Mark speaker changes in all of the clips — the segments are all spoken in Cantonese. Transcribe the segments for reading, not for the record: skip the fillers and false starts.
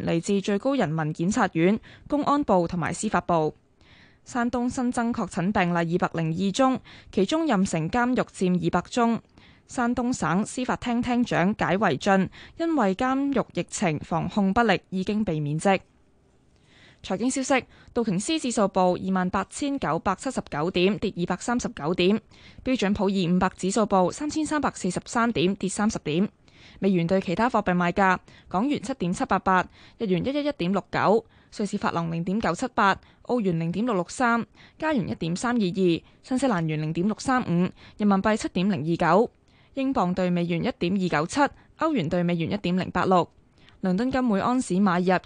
Speaker 1: 嚟自最高人民檢察院、公安部同埋司法部。山東新增確診病例202宗，其中任城監獄佔200宗。山東省司法廳廳長解維俊因為監獄疫情防控不力，已經被免職。財經消息，道瓊斯指數報28,979點，跌239點；標準普爾500指數報3,343點，跌30點。美元對其他貨幣賣價：港元7.788，日元111.69，瑞士法郎0.978，澳元0.663，加元1.322，新西蘭元0.635，人民幣7.029，英鎊對美元1.297，歐元對美元1.086。倫敦金每安士買入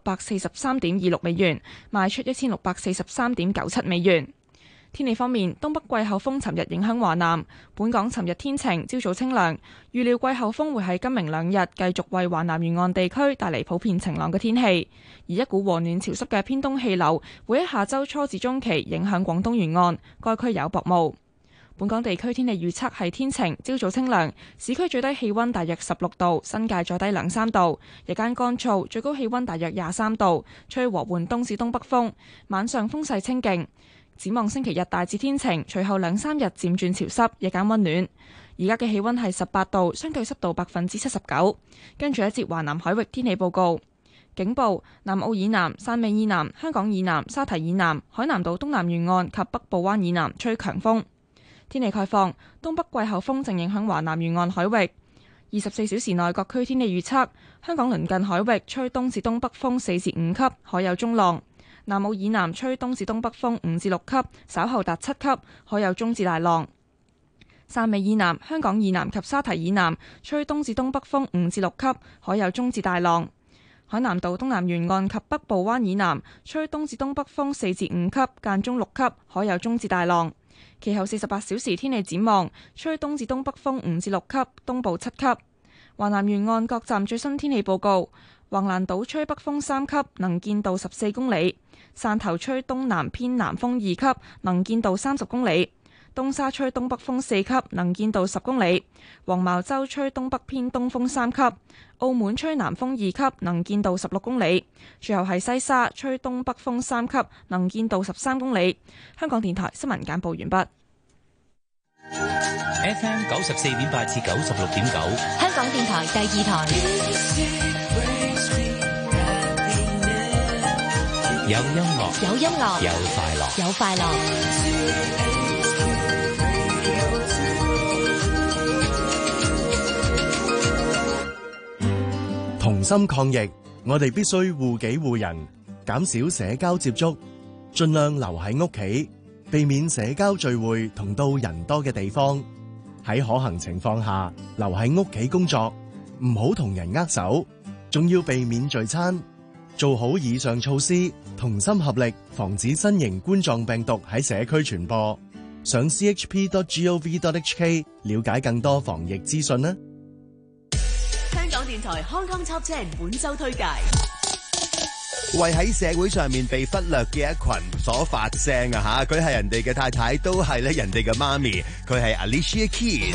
Speaker 1: 1643.26美元，賣出1643.97美元。天氣方面，東北季候風尋日影響華南，本港尋日天晴，朝早清涼，預料季候風會喺今明兩日繼續為華南沿岸地區帶嚟普遍晴朗嘅天氣，而一股和暖潮濕嘅偏東氣流會喺下周初至中期影響廣東沿岸，該區有薄霧。本港地區天氣預測係天晴，朝早清涼，市區最低氣溫大約16度，新界再低2-3度，日間乾燥，最高氣溫大約23度，吹和緩東至東北風，晚上風勢清勁。展望星期日大致天晴，隨後2-3日漸轉潮濕，日間溫暖。而家嘅氣溫係18度，相對濕度79%。跟住一節華南海域天氣報告。警報：南澳以南、汕尾以南、香港以南、沙堤以南、海南島東南沿岸及北部灣以南吹強風。天氣概況：東北季候風正影響華南沿岸海域。24小時內各區天氣預測：香港鄰近海域吹東至東北風4至5級，海有中浪；南澳以南吹東至東北風5至6級，稍後達7級，海有中至大浪；汕尾以南、香港以南及沙堤以南吹東至東北風5至6級，海有中至大浪；海南島東南沿岸及北部灣以南吹東至東北風4至5級，間中6級，海有中至大浪。其後48小時天氣展望，吹東至東北風5至6級，東部7級。華南沿岸各站最新天氣報告：橫瀾島吹北風3級，能見度14公里；汕頭吹東南偏南風2級，能見度30公里；東沙吹東北風4級，能見度10公里；黃茅洲吹東北偏東風3級；澳門吹南風2級，能見度16公里；最後係西沙吹東北風3級，能見度13公里。香港電台新聞簡報完畢。
Speaker 2: FM 94.8至96.9，
Speaker 3: 香港電台第2台。
Speaker 2: 有音樂，
Speaker 3: 有音樂，
Speaker 2: 有快樂，
Speaker 3: 有快樂。
Speaker 4: 同心抗疫，我哋必須護己護人，減少社交接觸，盡量留喺屋企，避免社交聚會同到人多嘅地方。喺可行情況下，留喺屋企工作，唔好同人握手，仲要避免聚餐。做好以上措施，同心合力，防止新型冠狀病毒喺社區傳播。上 chp.gov.hk 了解更多防疫資訊啦。
Speaker 5: 香港電台康康 Top 10本周推介，
Speaker 6: 為喺社會上面被忽略嘅一群所發聲啊吓，佢係人哋嘅太太，都係咧人哋嘅媽咪，佢係 Alicia Keys。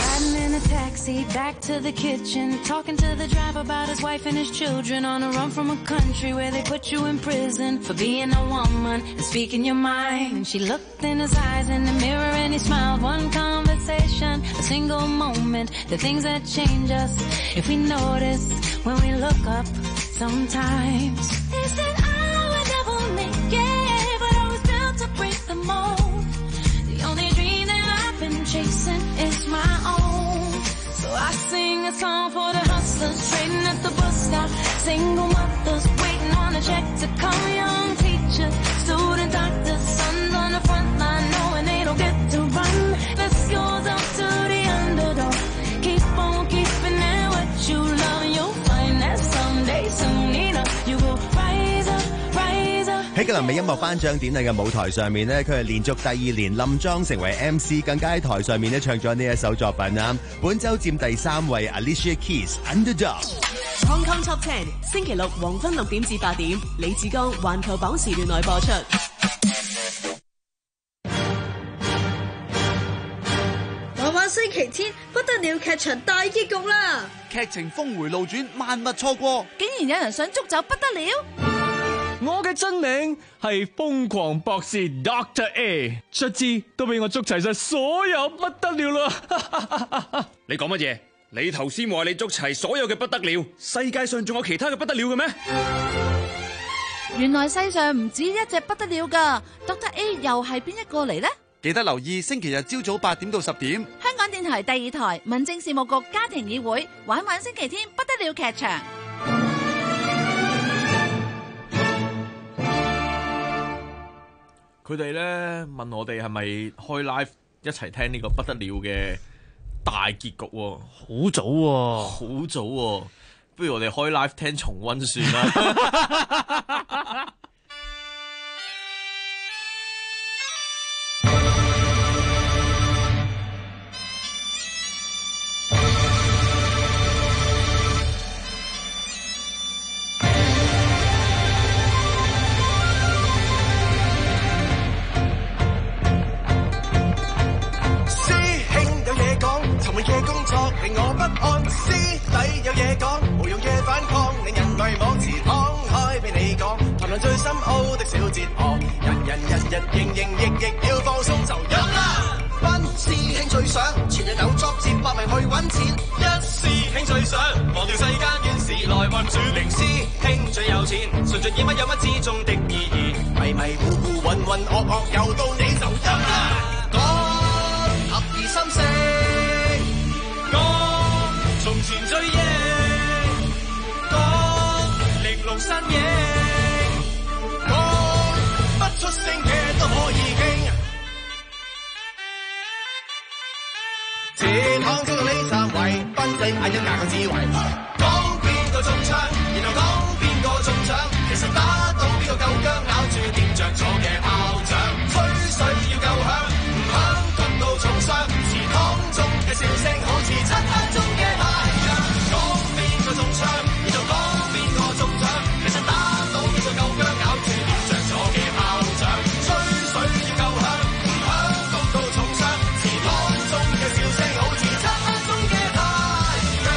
Speaker 7: Chasing is my own, so I sing a song for the hustlers trading at the bus stop, single mothers waiting on a check to come, young teachers, student doctors, sons on the front line knowing they don't get to run. This goes out to the underdog. Keep on keeping it what you love, you'll find that someday soon enough you will rise up, rise up.
Speaker 6: 喺格林美音樂頒獎典禮嘅舞台上面呢，佢係連續第2年冧莊成為 MC， 更加喺台上面呢唱咗呢一首作品啊！本周佔第3位 Alicia Keys Underdog。
Speaker 5: Hong Kong Top 10星期六黃昏6點至8點，李志剛環球榜時段內播出。
Speaker 8: 我把星期天不得了劇場大結局啦！
Speaker 9: 劇情峰回路轉，萬勿錯過。
Speaker 3: 竟然有人想捉走不得了！
Speaker 10: 我嘅真名係瘋狂博士 Dr. A， 卒之都俾我捉齊晒所有不得了啦！
Speaker 11: 你講乜嘢？你頭先話你捉齊所有嘅不得了，世界上仲有其他嘅不得了嘅咩？
Speaker 3: 原來世上唔止一隻不得了噶 ，Dr. A 又係邊一個嚟呢？
Speaker 9: 記得留意星期日朝早8點到10點，
Speaker 3: 香港電台第2台民政事務局家庭議會玩玩星期天不得了劇場。
Speaker 12: 佢哋咧問我哋係咪開 live 一齊聽呢個不得了嘅大結局喎？
Speaker 10: 好早喎，
Speaker 12: 好早喎，不如我哋開 live 聽重溫算啦。
Speaker 13: 令我不安，師弟有嘢講，無用嘅反抗，令人迷惘時敞開俾你講，談論最深奧的小哲學，人日營役要放鬆就有啦。班師兄最想全日有作接搏命去揾錢，一師兄最想忘掉世間怨事來運轉，零師兄最有錢，純盡以乜有乜之中的意義，迷糊渾噩又到你就有啦。講合意心聲。從前追憶，講玲瓏身影，講不出聲嘅都可以傾。前行這個你站位，分析眼一眼個智慧。講邊個中槍，然後講邊個中獎，其實打到邊個夠薑，咬住掂着咗嘅炮仗。吹水要夠響，唔響焗到重傷。祠堂中嘅笑聲好似漆黑中嘅太陽。講邊個中槍，然後講邊個中獎，其實打到邊個夠薑，咬住掂着咗嘅炮仗。吹水要夠響，唔響焗到重傷。祠堂中嘅笑聲好似漆黑中嘅太陽。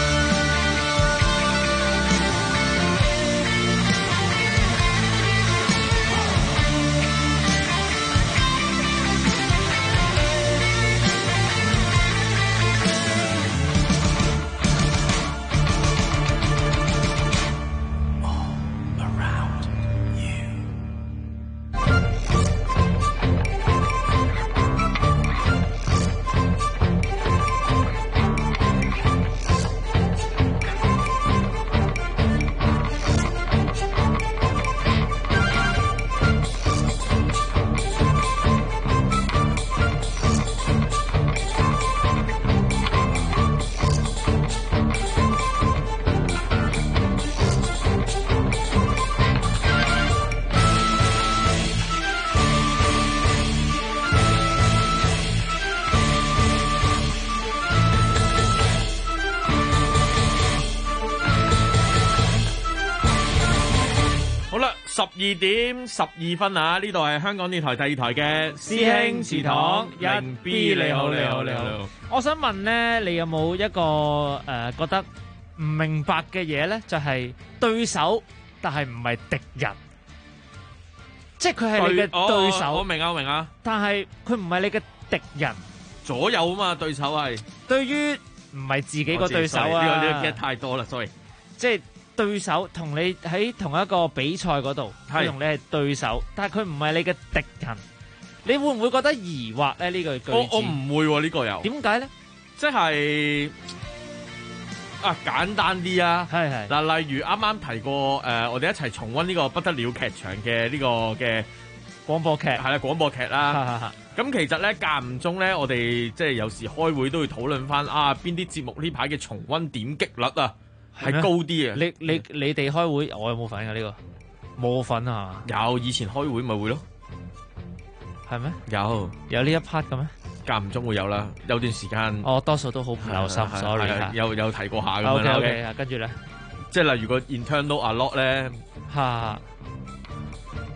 Speaker 12: 12:12啊！呢度係香港電台第2台嘅師兄祠堂1B，你好。
Speaker 14: 我想問咧，你有冇一個覺得唔明白嘅嘢咧？就係對手，但係唔係敵人，即係佢係你嘅對手。
Speaker 12: 我明啊。
Speaker 14: 但係佢唔係你嘅敵人，
Speaker 12: 左右啊嘛，對手係。
Speaker 14: 對於唔係自己個對手啊，
Speaker 12: 呢個 get 太多啦 ，sorry。
Speaker 14: 即係。對手同你喺同一個比賽嗰度，佢同你係對手，但係佢唔係你嘅敵人，你會唔會覺得疑惑咧？呢個句子
Speaker 12: 我唔會喎，呢個又
Speaker 14: 點解咧？
Speaker 12: 即係簡單啲啊，
Speaker 14: 係
Speaker 12: 嗱，例如啱啱提過我哋一齊重溫呢個不得了劇場嘅呢個嘅
Speaker 14: 廣播劇，
Speaker 12: 係啦，廣播劇啦。咁其實咧間唔中咧，我哋即係有時開會都會討論翻邊啲節目呢排嘅重溫點擊率啊。係高啲啊！
Speaker 14: 你哋開會，我有冇份㗎？呢個冇份啊！
Speaker 12: 有以前開會咪會咯，
Speaker 14: 係咩？
Speaker 12: 有
Speaker 14: 呢一 part 嘅咩？
Speaker 12: 間唔中會有啦，有段時間。
Speaker 14: 多數都好唔留心 ，sorry
Speaker 12: 有提過下咁樣。
Speaker 14: OK，跟住咧，
Speaker 12: 即係例如個 internal allot 咧，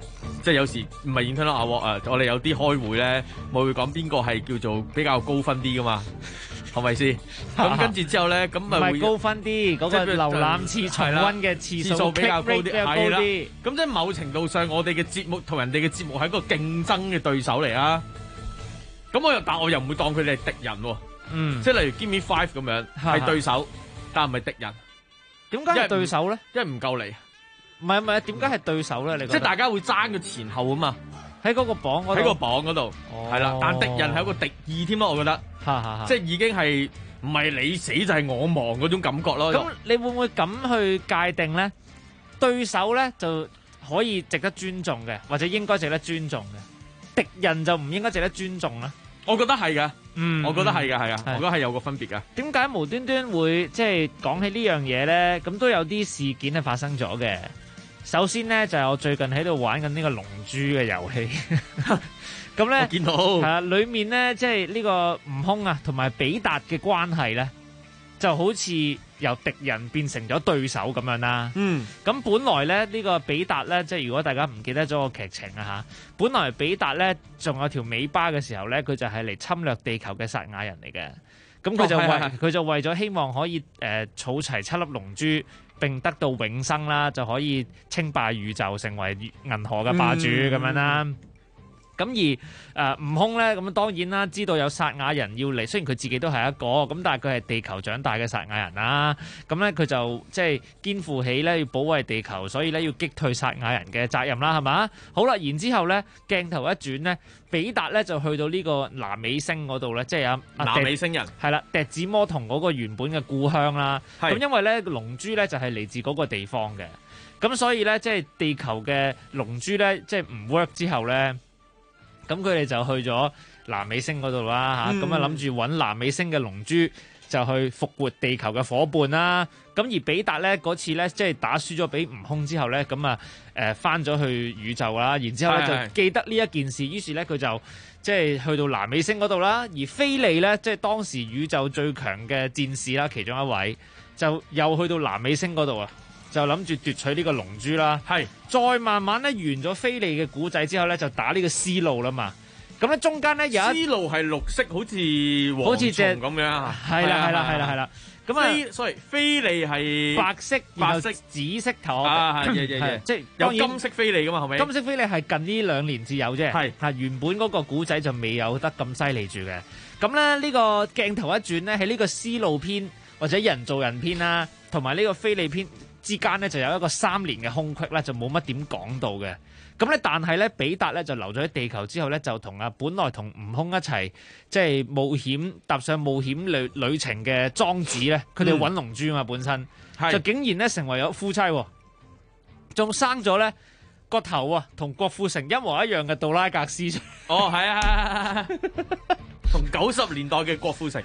Speaker 12: 即係有時唔係 internal award 啊，我哋有啲開會咧，我會講邊個係叫做比較高分啲噶嘛，係咪先？咁跟住之後咧，咁咪會
Speaker 14: 唔係高分啲，嗰個瀏覽次重溫嘅次數
Speaker 12: 比較高啲，係啦。
Speaker 14: 啲。
Speaker 12: 咁即係某程度上，我哋嘅節目同人哋嘅節目係一個競爭嘅對手嚟啊。咁但我又唔會當佢哋係敵人喎。即係例如 Give Me Five 咁樣係對手，但係唔係敵人。
Speaker 14: 點解係對手咧？
Speaker 12: 因為唔夠嚟。
Speaker 14: 唔係，點解係對手咧？你
Speaker 12: 即係大家會爭個前後啊嘛。
Speaker 14: 喺嗰個榜嗰度。
Speaker 12: 喺個榜嗰度，係啦。但敵人係有個敵意添咯，我覺得。即係已經係唔係你死就係我亡嗰種感覺咯。
Speaker 14: 咁你會唔會咁去界定咧？對手咧就可以值得尊重嘅，或者應該值得尊重嘅。敵人就唔應該值得尊重啦。
Speaker 12: 我覺得係㗎，我覺得係㗎，係啊，我覺得係有個分別㗎。
Speaker 14: 點解無端端會即係講起呢樣嘢咧？咁都有啲事件係發生咗嘅。首先咧就係我最近喺度玩緊呢個龍珠嘅遊戲，咁咧
Speaker 12: 我見到
Speaker 14: 係啊，裡面咧即係呢個悟空啊同埋比達嘅關係咧，就好似由敵人變成咗對手咁樣啦。咁本來咧呢個比達咧，即係如果大家唔記得咗個劇情啊嚇，本來比達咧仲有條尾巴嘅時候咧，佢就係嚟侵略地球嘅撒亞人嚟嘅。咁佢就為咗希望可以儲齊7粒龍珠並得到永生啦，就可以稱霸宇宙，成為銀河嘅霸主咁樣啦。咁而悟空咧，咁當然啦，知道有撒亞人要嚟，雖然佢自己都係一個，咁但係佢係地球長大嘅撒亞人啦。咁咧佢就即係肩負起咧要保衛地球，所以咧要擊退撒亞人嘅責任啦，係嘛？好啦，然之後咧鏡頭一轉咧，比達咧就去到呢個南美星嗰度咧，即係
Speaker 12: 南美星人
Speaker 14: 係啦，笛子魔童嗰個原本嘅故鄉啦。咁因為咧龍珠咧就係嚟自嗰個地方嘅，咁所以咧即係地球嘅龍珠咧即係唔 work 之後咧。咁佢哋就去咗南美星嗰度啦嚇，咁啊諗住揾南美星嘅龍珠就去復活地球嘅伙伴啦。咁而比達咧嗰次咧即係打輸咗俾悟空之後咧，咁啊翻咗去宇宙啦，然之後咧就記得呢一件事，於是咧佢就即係去到南美星嗰度啦。而菲利咧即係當時宇宙最強嘅戰士啦，其中一位就又去到南美星嗰度啊。就諗住奪取呢個龍珠啦，再慢慢咧完咗菲利嘅古仔之後咧，就打呢個思路啦嘛。咁咧中間咧有
Speaker 12: 思路係綠色，好似蝗蟲咁樣，
Speaker 14: 係啦。咁啊，
Speaker 12: 菲利係
Speaker 14: 白色、紫色頭
Speaker 12: 即係有金色菲利噶嘛？係咪？
Speaker 14: 金色菲利係近呢2年至有啫，原本嗰個古仔就未有得咁犀利住嘅。咁咧呢個鏡頭一轉咧，喺呢個思路篇或者人造人篇啦，同埋呢個菲利篇之間咧就有一個3年嘅空隙咧，就冇乜點講到嘅。咁咧，但係咧，比達咧就留咗喺地球之後咧，就本來同悟空一齊即係冒險踏上冒險旅程嘅莊子咧，佢哋揾龍珠嘛，本身就竟然咧成為咗夫妻，仲生咗咧個頭啊，同郭富城一模一樣嘅杜拉格斯。
Speaker 12: 哦，係啊，同90年代嘅郭富城。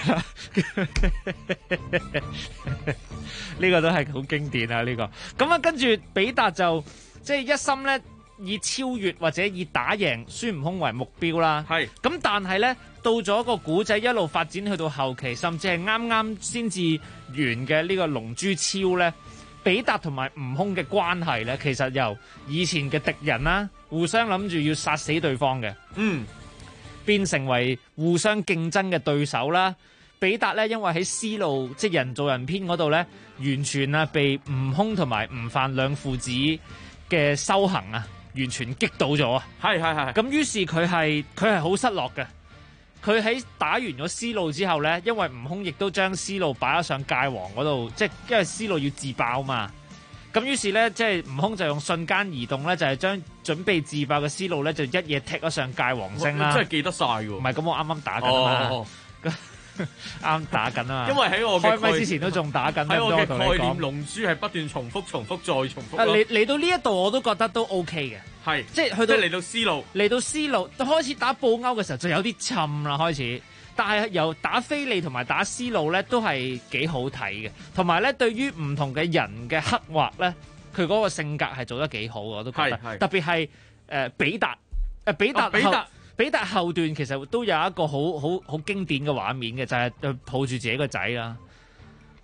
Speaker 14: 呢個都係好經典啊！呢個咁啊，跟住比達就即係一心咧以超越或者以打贏孫悟空為目標啦。咁，但係咧到咗個古仔一路發展去到後期，甚至係啱啱先至完嘅呢個龍珠超咧，比達同埋悟空嘅關係咧，其實由以前嘅敵人啦，互相諗住要殺死對方嘅，變成為互相競爭嘅對手啦。比達咧，因為喺思路即係人造人篇嗰度咧，完全啊被悟空同埋悟飯兩父子嘅修行啊，完全擊倒咗啊！
Speaker 12: 係。
Speaker 14: 咁於是佢係好失落嘅。佢喺打完咗思路之後咧，因為悟空亦都將思路擺咗上界王嗰度，即係因為思路要自爆嘛。咁於是咧，即係悟空就用瞬間移動咧，就係將準備自爆嘅思路咧，就一嘢踢咗上界王星啦。
Speaker 12: 真係記得晒喎！
Speaker 14: 唔係，咁我啱啱打緊啊嘛。啱打緊啊嘛，
Speaker 12: 因為喺我嘅
Speaker 14: 開咪之前都仲打緊。
Speaker 12: 喺我嘅概念，龍珠係不斷重複再重複。
Speaker 14: 嚟到呢一度我都覺得都 OK 嘅，即係去到
Speaker 12: 嚟到思路，
Speaker 14: 開始打布歐嘅時候就有啲沉啦開始，但係由打菲利同埋打思路咧都係幾好睇嘅，同埋咧對於唔同嘅人嘅刻畫咧，佢嗰個性格係做得幾好，我都覺得，特別係比達後段其實都有一個好經典嘅畫面嘅，就係抱住自己個仔啦。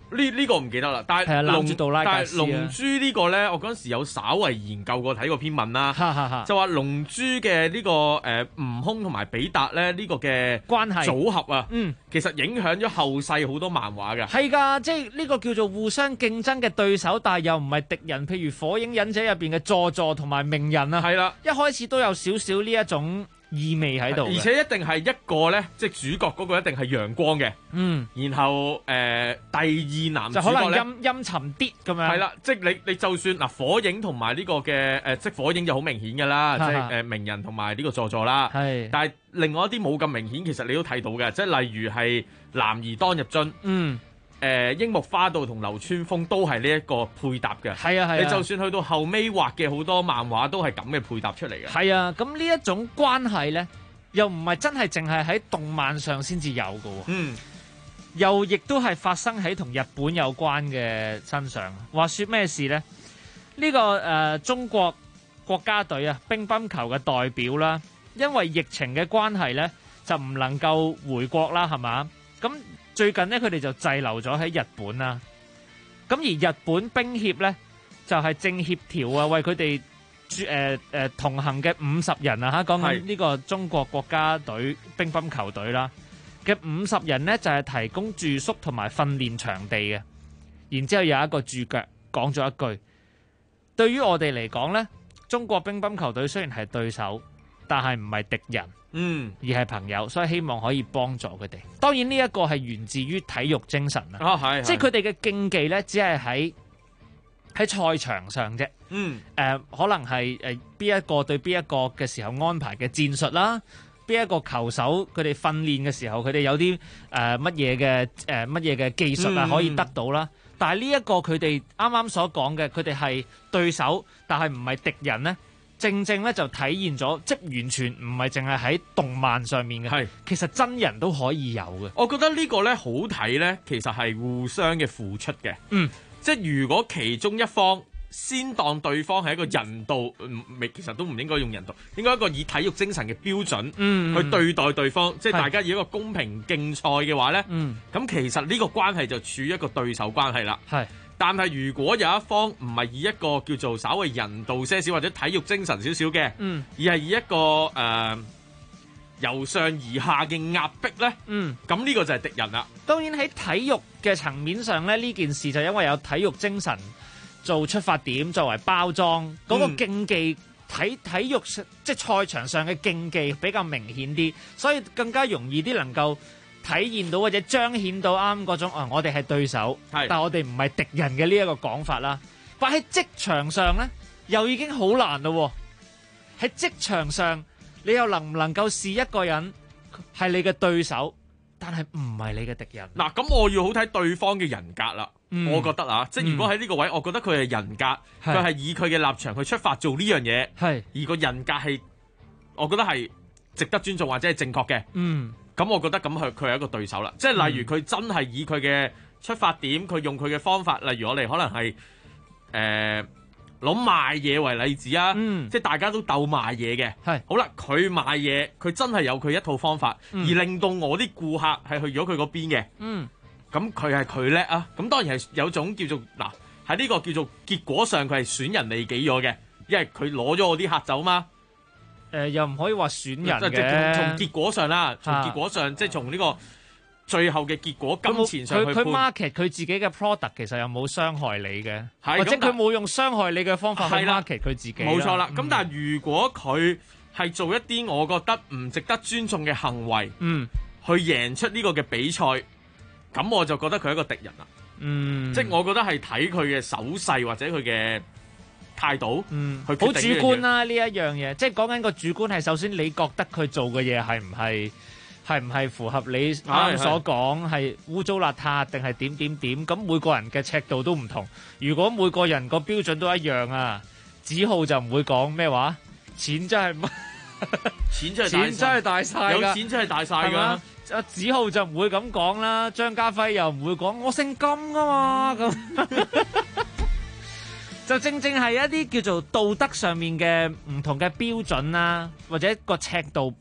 Speaker 12: 呢個唔記得啦，但係
Speaker 14: 攬住杜拉格斯啊
Speaker 12: 但係龍珠呢個咧，我嗰陣時有稍為研究過睇過篇文啦，就話龍珠嘅呢個悟空同埋比達咧呢個嘅
Speaker 14: 關係
Speaker 12: 組合啊，其實影響咗後世好多漫畫嘅。
Speaker 14: 係㗎，即係呢個叫做互相競爭嘅對手，但係又唔係敵人。譬如《火影忍者》入邊嘅佐助同埋鳴人啊，
Speaker 12: 係啦，
Speaker 14: 一開始都有少少呢一種意味喺度，
Speaker 12: 而且一定係一個咧，即係主角嗰個一定係陽光嘅，然後第二男主角
Speaker 14: 就可
Speaker 12: 咧
Speaker 14: 能陰沉啲咁樣。
Speaker 12: 係啦，即係你就算嗱火影同埋呢個嘅即係火影就好明顯㗎啦，即係鳴人同埋呢個佐助啦。係，但係另外一啲冇咁明顯，其實你都睇到嘅，即係例如係男兒當入樽。櫻木花道同流川楓都係呢一個配搭嘅，係啊，你就算去到後尾畫嘅好多漫畫都係咁嘅配搭出嚟嘅。
Speaker 14: 係啊，咁呢一種關係咧，又唔係真係淨係喺動漫上先至有嘅，又亦都係發生喺同日本有關嘅身上。話說咩事咧？呢個中國國家隊啊，乒乓球嘅代表啦，因為疫情嘅關係咧，就唔能夠回國啦，係嘛？咁最近咧，佢哋就滯留咗喺日本啦。咁而日本冰協咧，就係正協調啊，為佢哋同行嘅50人啊，講緊呢個中國國家隊乒乓球隊啦嘅50人咧，就係提供住宿同埋訓練場地嘅。然之後有一個注腳講咗一句：對於我哋嚟講咧，中國乒乓球隊雖然係對手，但係唔係敵人。而係朋友，所以希望可以幫助佢哋。當然呢一個係源自於體育精神啦，即係佢哋嘅競技咧，只係喺賽場上啫。可能係邊一個對邊一個嘅時候安排嘅戰術啦，邊一個球手佢哋訓練嘅時候，佢哋有啲乜嘢嘅技術啊可以得到啦。但係呢一個佢哋啱啱所講嘅，佢哋係對手，但係唔係敵人咧。正正咧就體現咗，即完全唔係淨係喺動漫上面嘅，其實真人都可以有嘅。我覺得呢個咧好睇咧，其實係互相嘅付出嘅。即係如果其中一方先當對方係一個人道，其實都唔應該用人道，應該一個以體育精神嘅標準去對待對方，即係大家以一個公平競賽嘅話咧，咁其實呢個關係就處於一個對手關係啦。但係如果有一方唔係以一個叫做稍微人道些少或者體育精神少少嘅，而係以一個由上而下嘅壓迫咧，咁呢個就係敵人啦。當然喺體育嘅層面上咧，呢件事就因為有體育精神做出發點作為包裝，嗰個競技體育即係賽場上嘅競技比較明顯啲，所以更加容易啲能夠體現到或者彰顯到啱嗰種我哋係對手，但係我哋唔係敵人嘅呢一個講法啦。但喺職場上咧，又已經好難咯。喺職場上，你又能唔能夠視一個人係你嘅對手，但係唔係你嘅敵人？嗱，咁我要好睇對方嘅人格啦。我覺得啊，即係如果喺呢個位，我覺得佢係人格，佢係以佢嘅立場去出發做呢樣嘢，而個人格係，我覺得係值得尊重或者係正確嘅。咁我覺得咁佢係一個對手啦，即係例如佢真係以佢嘅出發點，佢用佢嘅方法，例如我哋可能係攞賣嘢為例子啊，即係大家都鬥賣嘢嘅，好啦，佢賣嘢，佢真係有佢一套方法，而令到我啲顧客係去咗佢嗰邊嘅，咁佢係佢叻啊，咁當然係有種叫做嗱喺呢個叫做結果上佢係損人利己咗嘅，因為佢攞咗我啲客走嘛。又唔可以話損人嘅，即係從結果上啦，從結果上，即係從呢個最後嘅結果金錢上去判。佢 market 佢自己嘅 product 其實又冇傷害你嘅，或者佢冇用傷害你嘅方法去 market 佢自己。冇錯啦，咁但係如果佢係做一啲我覺得唔值得尊重嘅行為，去贏出呢個嘅比賽，咁我就覺得佢係一個敵人啦。即係我覺得係睇佢嘅手勢或者佢嘅態度，好主觀啦呢一樣嘢，即係講緊個主觀係首先你覺得佢做嘅嘢係唔係符合你啱所講係污糟邋遢定係點，咁每個人嘅尺度都唔同。如果每個人個標準都一樣啊，子浩就唔會講咩話，錢真係錢真係大晒，有錢真係大晒㗎。阿子浩就唔會咁講啦，張家輝又唔會講我姓金㗎嘛咁。就正正係一啲叫做道德上面嘅唔同嘅標準啦，或者個尺度唔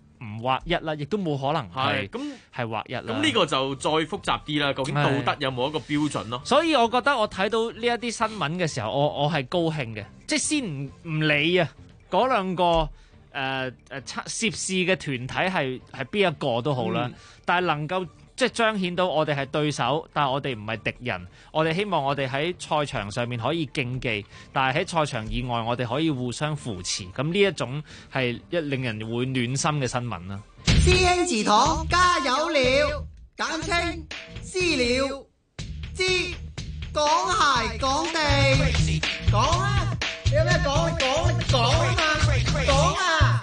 Speaker 14: 劃一啦，亦都冇可能係劃一啦。
Speaker 12: 咁呢個就再複雜啲啦。究竟道德有冇一個標準咯？
Speaker 14: 所以我覺得我睇到呢一啲新聞嘅時候，我係高興嘅，即係先唔理啊嗰兩個涉事嘅團體係邊一個都好啦，但係能夠即係彰顯到我哋係對手，但係我哋唔係敵人。我哋希望我哋喺賽場上面可以競技，但係喺賽場以外，我哋可以互相扶持。咁呢一種係令人會暖心嘅新聞啦。
Speaker 15: 師兄祠堂加油了，簡稱私了，知講鞋講地，講啊！你有咩講？講啊嘛，講啊！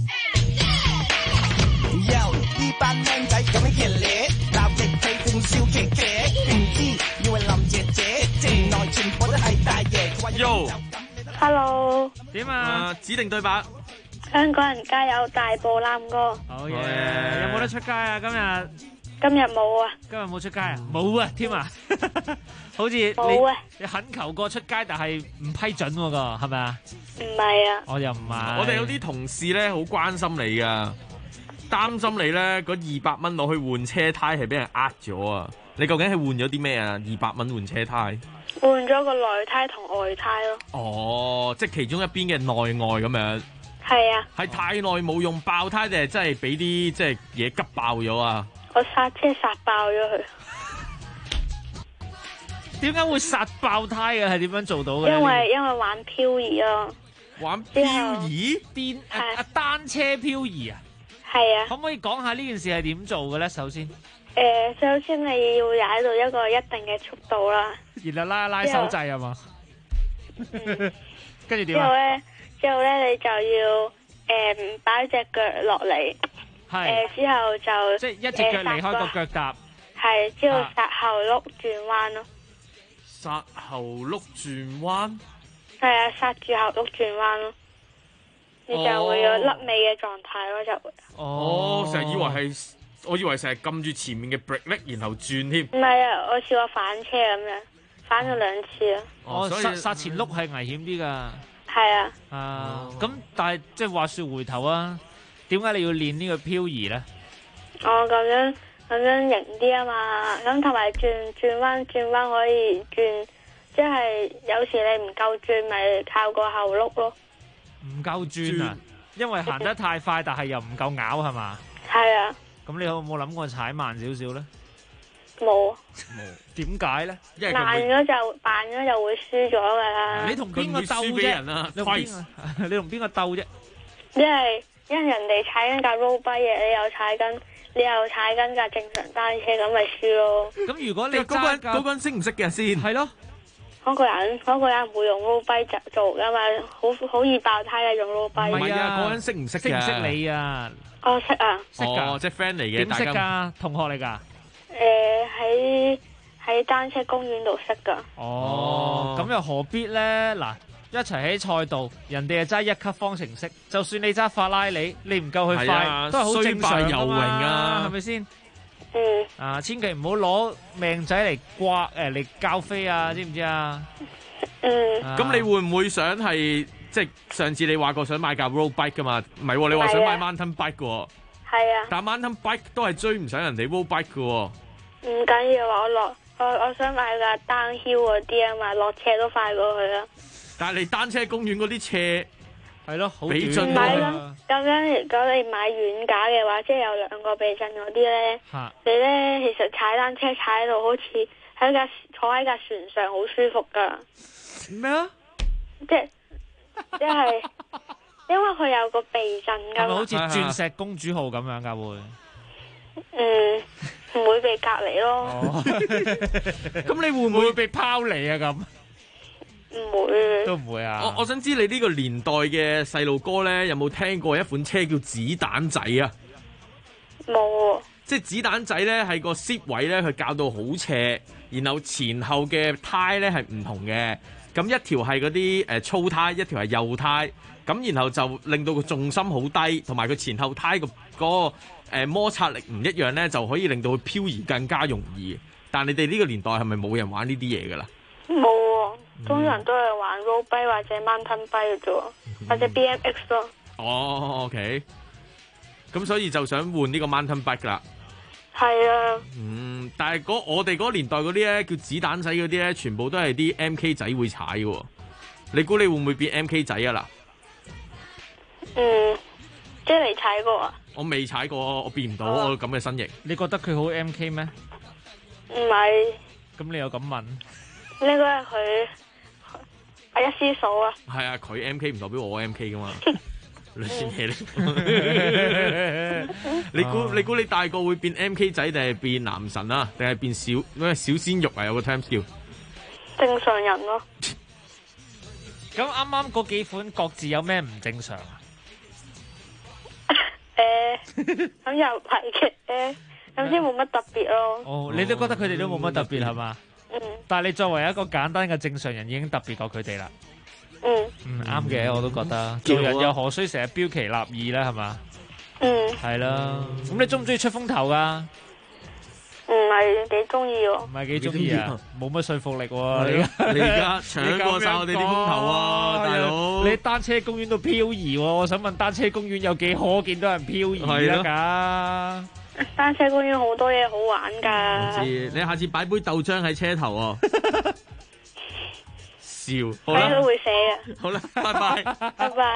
Speaker 15: 呢班靚仔咁樣熱烈，鬧極氣仲笑騎騎，唔知以為林姐姐，城內全部都係大爺。
Speaker 16: Yo，Hello，
Speaker 14: 點啊？
Speaker 12: 指定對白。
Speaker 16: 香港人加油，大步攬歌。
Speaker 14: 好嘢！有冇得出街啊？今日
Speaker 16: 冇啊。
Speaker 14: 今日冇出街啊？冇啊，添啊！好似
Speaker 16: 冇啊！
Speaker 14: 你懇求過出街，但係唔批准喎個，係咪啊？
Speaker 16: 唔係啊。
Speaker 14: 我又唔係。
Speaker 12: 我哋有啲同事咧好關心你噶。擔心你咧嗰200蚊攞去換車胎係俾人呃咗啊！你究竟係換咗啲咩啊？200蚊換車胎？
Speaker 16: 換咗個內胎同外胎咯。
Speaker 12: 哦，即係其中一邊嘅內外咁樣。
Speaker 16: 係啊。
Speaker 12: 係太耐冇用爆胎定係真係俾啲即係嘢急爆咗啊？
Speaker 16: 我剎車剎爆咗佢。
Speaker 14: 點解會剎爆胎嘅？係點樣做到嘅？
Speaker 16: 因為玩漂移啊。
Speaker 12: 玩漂移？
Speaker 14: 單車漂移啊？
Speaker 16: 係啊，
Speaker 14: 可唔可以講下呢件事係點做嘅咧？首先，
Speaker 16: 首先你要踩到一個一定嘅速度啦，
Speaker 14: 然後拉一拉手掣啊嘛，跟住點
Speaker 16: 之後咧你就要擺隻腳落嚟，之後就
Speaker 14: 即係一隻腳離開個腳踏，
Speaker 16: 係之後剎後碌轉彎咯，
Speaker 12: 剎後碌轉彎，
Speaker 16: 係啊，剎住後碌轉彎咯。你就會有甩尾嘅狀態咯，就會。
Speaker 12: 成日我以為成日撳住前面嘅 brake 然後轉添。
Speaker 16: 唔係啊，我試過反車咁樣，反咗2次啊。
Speaker 14: 剎前碌係危險啲噶。
Speaker 16: 係啊。
Speaker 14: 咁但係即係話說回頭啊，點解你要練呢個漂移咧？
Speaker 16: 咁樣型啲啊嘛，咁同埋轉彎可以轉，即係有時你唔夠轉，咪靠個後碌咯。
Speaker 14: 唔夠轉啊，因為行得太快，但係又唔夠咬係嘛？
Speaker 16: 係啊。
Speaker 14: 咁你有冇諗過踩慢少少咧？
Speaker 16: 冇。
Speaker 14: 點解咧？
Speaker 16: 慢咗就會輸咗噶啦。
Speaker 14: 你同邊個鬥啫？你同邊個鬥啫？
Speaker 16: 因為人哋踩緊架 road bike 嘅，你又踩緊架正常單車，咁咪輸咯。
Speaker 14: 咁如果你
Speaker 12: 嗰個人識唔識嘅先？
Speaker 14: 係咯。
Speaker 16: 嗰個人唔會用 road bike 做噶嘛，好易爆胎啊！用 road bike。
Speaker 12: 唔係啊，嗰個人識唔識嘅？
Speaker 14: 識唔識你啊？
Speaker 16: 我識啊。
Speaker 14: 識噶，
Speaker 12: 即係 friend 嚟嘅。
Speaker 14: 點識噶？同學嚟噶？
Speaker 16: 喺單車公園度識噶。
Speaker 14: 咁又何必咧？嗱，一齊喺賽道，人哋係揸1級方程式，就算你揸法拉利，你唔夠佢快，都係好正常噶嘛，係咪先？千祈唔好攞命仔嚟嚟教飛啊，知唔知啊？
Speaker 12: 咁你會唔會想係即係上次你話過想買架 road bike 噶嘛？唔係，你話想買 mountain bike 噶？
Speaker 16: 係啊。
Speaker 12: 但 mountain bike 都係追唔上人哋 road bike 噶。
Speaker 16: 唔緊要啊，我想買架單橇嗰啲啊嘛，落斜都快過去啦。
Speaker 12: 但係你單車公園嗰啲斜
Speaker 14: 係咯，好
Speaker 12: 避震
Speaker 16: 啊！咁樣如果你買軟架嘅話，即係有2個避震嗰啲咧，你咧其實踩單車踩到好似坐喺架船上好舒服噶。
Speaker 14: 咩啊？
Speaker 16: 即係因為佢有個避震噶嘛。
Speaker 14: 係咪好似鑽石公主號咁樣噶會？
Speaker 16: 唔會被隔離咯。
Speaker 14: 咁你會唔會被拋離啊？咁
Speaker 16: 唔會，
Speaker 14: 都唔會啊！
Speaker 12: 我想知你呢個年代嘅細路哥咧，有冇聽過一款車叫子彈仔啊？
Speaker 16: 冇。
Speaker 12: 即係子彈仔咧，係個 seat 位咧，佢校到好斜，然後前後嘅胎咧係唔同嘅。咁一條係嗰啲粗胎，一條係幼胎。咁然後就令到個重心好低，同埋佢前後胎個摩擦力唔一樣咧，就可以令到佢漂移更加容易。但你哋呢個年代係咪冇人玩呢啲嘢㗎啦？
Speaker 16: 冇喎，通常都係玩 road bike 或者 mountain bike 嘅啫，或者 BMX 咯。
Speaker 12: OK。 咁所以就想換呢個 mountain bike 啦。
Speaker 16: 係啊。
Speaker 12: 但係我哋嗰個年代嗰啲咧叫子彈仔嗰啲咧，全部都係啲 MK 仔會踩嘅。你估你會唔會變 MK 仔啊？
Speaker 16: 即係你踩過啊？
Speaker 12: 我未踩過，我變唔到我咁嘅身形。
Speaker 14: 你覺得佢好 MK 咩？
Speaker 16: 唔係。
Speaker 14: 咁你又咁問？
Speaker 16: 應該係佢阿一師嫂啊。
Speaker 12: 係啊，佢 MK 唔代表我 MK 噶嘛。你先嘢你估你大個會變 MK 仔定係變男神啊？定係變小鮮肉啊？有個 term 叫
Speaker 16: 正常人咯。
Speaker 14: 咁啱啱嗰幾款各自有咩唔正常啊？
Speaker 16: 咁又係嘅，咁先冇乜特別咯。
Speaker 14: 哦，你都覺得佢哋都冇乜特別係嘛？但係你作為一個簡單嘅正常人，已經特別過佢哋啦。啱嘅，我都覺得。做人又何須成日標奇立異咧？係嘛？係啦。咁你中唔中意出風頭噶？
Speaker 16: 唔係幾中意喎。
Speaker 14: 唔係幾中意啊？冇乜說服力喎。
Speaker 12: 你而家搶過晒我哋啲風頭啊，大佬！
Speaker 14: 你單車公園度漂移喎，我想問單車公園有幾可見到人漂移得㗎？
Speaker 16: 單車公園好多嘢好玩㗎。
Speaker 12: 我知，你下次擺杯豆漿喺車頭喎。笑，好啦。
Speaker 16: 睇到會寫嘅。
Speaker 12: 好啦，拜拜。
Speaker 16: 拜拜。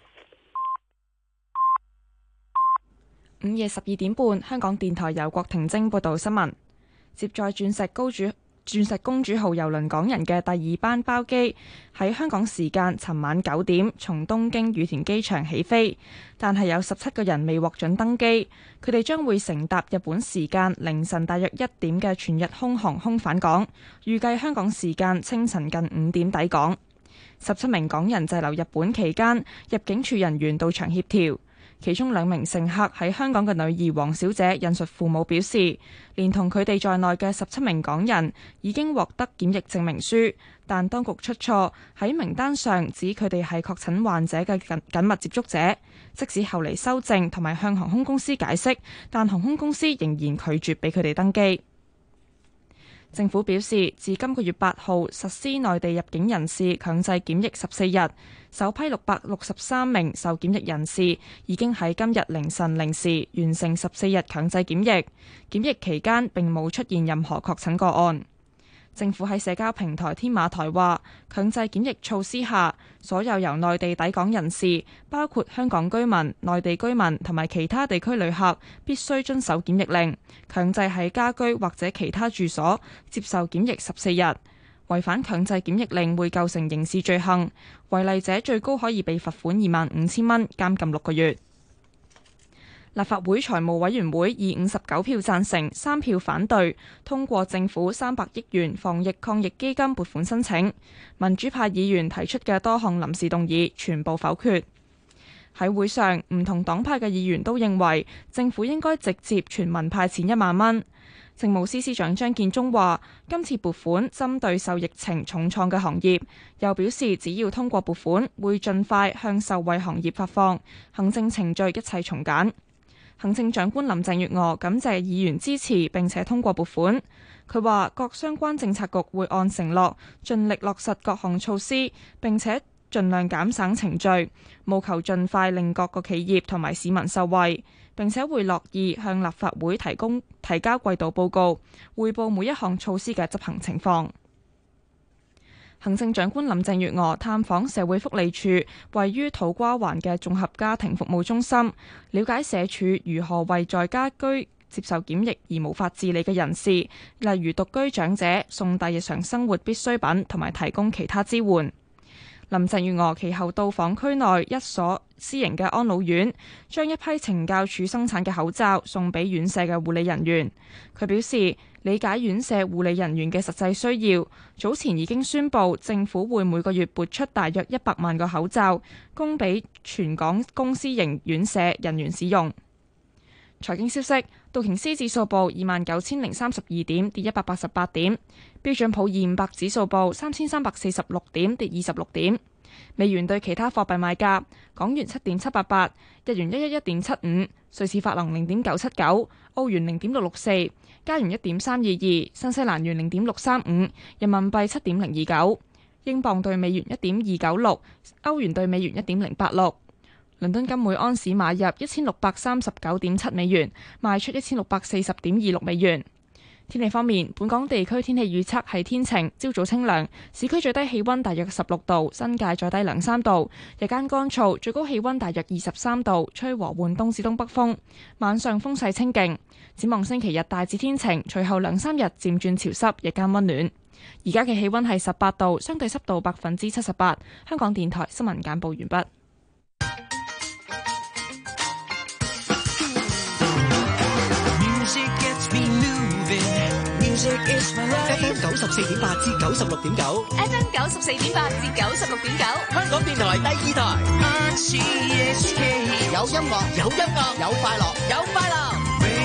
Speaker 1: 午夜12點半，香港電台由郭婷晶報道新聞。接載鑽石公主號郵輪港人嘅第二班包機喺香港時間尋晚9點從東京羽田機場起飛，但係有17個人未獲准登機，佢哋將會乘搭日本時間凌晨大約1點嘅全日空航空返港，預計香港時間清晨近5點抵港。17名港人滯留日本期間，入境處人員到場協調。其中2名乘客喺香港嘅女兒黃小姐引述父母表示，連同佢哋在內嘅17名港人已經獲得檢疫證明書，但當局出錯喺名單上指佢哋係確診患者嘅緊密接觸者，即使後嚟修正同埋向航空公司解釋，但航空公司仍然拒絕俾佢哋登機。政府表示，自今個月8號實施內地入境人士強制檢疫14日，首批663名受檢疫人士已經喺今日凌晨0時完成14日強制檢疫，檢疫期間並冇出現任何確診個案。政府喺社交平台天馬台話，強制檢疫措施下，所有由內地抵港人士，包括香港居民、內地居民同埋其他地區旅客，必須遵守檢疫令，強制喺家居或者其他住所接受檢疫14日。違反強制檢疫令會構成刑事罪行，違例者最高可以被罰款25,000蚊、監禁6個月。立法會財務委員會以59票贊成、3票反對通過政府300億元防疫抗疫基金撥款申請。民主派議員提出嘅多項臨時動議全部否決。喺會上，唔同黨派嘅議員都認為政府應該直接全民派錢1萬蚊。政務司司長張建宗話：今次撥款針對受疫情重創嘅行業，又表示只要通過撥款，會盡快向受惠行業發放，行政程序一切從簡。行政長官林鄭月娥感謝議員支持並且通過撥款。佢話各相關政策局會按承諾盡力落實各項措施，並且盡量減省程序，務求盡快令各個企業同埋市民受惠，並且會樂意向立法會提交季度報告，匯報每一項措施嘅執行情況。行政長官林鄭月娥探訪社會福利署位於土瓜灣嘅綜合家庭服務中心，了解社署如何為在家居接受檢疫而無法自理嘅人士，例如獨居長者，送遞日常生活必需品同埋提供其他支援。林鄭月娥其後到訪區內一所私營嘅安老院，將一批懲教署生產嘅口罩送俾院舍嘅護理人員。佢表示理解院舍護理人員嘅實際需要，早前已經宣布政府會每個月撥出大約100萬個口罩，供俾全港公私營院舍人員使用。財經消息，道瓊斯指數報29,032點，跌188點；標準普爾500指數報3,346點，跌26點。美元對其他貨幣賣價：港元7.788，日元111.75，瑞士法郎0.979，澳元0.664，加元1.322，新西蘭元0.635，人民幣7.029，英鎊對美元1.296，歐元對美元1.086。 倫敦金每安士買入1639.7美元，賣出1640.26美元。天氣方面，本港地區天氣預測係天晴，朝早清涼，市區最低氣溫大約16度，新界再低2-3度，日間乾燥，最高氣溫大約23度，吹和緩東至東北風，晚上風勢清勁。展望星期日大致天晴，隨後2-3日漸轉潮濕，日間溫暖。而家嘅氣溫係18度，相對濕度78%。香港電台新聞簡報完畢。
Speaker 17: FM 94.8至96.9
Speaker 3: FM 94.8至96.9，
Speaker 17: 香港電台第2台。有音樂，有音樂，有快樂，有快樂。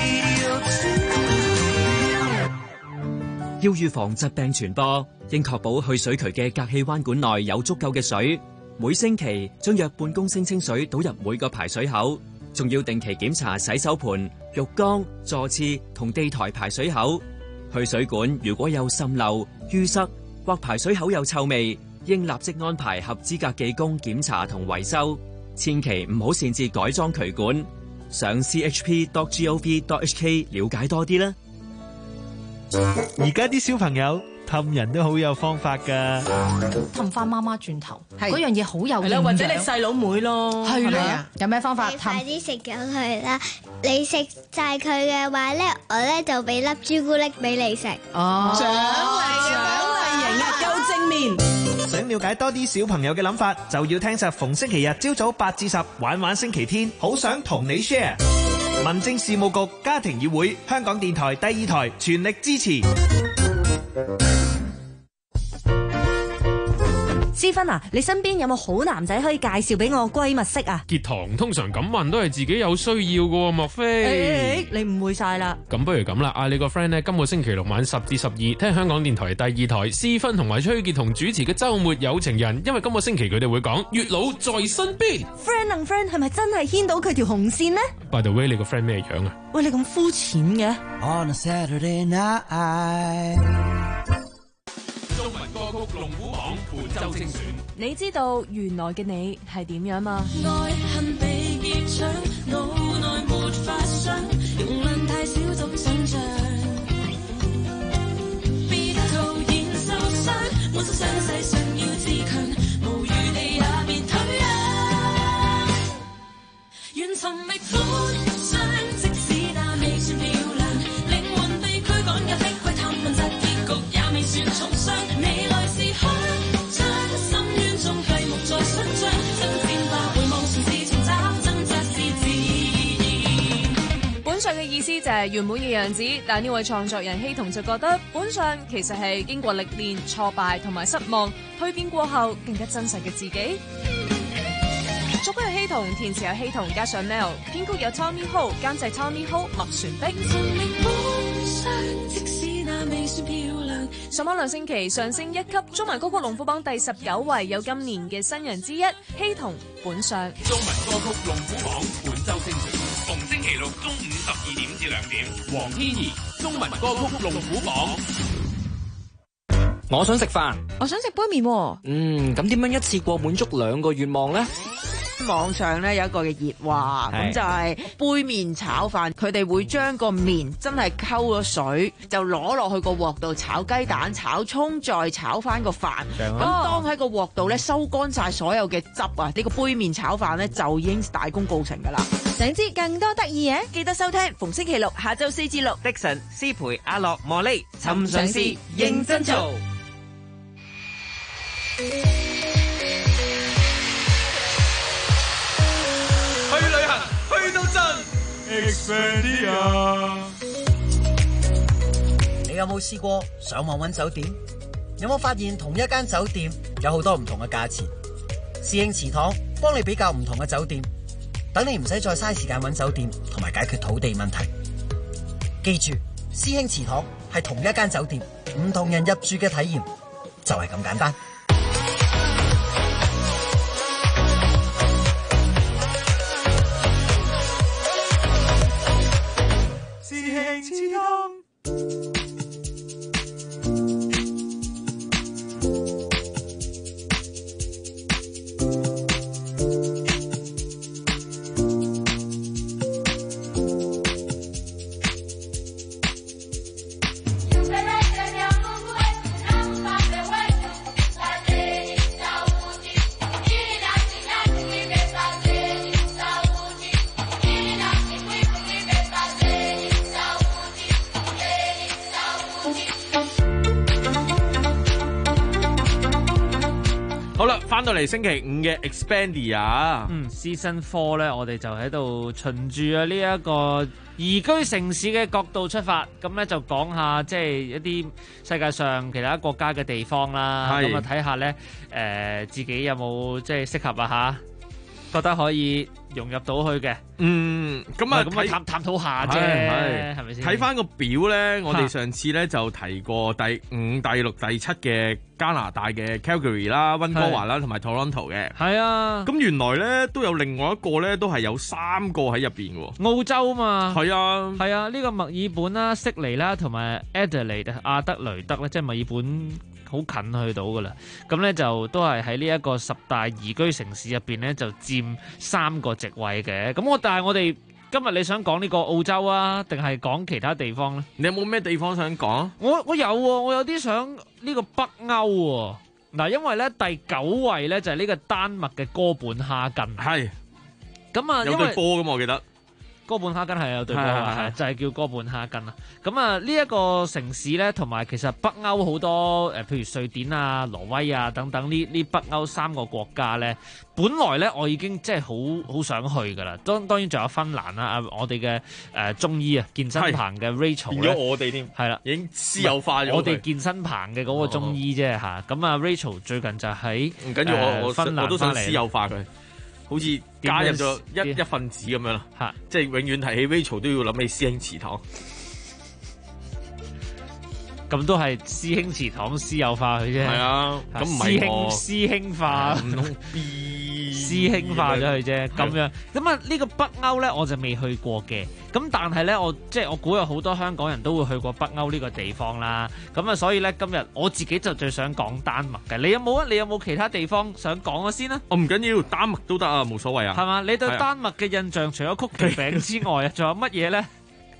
Speaker 18: 要預防疾病傳播，應確保去水渠嘅隔氣彎管內有足夠嘅水。每星期將約半公升清水倒入每個排水口，仲要定期檢查洗手盆、浴缸、座廁同地台排水口。去水管如果有滲漏、淤塞或排水口有臭味，應立即安排合資格技工檢查同維修。千祈唔好擅自改裝渠管。上 chp.gov.hk 了解多啲啦。
Speaker 19: 而家啲小朋友氹人都好有方法㗎，
Speaker 20: 氹翻媽媽轉頭，嗰樣嘢好有營養，
Speaker 21: 或者你細佬妹咯，
Speaker 20: 係啦，有咩方法氹？
Speaker 22: 快啲食咗佢啦！你食晒佢嘅話咧，我咧就俾粒朱古力俾你食。
Speaker 21: 哦，獎勵型啊，夠正面。
Speaker 19: 想了解多啲小朋友嘅諗法，就要聽實逢星期日朝早8至10玩玩星期天，好想同你 share。民政事務局家庭議會，香港電台第2台全力支持。
Speaker 23: 思芬啊，你身邊有冇好男仔可以介紹俾我閨蜜識啊？
Speaker 24: 結堂通常咁問都係自己有需要嘅喎，莫非？
Speaker 23: 你誤會晒啦。
Speaker 24: 咁不如咁啦，嗌你個 friend 呢，今個星期六晚10至12聽香港電台第2台思芬同埋崔潔彤主持嘅週末有情人，因為今個星期佢哋會講月老在身邊。
Speaker 23: friend 同 friend 係咪真係牽到佢條紅線呢？
Speaker 24: By the way， 你個 friend 咩樣啊？
Speaker 23: 喂，你咁膚淺嘅。
Speaker 25: On a Saturday night。
Speaker 2: 中文歌曲龍虎榜本周精選。
Speaker 1: 你知道原來嘅你係點樣嗎？
Speaker 7: 愛恨被結腸，腦內沒法想，容量太少怎想像？別徒然受傷，滿身傷勢想要自強，無餘地也別退讓。願尋覓歡相，即使那未算漂亮，靈魂被驅趕也逼去探問，結局也未算重傷。未來是開張，深淵中繼續在伸張，爭戰吧，回望嘗試尋找掙扎是自然。
Speaker 1: 本相嘅意思就係原本嘅樣子，但呢位創作人希彤就覺得本相其實係經過歷練、挫敗同埋失望蛻變過後更加真實嘅自己。作曲係希彤，填詞有希彤加上 Mel， 編曲有 Tommy Ho， 監製 Tommy Ho， 麥旋碧。上網2星期上升1級，中文歌曲龍虎榜第19位，有今年嘅新人之一希彤本相。
Speaker 2: 中文歌曲龍虎榜本周精選，逢星期六中午12點至2點。黃天怡中文歌曲龍虎榜。
Speaker 26: 我想食飯，
Speaker 27: 我想食杯麵。
Speaker 26: 咁點樣一次過滿足2個願望呢？
Speaker 27: 網上咧有一個嘅熱話，咁就係杯麵炒飯，佢哋會將個麵真係溝咗水，就攞落去個鑊度炒雞蛋、炒葱，再炒翻個飯。咁當喺個鑊度咧收乾晒所有嘅汁啊，呢個杯麵炒飯咧就已經大功告成噶啦。
Speaker 23: 想知更多得意嘢，
Speaker 27: 記得收聽逢星期六下晝4至6，
Speaker 19: 的神、思培、阿樂、茉莉，尋嘗試
Speaker 27: 認真做。
Speaker 13: 去旅行，去到盡 Expedia。
Speaker 15: 你有冇試過上網揾酒店？有冇發現同一間酒店有好多唔同嘅價錢？師兄祠堂幫你比較唔同嘅酒店，等你唔使再嘥時間揾酒店同埋解決土地問題。記住，師兄祠堂係同一間酒店，唔同人入住嘅體驗就係咁簡單。
Speaker 12: 翻到嚟星期五嘅 Expandia，
Speaker 14: Season 4咧，我哋就喺度循住呢一個宜居城市嘅角度出發，咁咧就講下即係一啲世界上其他國家嘅地方啦，咁啊睇下咧自己有冇即係適合啊嚇，覺得可以融入到去嘅。
Speaker 12: 咁啊
Speaker 14: 探討下啫，係咪先？
Speaker 12: 睇翻個表咧，我哋上次咧就提過第5、第6、第7嘅加拿大嘅 Calgary 啦、溫哥華啦同埋 Toronto 嘅。
Speaker 14: 係啊，
Speaker 12: 咁原來咧都有另外一個咧，都係有3個喺入邊嘅。
Speaker 14: 澳洲嘛，
Speaker 12: 係啊，
Speaker 14: 係啊，呢個墨爾本啦、悉尼啦同埋 Adelaide 阿德雷德咧，即係墨爾本好近去到噶啦。咁咧就都係喺呢一個10大宜居城市入邊咧，就佔3個席位嘅。但係我哋今日你想講呢個澳洲啊，定係講其他地方咧？
Speaker 12: 你有冇咩地方想講？
Speaker 14: 我有啲想呢個北歐喎。嗱，因為咧第9位咧就係呢個丹麥嘅哥本哈根。
Speaker 12: 係。
Speaker 14: 咁啊，
Speaker 12: 有對波㗎嘛，我記得。
Speaker 14: 哥本哈根係有對波啊，就係叫哥本哈根啦。咁啊，呢一個城市咧，同埋其實北歐好多譬如瑞典啊、挪威啊等等呢北歐3個國家咧，本來咧我已經即係好想去噶啦。當然仲有芬蘭啦，我哋嘅中醫啊健身棚嘅 Rachel 咧，
Speaker 12: 變咗我哋添，
Speaker 14: 係啦，
Speaker 12: 已經私有化咗。
Speaker 14: 我哋健身棚嘅嗰個中醫啫嚇。咁啊 Rachel 最近就喺
Speaker 12: 唔緊要，
Speaker 14: 芬蘭
Speaker 12: 我都想私有化佢。好似加入咗一份子咁樣啦，即係永遠提起 Rachel 都要諗起師兄祠堂，
Speaker 14: 咁都係師兄祠堂私有化佢啫。
Speaker 12: 係啊，咁唔係
Speaker 14: 師兄化，唔通 B 師兄化咗佢啫。咁樣咁啊，呢個北歐咧我就未去過嘅。咁但係咧，我估有好多香港人都會去過北歐呢個地方啦。咁啊，所以咧今日我自己就最想講丹麥嘅。你有冇啊？你有冇其他地方想講先啊？
Speaker 12: 唔緊要，丹麥都得啊，冇所謂啊。
Speaker 14: 係嘛？你對丹麥嘅印象除咗曲奇餅之外啊，仲有乜嘢咧？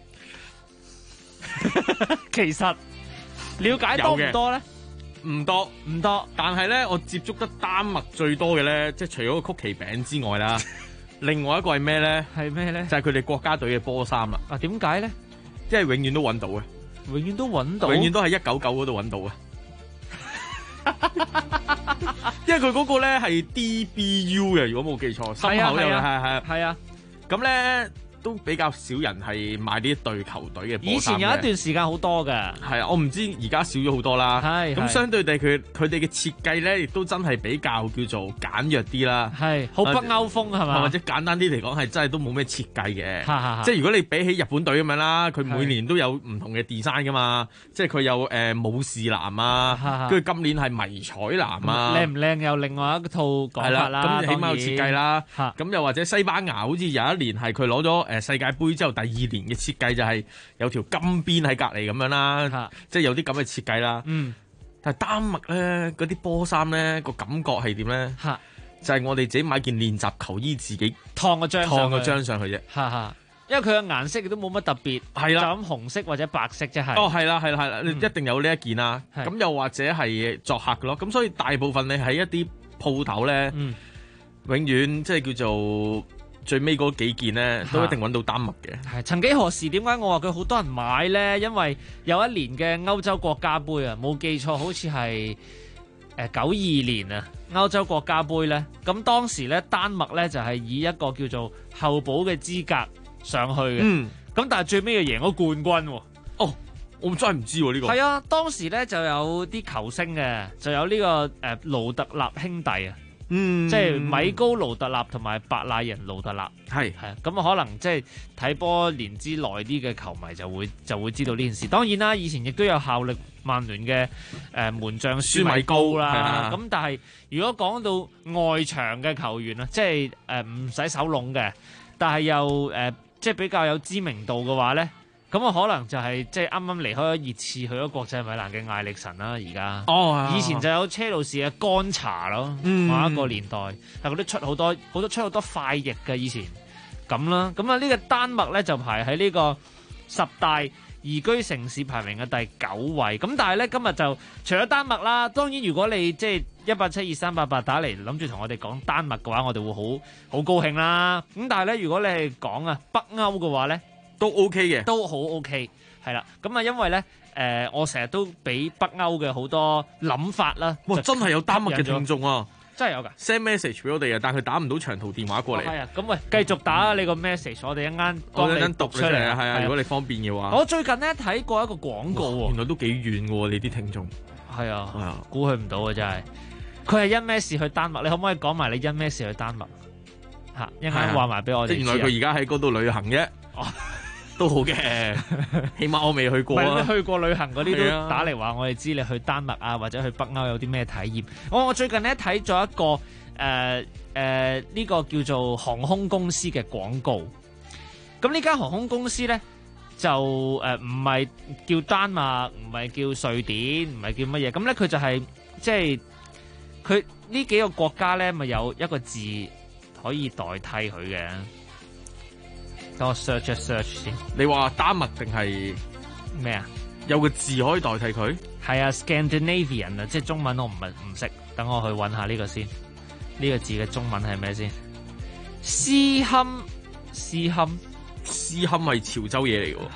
Speaker 14: 其實了解多唔多咧？
Speaker 12: 唔多，但係咧，我接觸得丹麥最多嘅咧，即係除咗個曲奇餅之外啦。另外一個係咩咧？
Speaker 14: 係咩咧？
Speaker 12: 就係佢哋國家隊嘅波衫啦。
Speaker 14: 啊，點解咧？
Speaker 12: 因為永遠都揾到嘅，
Speaker 14: 永遠都揾到，
Speaker 12: 永遠都係199嗰度揾到嘅。因為佢嗰個咧係 DBU 嘅，如果冇記錯，心口有係啊。咁咧都比較少人係買呢一隊球隊嘅波衫嘅。
Speaker 14: 以前有一段時間好多㗎。
Speaker 12: 係啊，我唔知而家少咗好多啦。係。咁相對地，佢哋嘅設計咧，亦都真係比較叫做簡約啲啦。
Speaker 14: 係。好北歐風係嘛？
Speaker 12: 或者簡單啲嚟講，係真係都冇咩設計嘅。即係如果你比起日本隊咁樣啦，佢每年都有唔同嘅 design 㗎嘛。即係佢有武士藍啊，跟住今年係迷彩藍啊。
Speaker 14: 靚唔靚又另外一套講法啦。
Speaker 12: 咁起碼有設計啦。咁又或者西班牙好似有一年係佢攞咗世界盃之後第2年嘅設計就係有條金邊喺隔離咁樣啦，即係有啲咁嘅設計啦。但係丹麥咧嗰啲波衫咧個感覺係點咧？就係我哋自己買件練習球衣自己
Speaker 14: 燙個章
Speaker 12: 上去啫。
Speaker 14: 因為佢嘅顏色亦都冇乜特別，係啦，就咁紅色或者白色啫係。
Speaker 12: 哦，係啦，你一定有呢一件啦。咁又或者係作客嘅咯。咁所以大部分你喺一啲鋪頭咧，永遠即係叫做。最尾嗰幾件咧，都一定揾到丹麥嘅。
Speaker 14: 係曾幾何時，點解我話佢好多人買咧？因為有一年嘅歐洲國家杯啊，冇記錯好似係92年啊，歐洲國家杯咧。咁當時咧，丹麥咧就係以一個叫做候補嘅資格上去嘅。咁但係最尾又贏咗冠軍喎。
Speaker 12: 哦，我真係唔知喎呢個。
Speaker 14: 係啊，當時咧就有啲球星嘅，就有呢個盧特納兄弟啊。即係米高盧特納同埋白賴人盧特納，係咁啊，可能即係睇波年資耐啲嘅球迷就會知道呢件事。當然啦，以前亦都有效力曼聯嘅門將舒米高啦。咁但係如果講到外場嘅球員啊，即係唔使手籠嘅，但係又即係比較有知名度嘅話咧。咁啊，可能就係即係啱啱離開咗熱刺去咗國際米蘭嘅艾力神啦，而家。以前就有車路士嘅乾茶咯，某一個年代，係嗰啲出好多快翼嘅以前咁啦。咁啊，呢個丹麥咧就排喺呢個10大宜居城市排名嘅第9位。咁但係咧今日就除咗丹麥啦，當然如果你即係1872388打嚟諗住同我哋講丹麥嘅話，我哋會好高興啦。咁但係咧，如果你係講啊北歐嘅話咧，
Speaker 12: 都 OK 嘅，
Speaker 14: 都好 OK， 係啦。咁啊，因為咧，我成日都俾北歐嘅好多諗法啦。
Speaker 12: 哇，真係有丹麥嘅聽眾啊！
Speaker 14: 真係有㗎
Speaker 12: ，send message 俾我哋啊，但佢打唔到長途電話過嚟。
Speaker 14: 係啊，咁喂，繼續打你個 message，我哋一間幫你讀出嚟
Speaker 12: 啊，係啊，如果你方便嘅話。
Speaker 14: 我最近咧睇過一個廣告喎，
Speaker 12: 原來都幾遠嘅喎，你啲聽眾。
Speaker 14: 係啊，估佢唔到啊，真係。佢係因咩事去丹麥？你可唔可以講埋你因咩事去丹麥？嚇，一陣間話埋俾我哋知。
Speaker 12: 原來佢而家喺嗰度旅行啫。都好嘅，起碼我未去過啊。
Speaker 14: 你去過旅行嗰啲都打嚟話我哋知你去丹麥啊，或者去北歐有啲咩體驗。我最近咧睇咗一個呢個叫做航空公司嘅廣告。咁呢間航空公司咧就唔係叫丹麥，唔係叫瑞典，唔係叫乜嘢。咁咧佢就係即係佢呢幾個國家咧，咪有一個字可以代替佢嘅。等我 search 一 search 先。
Speaker 12: 你話丹麥定係
Speaker 14: 咩啊？
Speaker 12: 有個字可以代替佢？
Speaker 14: 係啊 ，Scandinavian 啊，即係中文我唔識。等我去揾下呢個先。呢個字嘅中文係咩先？斯堪
Speaker 12: 係潮州嘢嚟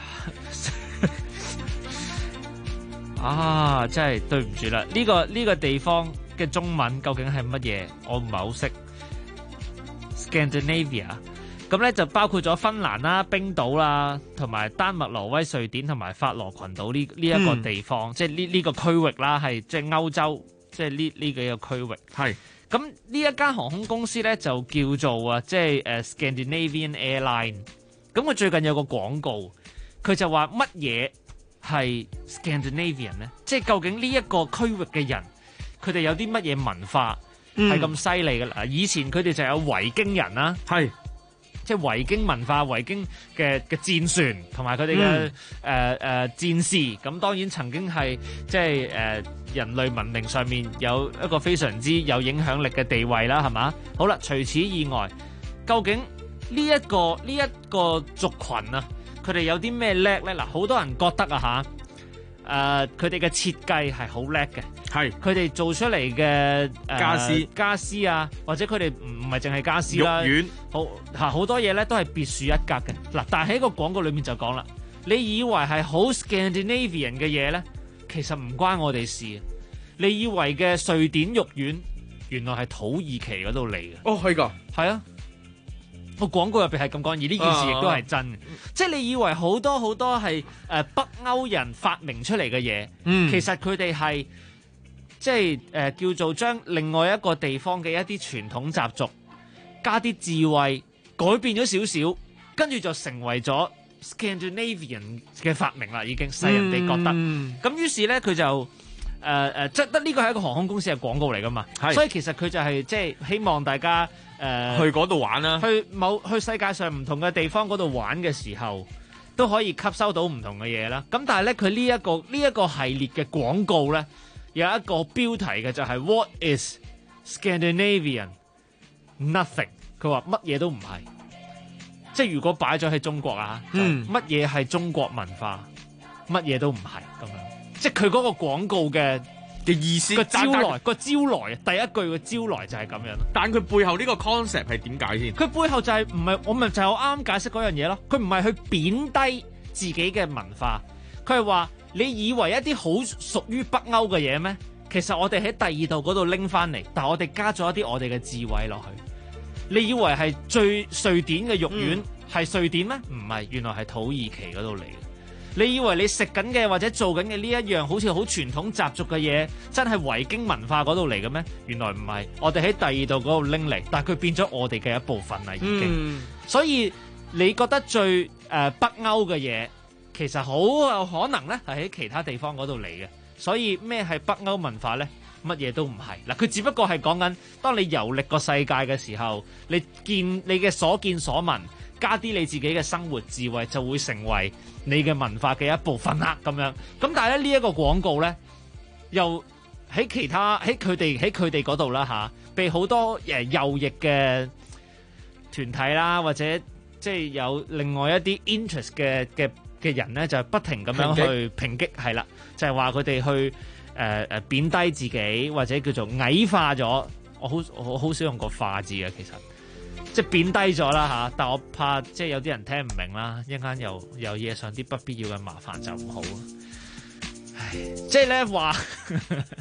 Speaker 12: 嘅。
Speaker 14: 啊，真係對唔住啦！呢個地方嘅中文究竟係乜嘢？我唔係好識。Scandinavia。咁咧就包括咗芬蘭啦、冰島啦，同埋丹麥、挪威、瑞典同埋法羅群島呢一個地方，即係呢個區域啦，係即係歐洲，即係呢幾個區域。係咁呢一間航空公司咧就叫做即係Scandinavian Airline。咁佢最近有個廣告，佢就話乜嘢係 Scandinavian 咧？即係究竟呢一個區域嘅人，佢哋有啲乜嘢文化係咁犀利嘅啦？以前佢哋就有維京人啦，係。即係維京文化、維京嘅戰船同埋佢哋嘅戰士，咁當然曾經係即係人類文明上面有一個非常之有影響力嘅地位啦，係嘛？好啦，除此以外，究竟呢一個族群啊，佢哋有啲咩叻咧？嗱，好多人覺得啊佢哋嘅設計係好叻嘅，係佢哋做出嚟嘅家私啊，或者佢哋唔係淨係家私啦，肉丸好多嘢咧都係別樹一格嘅。嗱，但係喺個廣告裏面就講啦，你以為係好 Scandinavian 嘅嘢咧，其實唔關我哋事。你以為嘅瑞典肉丸，原來係土耳其嗰度嚟嘅。
Speaker 12: 哦，係㗎，
Speaker 14: 係啊。個廣告入邊係咁講，而呢件事亦都係真嘅。即係你以為好多係北歐人發明出嚟嘅嘢，其實佢哋係即係叫做將另外一個地方嘅一啲傳統習俗加啲智慧改變咗少少，跟住就成為咗 Scandinavian 嘅發明啦，已經世人哋覺得。咁於是咧佢就即係得呢個係一個航空公司嘅廣告嚟㗎嘛，所以其實佢就係即係希望大家。
Speaker 12: 去嗰度玩啦，
Speaker 14: 去世界上唔同嘅地方嗰度玩嘅時候，都可以吸收到唔同嘅嘢啦。咁但係咧，佢呢一個系列嘅廣告咧，有一個標題嘅就係 What is Scandinavian? Nothing。佢話乜嘢都唔係，即係如果擺咗喺中國啊，乜嘢係中國文化，乜嘢都唔係咁樣。即係佢嗰個廣告嘅意思個招來第一句嘅招來就係咁樣。
Speaker 12: 但佢背後呢個 concept 係點解先？
Speaker 14: 佢背後就係唔係我咪就係我啱啱解釋嗰樣嘢咯。佢唔係去貶低自己嘅文化，佢係話你以為一啲好屬於北歐嘅嘢咩？其實我哋喺第二度嗰度拎翻嚟，但係我哋加咗一啲我哋嘅智慧落去。你以為係最瑞典嘅肉丸係瑞典咩？唔係，原來係土耳其嗰度嚟嘅。你以為你食緊嘅或者做緊嘅呢一樣好似好傳統習俗嘅嘢，真係維京文化嗰度嚟嘅咩？原來唔係，我哋喺第二度嗰度拎嚟，但係佢變咗我哋嘅一部分啦，已經。所以你覺得最北歐嘅嘢，其實好有可能咧係喺其他地方嗰度嚟嘅。所以咩係北歐文化咧？乜嘢都唔係。嗱，佢只不過係講緊，當你遊歷個世界嘅時候，你嘅所見所聞，加啲你自己嘅生活智慧，就會成為你嘅文化嘅一部分啦。咁樣，咁但係咧呢一個廣告咧，又喺佢哋嗰度啦嚇，被好多右翼嘅團體啦，或者即係有另外一啲 interest 嘅人咧，就不停咁樣去抨擊，係啦，就係話佢哋去貶低自己，或者叫做矮化咗。我好少用個化字嘅，其實。即係貶低咗啦嚇，但我怕即係有啲人聽唔明啦，一陣間又惹上啲不必要嘅麻煩就唔好。唉，即係咧話，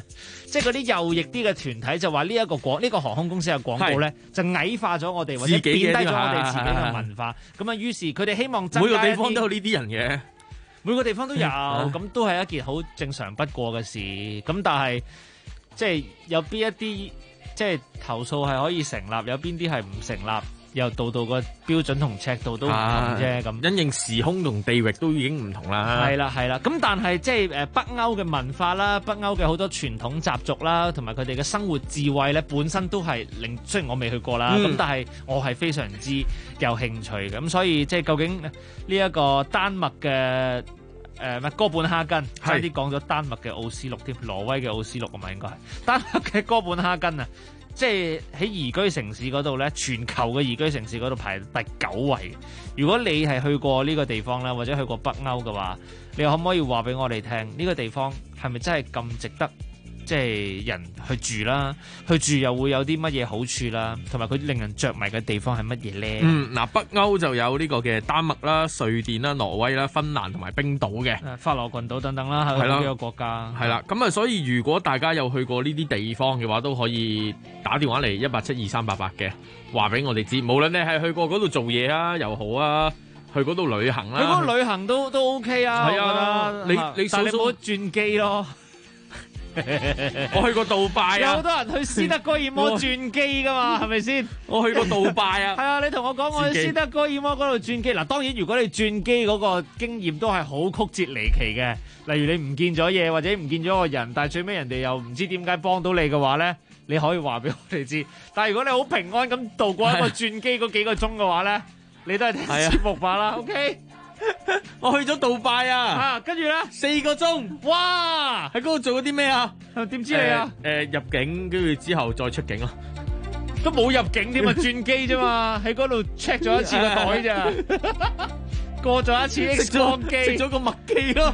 Speaker 14: 即係嗰啲右翼啲嘅團體就話呢個航空公司嘅廣告咧，就矮化咗我哋或者貶低咗我哋自己嘅文化。咁啊，於是佢哋希望增加
Speaker 12: 每個地方都有呢啲人嘅，
Speaker 14: 每個地方都有，咁都係一件好正常不過嘅事。咁但係即係有邊一啲即係投訴係可以成立，有邊啲係唔成立？又度個標準同尺度都唔同啫，咁
Speaker 12: 因應時空同地域都已經唔同啦。
Speaker 14: 係啦，咁但係即係北歐嘅文化啦，北歐嘅好多傳統習俗啦，同埋佢哋嘅生活智慧咧，本身都係雖然我未去過啦，咁但係我係非常之有興趣嘅。咁所以即係究竟呢一個丹麥嘅哥本哈根，差啲講咗丹麥嘅奧斯陸添，挪威嘅奧斯陸啊嘛，應該係丹麥嘅哥本哈根啊。即係喺宜居城市嗰度咧，全球嘅宜居城市嗰度排第9位。如果你係去過呢個地方咧，或者去過北歐嘅話，你可唔可以話俾我哋聽，呢個地方係咪真係咁值得即係人去住啦？去住又會有啲乜嘢好處啦？同埋佢令人着迷嘅地方係乜嘢咧？
Speaker 12: 嗱，北歐就有呢個嘅丹麥啦、瑞典啦、挪威啦、芬蘭同埋冰島嘅，
Speaker 14: 法羅群島等等啦，係幾個國家。
Speaker 12: 係啦，咁啊，所以如果大家有去過呢啲地方嘅話，都可以打電話嚟1872388嘅，話俾我哋知。無論你係去過嗰度做嘢啊又好啊，去嗰度旅行啦，
Speaker 14: 去嗰度旅行都 OK 啊。
Speaker 12: 係啊，你
Speaker 14: 但係你唔好轉機咯。
Speaker 12: 我去過杜拜啊，
Speaker 14: 有好多人去斯德哥爾摩轉機噶嘛，係咪先？
Speaker 12: 我去過杜拜啊，
Speaker 14: 係啊，你同我講我去斯德哥爾摩嗰度轉機。嗱，當然如果你轉機嗰個經驗都係好曲折離奇嘅，例如你唔見咗嘢或者唔見咗個人，但係最尾人哋又唔知點解幫到你嘅話咧，你可以話俾我哋知。但係如果你好平安咁度過一個轉機嗰幾個鐘嘅話咧，你都係聽節目吧啦，OK？
Speaker 12: 我去咗杜拜啊，
Speaker 14: 跟住咧
Speaker 12: 4個鐘，
Speaker 14: 哇！
Speaker 12: 喺嗰度做咗啲咩啊？
Speaker 14: 點知你啊？
Speaker 12: 入境，跟住之後再出境咯，
Speaker 14: 都冇入境添啊，轉機啫嘛，喺嗰度 check 咗一次個袋咋，過咗一次 X 光機，
Speaker 12: 食咗個麥記咯，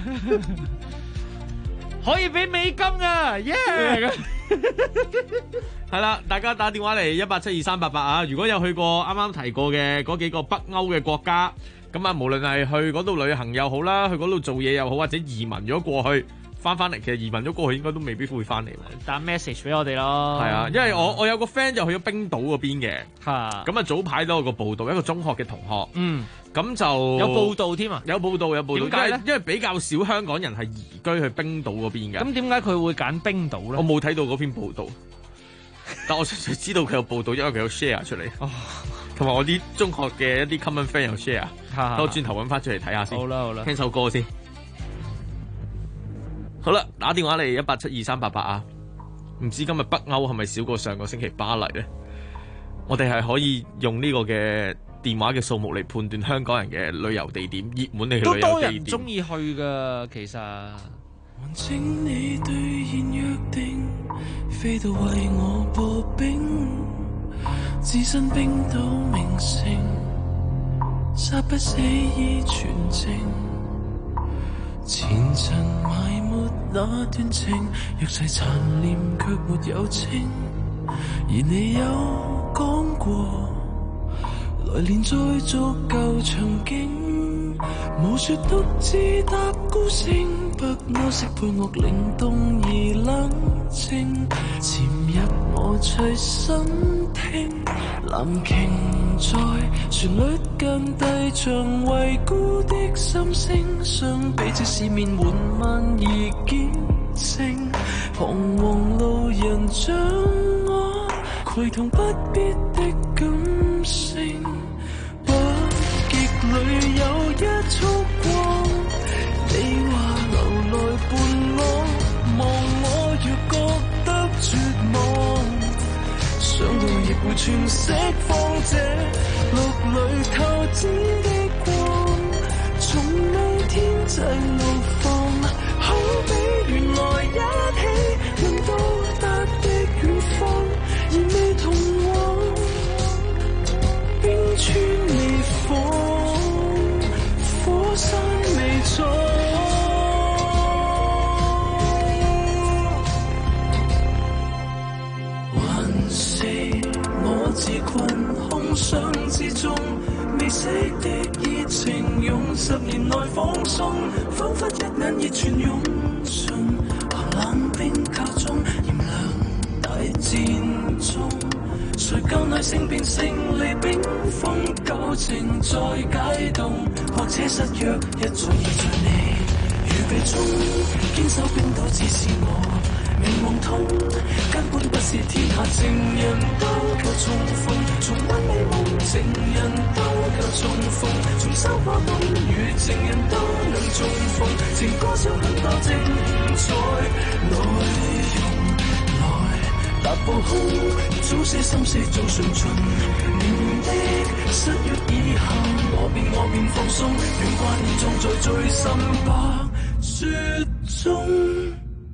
Speaker 14: 可以俾美金啊，耶！
Speaker 12: 係啦，大家打電話嚟1872388啊！如果有去過啱啱提過嘅嗰幾個北歐嘅國家。咁啊，無論係去嗰度旅行又好啦，去嗰度做嘢又好，或者移民咗過去，翻嚟，其實移民咗過去應該都未必會翻嚟。
Speaker 14: 打 message 俾我哋咯。
Speaker 12: 係啊，因為我有個 friend 就去咗冰島嗰邊嘅。咁啊，早排都有個報道，一個中學嘅同學。咁就
Speaker 14: 有報道添啊？
Speaker 12: 有報道。
Speaker 14: 點解咧？
Speaker 12: 因為比較少香港人係移居去冰島嗰邊嘅。
Speaker 14: 咁點解佢會揀冰島咧？
Speaker 12: 我冇睇到嗰篇報道，但我純粹知道佢有報道，因為佢有 share 出嚟。同埋我啲中學嘅一啲 common friend 有 share， 我轉頭揾翻出嚟睇下先。
Speaker 14: 好啦，
Speaker 12: 聽首歌先。好啦，打電話嚟1872388啊！唔知今日北歐係咪少過上個星期巴黎咧？我哋係可以用呢個嘅電話嘅數目嚟判斷香港人嘅旅遊地點，熱門嘅旅遊地點。
Speaker 14: 都多人中意去噶，其實。
Speaker 25: 還請你兌現約定，飛到為我破冰。置身冰島名城，殺不死已全情，前塵埋沒那段情，若齊殘念卻沒有情。而你有講過，來年再續舊場景，無說獨自踏孤星，北歐式配樂令動而冷靜，潛入我隨身聽，藍鯨在旋律更低，像遺孤的心聲，相比這市面緩慢而堅靜，彷徨路人將我攜同不必的感性，北極裏有一束光，你話留來伴我，望我若覺得絕望，想到亦會全釋放這綠裏透支的光，從未天際怒放，好比原來一起能到達的遠方，而未同往，冰川未放，火山未撞。自困空想之中，未熄的熱情用10年內放鬆，彷彿一眼熱泉湧進，寒冷冰靠中，炎涼戰中，誰夠耐性便勝利，冰封舊情再解凍，或者失約一早已在你預備中，堅守冰島只是我明夢通，根本不是天下情人都夠重逢，重溫美夢情人都夠重逢，重修過冬與情人都能重逢，情歌少很多精彩內容，來踏步空，早些心死早上盡，年的失約以後，我便放鬆，願掛念種在最深白雪中。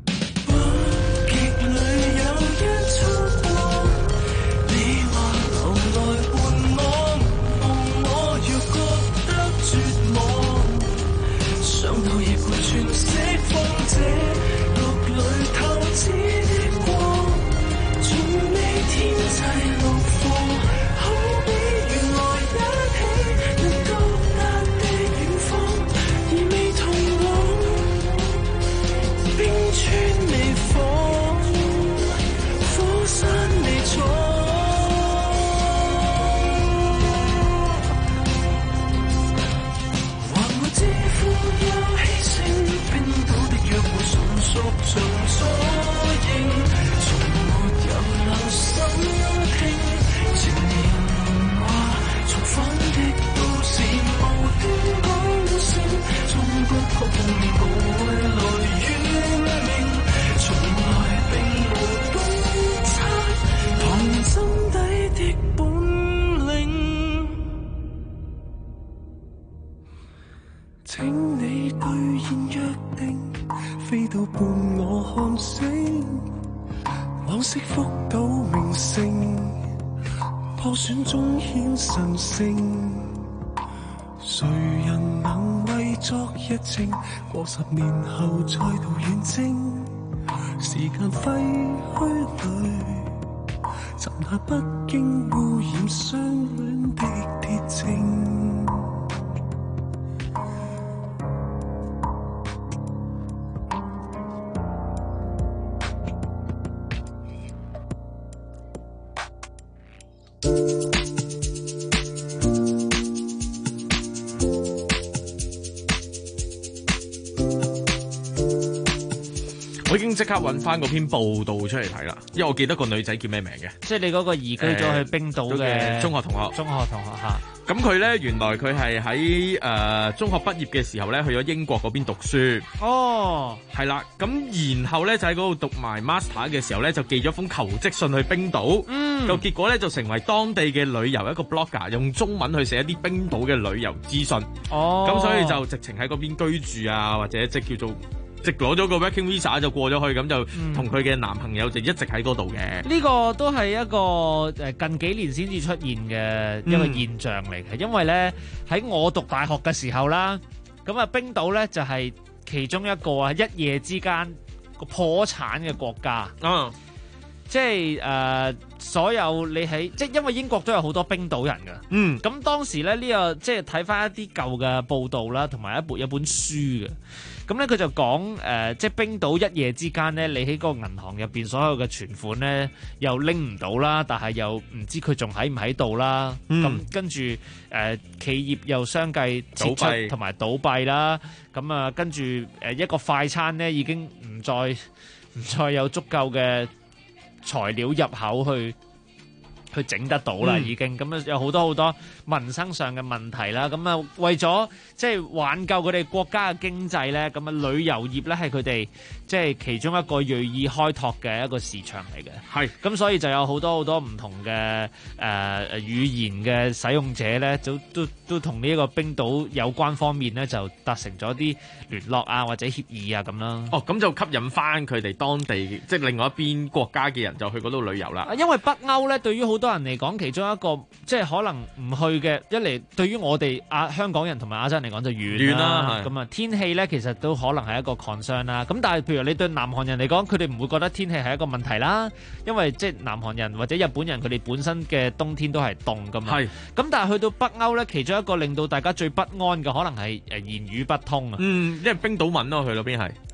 Speaker 25: 選中顯神聖，誰人能為昨日情？過10年後再度遠征，時間廢墟裏，尋下不經污染相戀的鐵證。
Speaker 12: 我已經即刻揾翻嗰篇報道出嚟睇啦，因為我記得個女仔叫咩名嘅，
Speaker 14: 即係你嗰個移居咗去冰島嘅
Speaker 12: 中學同學。
Speaker 14: 中學同學嚇。
Speaker 12: 咁佢咧原來佢係喺中學畢業嘅時候咧去咗英國嗰邊讀書。
Speaker 14: 哦，
Speaker 12: 係啦，咁然後咧就喺嗰度讀埋 master 嘅時候咧就寄咗封求職信去冰島。個結果咧就成為當地嘅旅遊一個 blogger，用中文去寫一啲冰島嘅旅遊資訊。
Speaker 14: 哦，
Speaker 12: 咁所以就直情喺嗰邊居住啊，或者即叫做。即攞咗個 working visa 就過咗去，咁就同佢嘅男朋友就一直喺嗰度嘅。
Speaker 14: 呢個都係一個近幾年先至出現嘅一個現象嚟嘅，因為咧喺我讀大學嘅時候啦，咁啊冰島咧就係其中一個啊一夜之間個破產嘅國家。即係所有你喺即係因為英國都有好多冰島人㗎。咁當時咧呢個即係睇翻一啲舊嘅報道啦，同埋一本書嘅。咁咧佢就講即係冰島一夜之間咧，你喺個銀行入邊所有嘅存款咧又拎唔到啦，但係又唔知佢仲喺唔喺度啦。咁跟住企業又相繼撤出同埋倒閉啦。咁啊跟住一個快餐咧已經唔再有足夠嘅材料入口去整得到啦，已經咁啊有好多民生上嘅問題啦。咁啊為咗即係挽救佢哋國家嘅經濟咧，咁啊旅遊業咧係佢哋即係其中一個銳意開拓嘅一個市場嚟嘅。係咁，所以就有好多唔同嘅語言嘅使用者咧，都同呢一個冰島有關方面咧就達成咗啲聯絡啊或者協議啊咁啦。哦，咁就吸引翻佢哋當地即係另外一邊國家嘅人就去嗰度旅遊啦。因為北歐咧對於好多人嚟講，其中一個即係可能唔去嘅，一嚟對於我哋香港人同埋亞洲人嚟講就遠啦。咁啊天氣咧其實都可能係一個 concern 啦。咁但係譬如你對南韓人嚟講，佢哋唔會覺得天氣係一個問題啦，因為即係南韓人或者日本人佢哋本身嘅冬天都係凍㗎嘛。係。咁但係去到北歐咧，其中一個令到大家最不安嘅可能係言語不通啊。因為冰島文咯，去嗰邊係。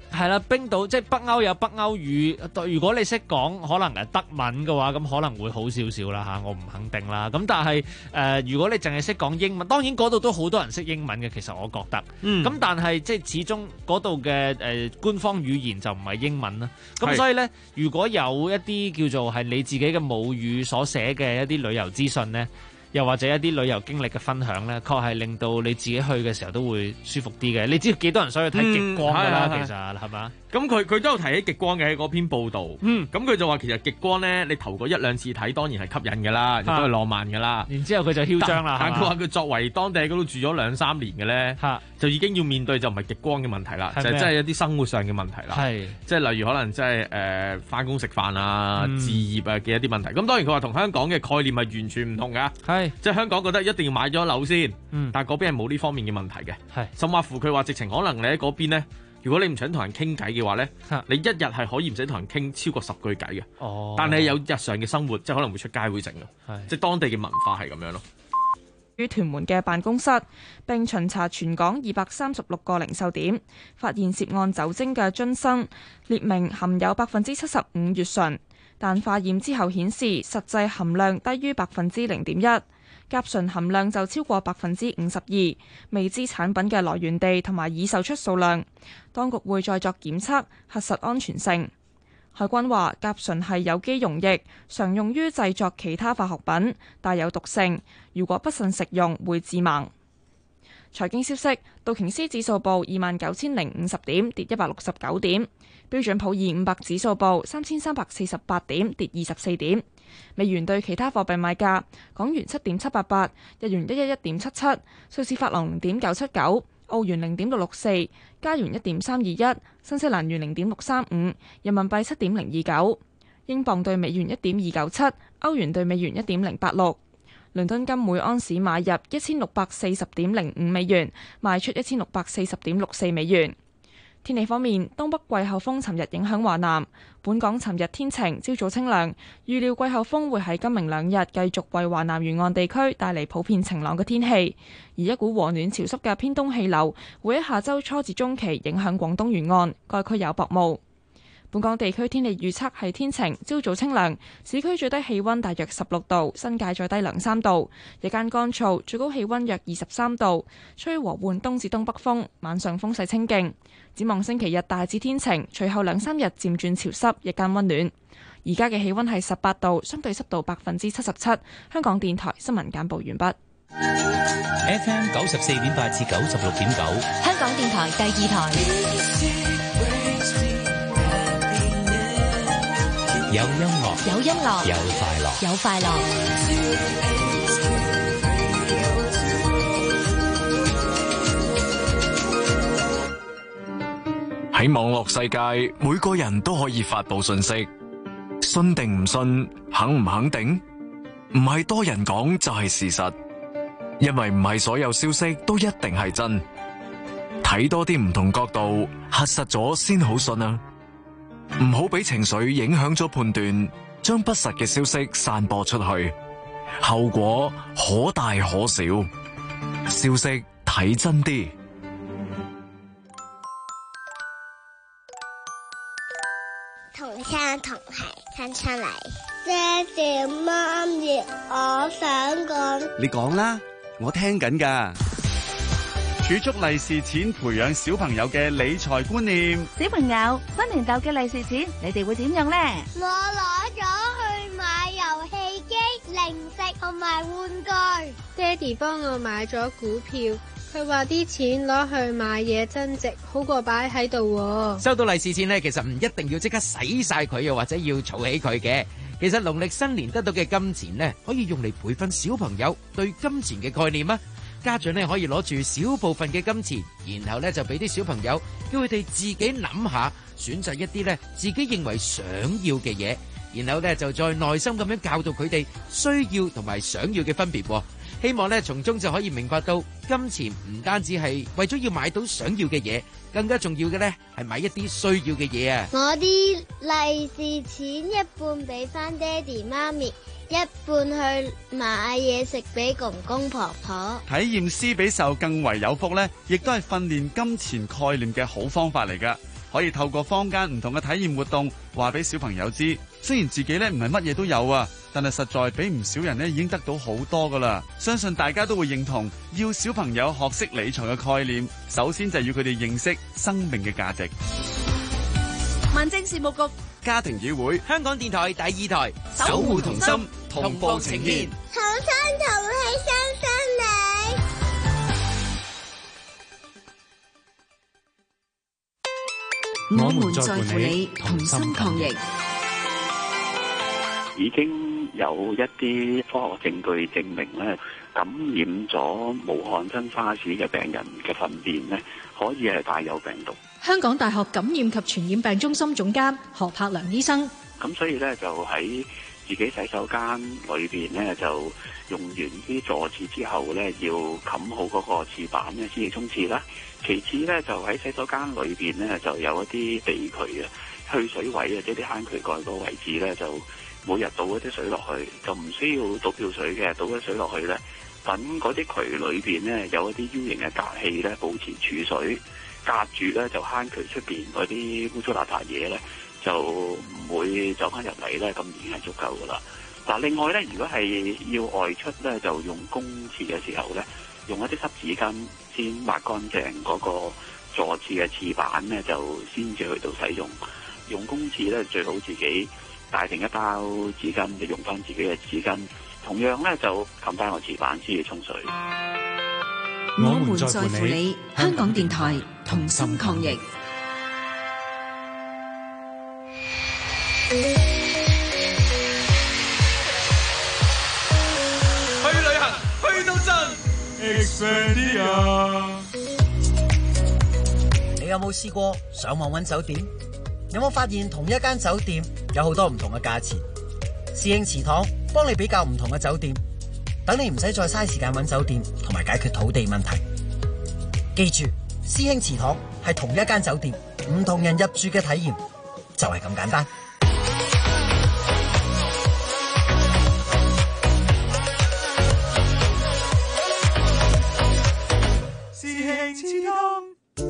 Speaker 14: 係啦，冰島即係北歐有北歐語。如果你識講可能德文嘅話，咁可能會好少少啦嚇，我唔肯定啦。咁但係如果你淨係識講英文，當然嗰度都好多人識英文嘅，其實我覺得。咁但係即係始終嗰度嘅官方語言就唔係英文啦。咁所以呢，如果有一啲叫做係你自己嘅母語所寫嘅一啲旅遊資訊呢，又或者一啲旅遊經歷嘅分享呢，確係令到你自己去嘅時候都會舒服啲嘅。你知幾多人想去睇極光㗎啦？其實係嘛？
Speaker 12: 咁佢都有提起極光嘅喺嗰篇報導。咁佢就話其實極光咧，你頭嗰一兩次睇當然係吸引㗎啦，亦都係浪漫㗎啦。
Speaker 14: 然之後佢就囂張啦。
Speaker 12: 但佢話佢作為當地喺嗰度住咗2-3年嘅咧，就已經要面對就唔係極光嘅問題啦，就係真係一啲生活上嘅問題啦。即係例如可能即係返工食飯啊、置業啊嘅一啲問題。咁當然佢話同香港嘅概念係完全唔同㗎。即係香港覺得一定要買咗樓先，但係嗰邊係冇呢方面嘅問題嘅。甚至乎佢話直情可能你喺嗰邊咧。如果你唔想同人傾偈嘅話咧，你一日係可以唔使同人傾超過10句偈嘅。但係有日常嘅生活，即係可能會出街會整咯。即係當地嘅文化係咁樣咯。
Speaker 1: 於屯門嘅辦公室並巡查全港236個零售點，發現涉案酒精嘅樽身列明含有75%乙醇，但化驗之後顯示實際含量低於0.1%。甲醇含量就超過52%，未知產品嘅來源地同埋已售出數量，當局會再作檢測，核實安全性。海關話甲醇係有機溶液，常用於製作其他化學品，帶有毒性，如果不慎食用會致盲。財經消息，道瓊斯指數報29,050點，跌169點；標準普爾500指數報3,348點，跌24點。美元對其他貨幣買價：港元7.788，日元111.77，瑞士法郎0.979，澳元0.664，加元1.321，新西蘭元0.635，人民幣7.029，英鎊對美元1.297，歐元對美元1.086。倫敦金每安士買入1640.05美元，賣出1640.64美元。天氣方面，東北季候風尋日影響華南，本港尋日天晴，朝早清涼，預料季候風會喺今明兩日繼續為華南沿岸地區帶嚟普遍晴朗嘅天氣，而一股和暖潮濕嘅偏東氣流會喺下周初至中期影響廣東沿岸，該區有薄霧。本港地區天氣預測係天晴，朝早清涼，市區最低氣溫大約16度，新界再低2-3度，日間乾燥，最高氣溫約23度，吹和緩東至東北風，晚上風勢清勁。展望星期日大致天晴，隨後2-3日漸轉潮濕，日間溫暖。而家嘅氣溫係18度，相對濕度77%。香港電台新聞簡報完畢。
Speaker 4: FM 94.8至96.9，
Speaker 23: 香港電台第2台。
Speaker 4: 有音樂，
Speaker 23: 有音樂，
Speaker 4: 有快樂，
Speaker 23: 有快樂。
Speaker 5: 喺網絡世界，每個人都可以發佈信息，信定唔信，肯唔肯定，唔係多人講就係事實，因為唔係所有消息都一定係真，睇多啲唔同角度，核實咗先好信啊！唔好俾情緒影響咗判斷，將不實嘅消息散播出去，後果可大可小。消息睇真啲。
Speaker 22: 同聲同氣聽出嚟，爹哋媽咪，我想講。
Speaker 6: 你講啦，我聽緊㗎。儲蓄利是錢，培養小朋友嘅理財觀念。
Speaker 3: 小朋友，新年逗嘅利是錢，你哋會點用呢？
Speaker 22: 我攞咗去買遊戲機、零食同埋玩具。
Speaker 8: 爹哋幫我買咗股票，佢話啲錢攞去買嘢增值，好過擺喺度。
Speaker 9: 收到利是錢呢，其實唔一定要即刻使晒佢，又或者要儲起佢嘅。其實農曆新年得到嘅金錢呢，可以用嚟培訓小朋友對金錢嘅概念啊。家長咧可以攞住少部分嘅金錢，然後咧就俾啲小朋友，叫佢哋自己諗下，選擇一啲咧自己認為想要嘅嘢，然後咧就再耐心咁樣教導佢哋需要同埋想要嘅分別。希望咧從中就可以明白到，金錢唔單止係為咗要買到想要嘅嘢，更加重要嘅咧係買一啲需要嘅嘢啊！
Speaker 22: 我啲利是錢一半俾翻爹哋媽咪，一半去買嘢食俾公公婆婆。
Speaker 6: 體驗施比受更為有福呢，亦都係訓練金錢概念嘅好方法嚟㗎。 可以透過坊間唔同嘅體驗活動，話俾小朋友知，雖然自己咧唔係乜嘢都有啊，但係實在比唔少人咧已經得到好多噶啦。相信大家都會認同，要小朋友學識理財嘅概念，首先就要佢哋認識生命嘅價值。
Speaker 3: 民政事務局、
Speaker 6: 家庭議會、
Speaker 9: 香港電台第二台，
Speaker 6: 守護童心，同步呈現。
Speaker 22: 同心同氣，雙雙美。
Speaker 23: 我們在乎你，同心抗疫。
Speaker 10: 已經有一啲科學證據證明咧，感染咗武漢真沙士嘅病人嘅糞便咧，可以係帶有病毒。
Speaker 11: 香港大學感染及傳染病中心總監何柏良醫生。
Speaker 10: 咁所以咧，就喺自己洗手間裏邊咧，就用完啲坐廁之後咧，要冚好嗰個廁板咧先至沖廁啦。其次咧，就喺洗手間裏邊咧，就有一啲地渠啊、去水位啊，即係啲坑渠蓋個位置咧，就每日倒一啲水落去，就唔需要倒漂水嘅，倒啲水落去咧，等嗰啲渠裏邊咧有一啲 U 型嘅隔氣咧，保持儲水，隔住咧就坑渠出邊嗰啲污糟邋遢嘢咧，就唔會走翻入嚟咧，咁已經係足夠噶啦。嗱，另外咧，如果係要外出咧，就用公廁嘅時候咧，用一啲濕紙巾先抹乾淨嗰個坐廁嘅廁板咧，就先至去到使用。用公廁咧，最好自己帶定一包紙巾，就用翻自己嘅紙巾。同樣咧，就冚翻個廁板先至沖水。
Speaker 23: 我們在乎你，香港電台同心抗疫。
Speaker 13: 去旅行，去到盡 Expedia。
Speaker 16: 你有冇試過上網揾酒店？有冇發現同一間酒店有好多唔同嘅價錢？師兄祠堂幫你比較唔同嘅酒店，等你唔使再嘥時間揾酒店同埋解決土地問題。記住，師兄祠堂係同一間酒店，唔同人入住嘅體驗就係咁簡單。
Speaker 13: 師兄祠堂。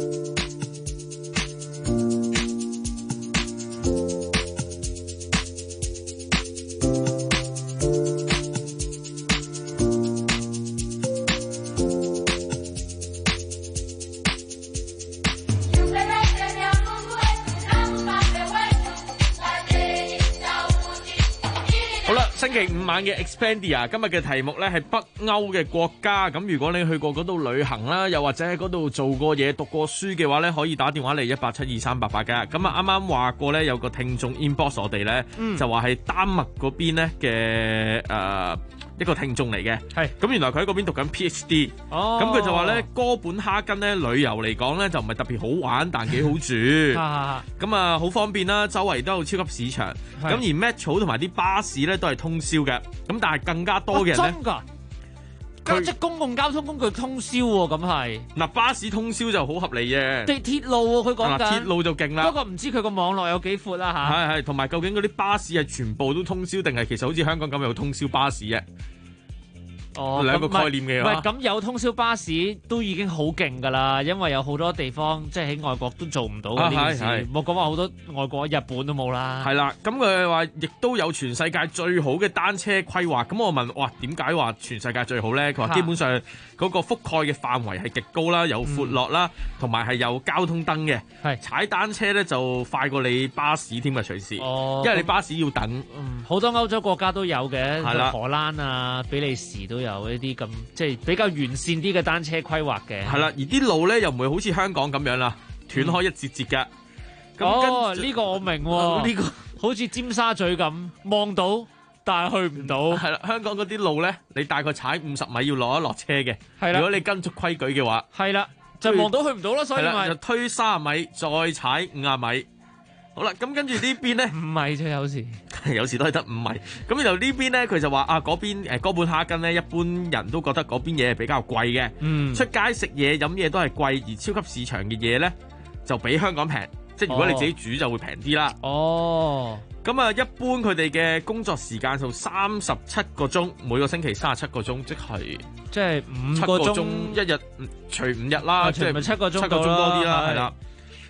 Speaker 12: 星期五晚嘅 Expedia， 今日嘅題目咧係北歐嘅國家。咁如果你去過嗰度旅行啦，又或者喺嗰度做過嘢、讀過書嘅話咧，可以打電話嚟1872388嘅。咁啊，啱啱話過咧，有個聽眾 inbox 我哋咧，就話係丹麥嗰邊咧嘅一個聽眾嚟嘅。係咁，原來佢喺嗰邊讀緊 PhD。咁佢就話咧，哥本哈根咧旅遊嚟講咧就唔係特別好玩，但幾好住。咁啊，好方便啦，周圍都有超級市場。咁而 Metro 同埋啲巴士咧都係通宵嘅。咁但係更加多嘅人咧，
Speaker 14: 真㗎，即係公共交通工具通宵喎。咁係
Speaker 12: 嗱，巴士通宵就好合理嘅。
Speaker 14: 鐵路喎，佢講緊
Speaker 12: 鐵路就勁啦。
Speaker 14: 不過唔知佢個網絡有幾闊啦嚇。
Speaker 12: 係，同埋究竟嗰啲巴士係全部都通宵，定係其實好似香港咁有通宵巴士嘅？
Speaker 14: 哦，
Speaker 12: 兩個概念嘅。
Speaker 14: 唔係咁有通宵巴士都已經好勁㗎啦，因為有好多地方即係喺外國都做唔到呢件事。冇講話好多外國日本都冇啦。
Speaker 12: 係啦，咁佢話亦都有全世界最好嘅單車規劃。咁我問，哇，點解話全世界最好咧？佢話基本上嗰個覆蓋嘅範圍係極高啦，有闊落啦，同埋係有交通燈嘅。係踩單車咧就快過你巴士添啊，隨時。哦，因為你巴士要等。
Speaker 14: 好多歐洲國家都有嘅，
Speaker 12: 係啦，
Speaker 14: 荷蘭啊、比利時都有一啲咁即係比較完善啲嘅單車規劃嘅。
Speaker 12: 係啦，而啲路咧又唔會好似香港咁樣啦，斷開一節節嘅。
Speaker 14: 哦，呢個我明喎，呢個好似尖沙咀咁，望到但係去唔到。
Speaker 12: 係啦，香港嗰啲路咧，你大概踩50米要落一落車嘅。係啦，如果你跟足規矩嘅話，
Speaker 14: 係啦，就望到去唔到咯。所以咪
Speaker 12: 就推30米，再踩50米。好啦，咁跟住呢邊咧，
Speaker 14: 5米啫，有時
Speaker 12: 都係得5米。咁就呢邊咧，佢就話啊，嗰邊哥本哈根咧，一般人都覺得嗰邊嘢係比較貴嘅。出街食嘢飲嘢都係貴，而超級市場嘅嘢咧就比香港平。即係如果你自己煮就會平啲啦。哦。咁啊，一般佢哋嘅工作時間就37個鐘，每個星期37個鐘，即係
Speaker 14: 5個鐘
Speaker 12: 一日，除5日啦，即係
Speaker 14: 7個鐘
Speaker 12: 多啲啦，係啦。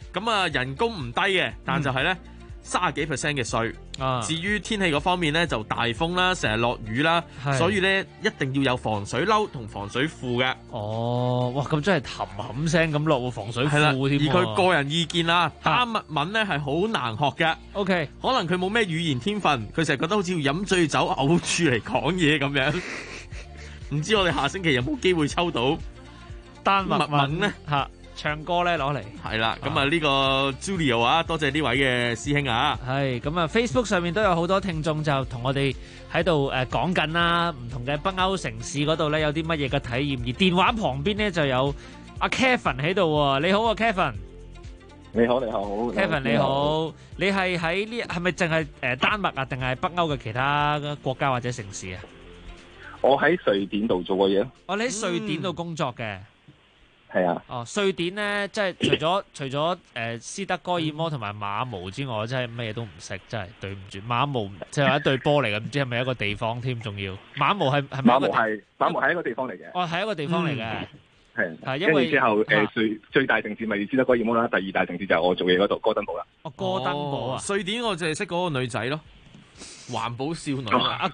Speaker 12: 咁啊人工唔低嘅，但就係咧30幾% 嘅稅。至於天氣嗰方面咧，就大風啦，成日落雨啦，所以咧一定要有防水褸同防水褲嘅。
Speaker 14: 哦，哇！咁真係冚冚聲咁落防水褲添。
Speaker 12: 而佢個人意見啦，丹麥文咧係好難學嘅。
Speaker 14: OK，
Speaker 12: 可能佢冇咩語言天分，佢成日覺得好似要飲醉酒嘔住嚟講嘢咁樣。唔知我哋下星期有冇機會抽到
Speaker 14: 丹麥文
Speaker 12: 咧？
Speaker 14: 唱歌咧攞嚟
Speaker 12: 係啦，咁啊呢個 Julio 啊，多謝呢位嘅師兄啊。
Speaker 14: 係咁啊 Facebook 上面都有好多聽眾就同我哋喺度講緊啦，唔同嘅北歐城市嗰度咧有啲乜嘢嘅體驗，而電話旁邊咧就有阿 Kevin 喺度喎。你好啊 Kevin。
Speaker 2: 你好
Speaker 14: Kevin 你好，你係喺呢係咪淨係丹麥啊，定係北歐嘅其他國家或者城市啊？
Speaker 2: 我喺瑞典度做過嘢。
Speaker 14: 你喺瑞典度工作嘅。
Speaker 2: 係啊。
Speaker 14: 瑞典咧，即係除咗斯德哥爾摩同埋馬毛之外，我真係乜嘢都唔識，真係對唔住。馬毛即係一對波嚟嘅，唔知係咪一個地方添？仲要馬毛係咪？馬
Speaker 2: 毛係一個地方嚟嘅。
Speaker 14: 係一個地方嚟嘅。
Speaker 2: 係因為之後最大城市咪斯德哥爾摩啦，第二大城市就係我做嘢嗰度哥登堡啦。
Speaker 14: 哥登堡啊！
Speaker 12: 瑞典我淨係識嗰個女仔咯，環保少女
Speaker 14: 阿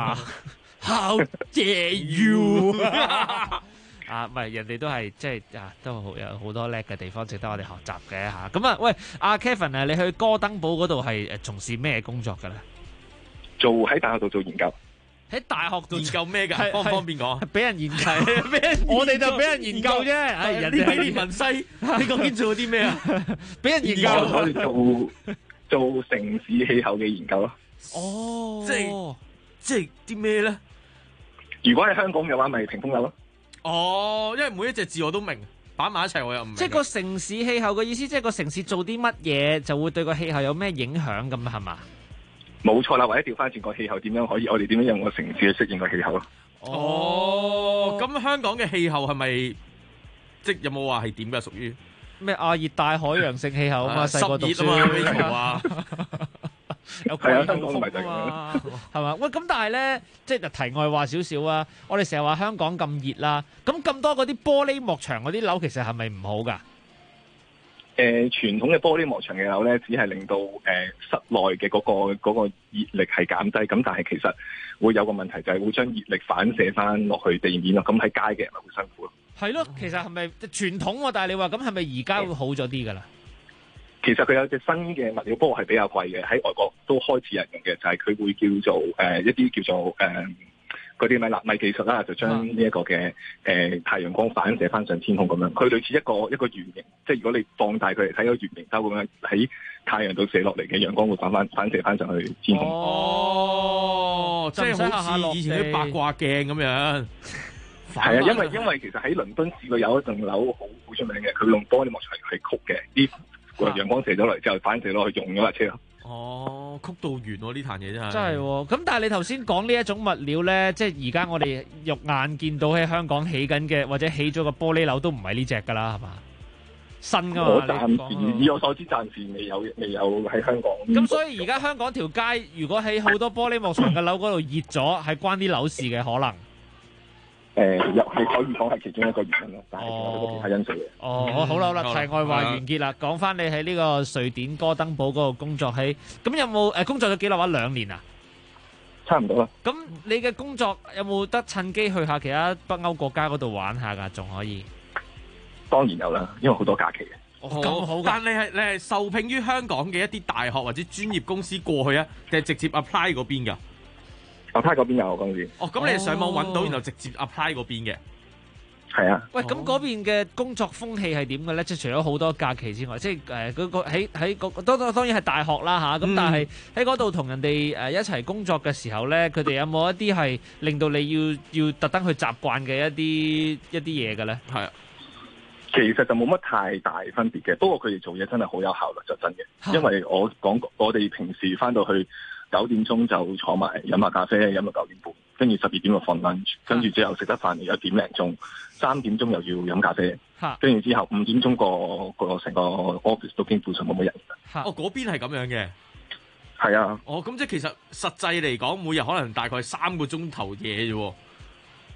Speaker 14: Greta。How dare you！ 唔係人哋都係即係都有好多叻嘅地方值得我哋學習嘅嚇。咁啊，喂，阿 Kevin 啊，你去哥登堡嗰度係從事咩工作嘅咧？
Speaker 2: 喺大學度做研究。
Speaker 14: 喺大學度
Speaker 12: 研究咩㗎？方唔方便講？
Speaker 14: 俾人研究，我哋就俾人研究啫。人哋喺連文西，你究竟做啲咩啊？俾人研究，
Speaker 2: 我哋做城市氣候嘅研究咯。
Speaker 14: 哦，
Speaker 12: 即係啲咩咧？
Speaker 2: 如果喺香港嘅話，咪屏風樓咯。
Speaker 12: 哦，因為每一隻字我都明，擺埋一齊我又唔明。
Speaker 14: 即係個城市氣候嘅意思，即係個城市做啲乜嘢就會對個氣候有咩影響咁係嘛？
Speaker 2: 冇錯啦，或者調翻轉個氣候點樣可以，我哋點樣用個城市去適應個氣候咯？
Speaker 12: 咁香港嘅氣候係咪即有冇話係點㗎？屬於
Speaker 14: 咩熱帶海洋性氣候啊嘛？細個讀書
Speaker 12: 啊。
Speaker 2: 有係啊，香港唔係就係咁樣，
Speaker 14: 係嘛？喂，咁但係咧，即係題外話少少啊！我哋成日話香港咁熱啦，咁多嗰啲玻璃幕牆嗰啲樓，其實係咪唔好㗎？
Speaker 2: 傳統嘅玻璃幕牆嘅樓咧，只係令到室內嘅嗰個熱力係減低，咁但係其實會有個問題，就係會將熱力反射翻落去地面咯。咁喺街嘅人咪會辛苦咯。
Speaker 14: 係咯，其實係咪傳統喎？但係你話咁係咪而家會好咗啲㗎啦？
Speaker 2: 其實佢有隻新嘅物料，不過係比較貴嘅，喺外國都開始人用嘅，就係佢會叫做一啲叫做嗰啲納米技術啦，就將呢一個嘅太陽光反射翻上天空咁樣。佢類似一個圓形，即係如果你放大佢嚟睇個圓形兜咁樣，喺太陽度射落嚟嘅陽光會反射翻上去天空。
Speaker 12: 即係好似以前啲八卦鏡咁樣。
Speaker 2: 係啊，因為其實喺倫敦試過有一棟樓好出名嘅，佢用玻璃幕牆係曲嘅啲。陽光射咗嚟之後，反射落去用嗰架車咯。
Speaker 12: 曲到完喎呢壇嘢真係。
Speaker 14: 真係喎，咁但係你頭先講呢一種物料咧，即係而家我哋肉眼見到喺香港起緊嘅，或者起咗個玻璃樓都唔係呢隻㗎啦，係嘛？新㗎嘛？
Speaker 2: 我暫時以我所知，暫時未有喺香港。
Speaker 14: 咁所以而家香港條街，如果喺好多玻璃幕牆嘅樓嗰度熱咗，係關啲樓事嘅可能。
Speaker 2: 又係可以講係其中一個原因咯，但係仲有好多其他因素嘅。
Speaker 14: 好啦，題外話完結啦，講翻你喺呢個瑞典哥登堡嗰度工作咁有冇工作咗幾耐話2年啊？
Speaker 2: 差唔多啦。
Speaker 14: 咁你嘅工作有冇得趁機去下其他北歐國家嗰度玩下㗎？仲可以？
Speaker 2: 當然有啦，因為好多假期嘅。
Speaker 14: 咁好，
Speaker 12: 但你係受聘於香港嘅一啲大學或者專業公司過去啊，定係直接 apply 嗰邊㗎
Speaker 2: ？apply 嗰邊有公司。
Speaker 12: 咁你係上網揾到，然後直接 apply 嗰邊嘅。
Speaker 2: 係啊。
Speaker 14: 喂，咁嗰邊嘅工作風氣係點嘅咧？即係除咗好多假期之外，即係嗰個喺當然係大學啦嚇。咁但係喺嗰度同人哋一齊工作嘅時候咧，佢哋有冇一啲係令到你要特登去習慣嘅一啲嘢嘅咧？係啊。
Speaker 2: 其實就冇乜太大分別嘅，不過佢哋做嘢真係好有效率就真嘅。因為我哋平時翻到去9點鐘就坐埋飲下咖啡，飲到9點半，跟住12點就放 lunch， 跟住之後食得飯又1點零鐘，3點鐘又要飲咖啡，跟住之後5點鐘個成個 office 都基本上冇乜人。
Speaker 12: 嗰邊係咁樣嘅。
Speaker 2: 係啊。
Speaker 12: 咁即係其實實際嚟講，每日可能大概3個鐘頭嘢啫喎。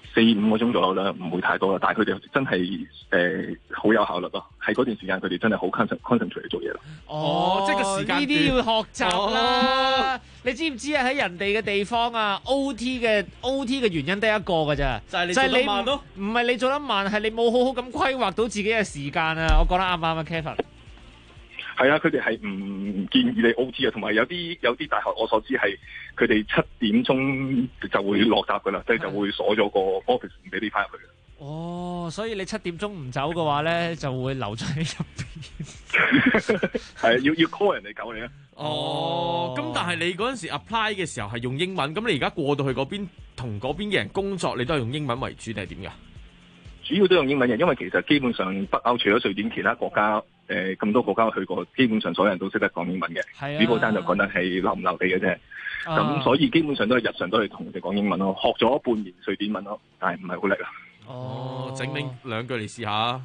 Speaker 2: 4-5個鐘左右啦，唔會太多啦。但係佢哋真係好有效率咯。喺嗰段時間，佢哋真係好 concentrate 去做嘢咯。
Speaker 14: 即係個時間呢啲要學習啦。你知唔知啊？喺人哋嘅地方啊，OT 嘅原因得一個㗎咋，
Speaker 12: 就係你做得慢咯。
Speaker 14: 唔係你做得慢，係你冇好好咁規劃到自己嘅時間啊！我講得啱唔啱啊 Kevin？
Speaker 2: 係啊，佢哋係唔建議你 OT 啊，同埋有啲大學我所知係佢哋7點鐘就會落閘噶啦，即係就會鎖咗個 office 唔俾你翻入去嘅。
Speaker 14: 所以你7點鐘唔走嘅話咧，就會留咗喺入邊。
Speaker 2: 係要 call 人哋救你啊！
Speaker 12: 咁但係你嗰陣時 apply 嘅時候係用英文，咁你而家過到去嗰邊同嗰邊嘅人工作，你都係用英文為主定係點㗎？
Speaker 2: 主要都用英文嘅，因為其實基本上北歐除咗瑞典，其他國家咁多國家去過，基本上所有人都識得講英文嘅。呢個單就講得係流唔流地嘅啫。咁所以基本上都係日常都係同佢哋講英文咯。學咗半年瑞典文咯，但係唔係好叻啊。
Speaker 12: 整定2句嚟試下。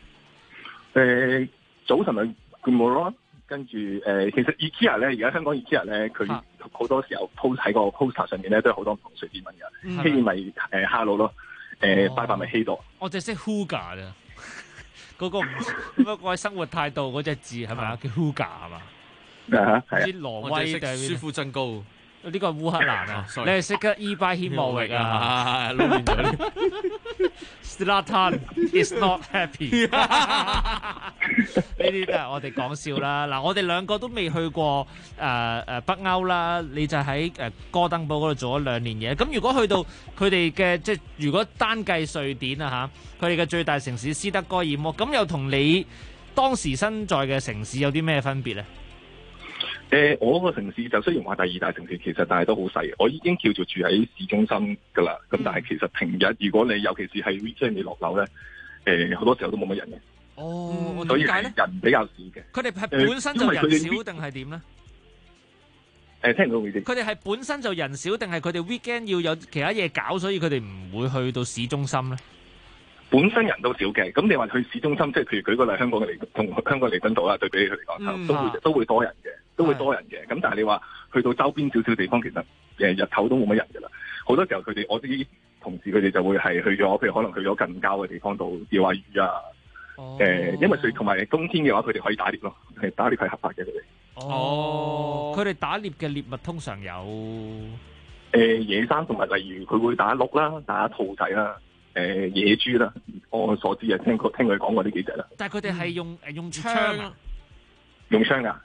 Speaker 2: 早晨咪 Good morning， 跟住其實 IKEA 咧，而家香港 IKEA 咧，佢好多時候 post 喺個 poster 上面咧，都有好多唔同瑞典文嘅。希咪hello 咯。拜拜咪希多，
Speaker 14: 我淨係識 Huga 咋，嗰個不過生活態度嗰隻字係咪啊？叫 Huga 係嘛？
Speaker 2: 係
Speaker 14: 啲挪威定
Speaker 12: 舒夫真高，
Speaker 14: 呢個係烏克蘭啊！你係識得伊巴謙莫域啊？
Speaker 12: 撈亂咗。
Speaker 14: Zlatan is not happy。呢啲都係我哋講笑啦。嗱，我哋兩個都未去過北歐啦，你就喺哥登堡嗰度做咗2年嘢。咁如果去到佢哋嘅即係如果單計瑞典啊嚇，佢哋嘅最大城市斯德哥爾摩，咁又同你當時身在嘅城市有啲咩分別咧？
Speaker 2: 我個城市就雖然話第2大城市，其實但係都好細。我已經叫做住喺市中心㗎啦。咁但係其實平日如果你尤其是係 weekend 你落樓咧，好多時候都冇乜人嘅。所以係人比較少嘅。
Speaker 14: 佢哋係本身就人少定係點咧？
Speaker 2: 聽唔到意思。
Speaker 14: 佢哋係本身就人少定係佢哋 weekend 要有其他嘢搞，所以佢哋唔會去到市中心咧？
Speaker 2: 本身人都少嘅，咁你話去市中心，即係譬如舉個例，香港嘅同香港彌敦道啦，對比佢嚟講，都會多人嘅，都會多人嘅。咁但係你話去到周邊少少地方，其實日頭都冇乜人㗎啦。好多時候佢哋我啲同事佢哋就會係去咗，譬如可能去咗近郊嘅地方度釣下魚啊。因為佢同埋冬天嘅話，佢哋可以打獵咯，係打獵係合法嘅佢哋。
Speaker 14: 佢哋打獵嘅獵物通常有
Speaker 2: 野生動物，例如佢會打鹿啦，打兔仔啦。野豬啦，我所知啊，聽佢講過呢幾隻啦。
Speaker 14: 但係佢哋係用槍啊？
Speaker 2: 用槍㗎。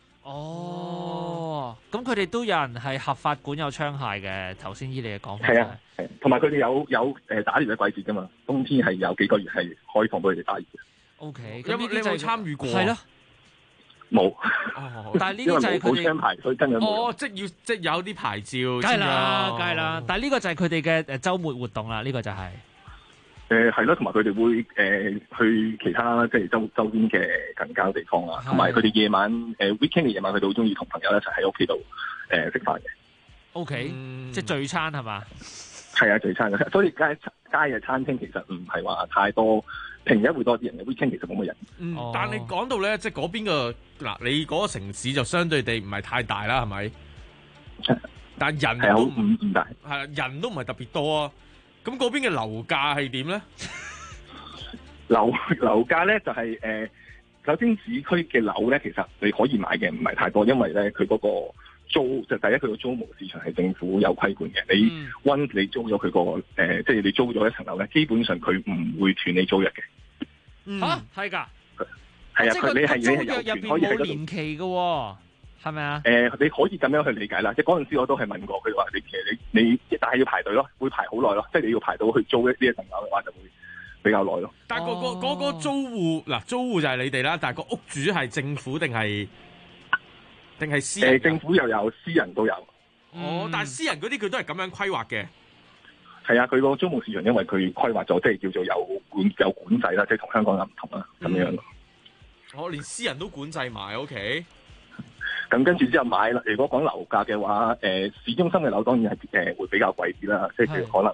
Speaker 14: 咁佢哋都有人係合法管有槍械嘅。頭先依你嘅講法。
Speaker 2: 係啊，同埋佢哋有打獵嘅季節㗎嘛。冬天係有幾個月係開放俾佢哋打獵嘅。
Speaker 14: OK，
Speaker 12: 咁你有冇參與過？
Speaker 14: 係咯。
Speaker 2: 冇。
Speaker 14: 但係呢啲就係佢哋
Speaker 2: 冇槍牌，所以跟住
Speaker 12: 即係有啲牌照。
Speaker 14: 梗係啦。但係呢個就係佢哋嘅週末活動啦。呢個就係。
Speaker 2: 係咯，同埋佢哋會去其他即係周邊嘅近郊地方啊，同埋佢哋夜晚weekend 嘅夜晚，佢哋好中意同朋友一齊喺屋企度食飯嘅。
Speaker 14: OK，即係聚餐係嘛？
Speaker 2: 係啊，聚餐嘅，所以街嘅餐廳其實唔係話太多，平日會多啲人嘅 weekend 其實冇乜人。
Speaker 12: 但係你講到咧，即係嗰邊嘅嗱，你嗰個城市就相對地唔係太大啦，係咪？但係人都唔
Speaker 2: 大，
Speaker 12: 係人都唔係特別多啊。咁嗰邊嘅樓價係點咧？
Speaker 2: 樓價咧就係首先市區嘅樓咧，其實你可以買嘅唔係太多，因為咧佢嗰個租就第一，佢個租務市場係政府有規管嘅。你once你租咗佢個即係你租咗一層樓咧，基本上佢唔會斷你租約嘅。
Speaker 14: 嚇係㗎，
Speaker 2: 係啊，
Speaker 14: 佢
Speaker 2: 你係
Speaker 14: 租約入邊冇年期嘅喎。係咪啊？
Speaker 2: 你可以咁樣去理解啦。即係嗰陣時我都係問過佢話，你其實你但係要排隊咯，會排好耐咯。即係你要排到去租呢一層樓嘅話，就會比較耐咯。
Speaker 12: 但係嗰個租戶嗱，租戶就係你哋啦。但係個屋主係政府定係私人？
Speaker 2: 政府又有，私人都有。
Speaker 12: 但係私人嗰啲佢都係咁樣規劃嘅。
Speaker 2: 係啊，佢個租務市場因為佢規劃咗，即係叫做有管制啦，即係同香港又唔同啦，咁樣咯。
Speaker 12: 我連私人都管制埋，OK。
Speaker 2: 咁跟住之後買啦。如果講樓價嘅話，市中心嘅樓當然係會比較貴啲啦。即係譬如可能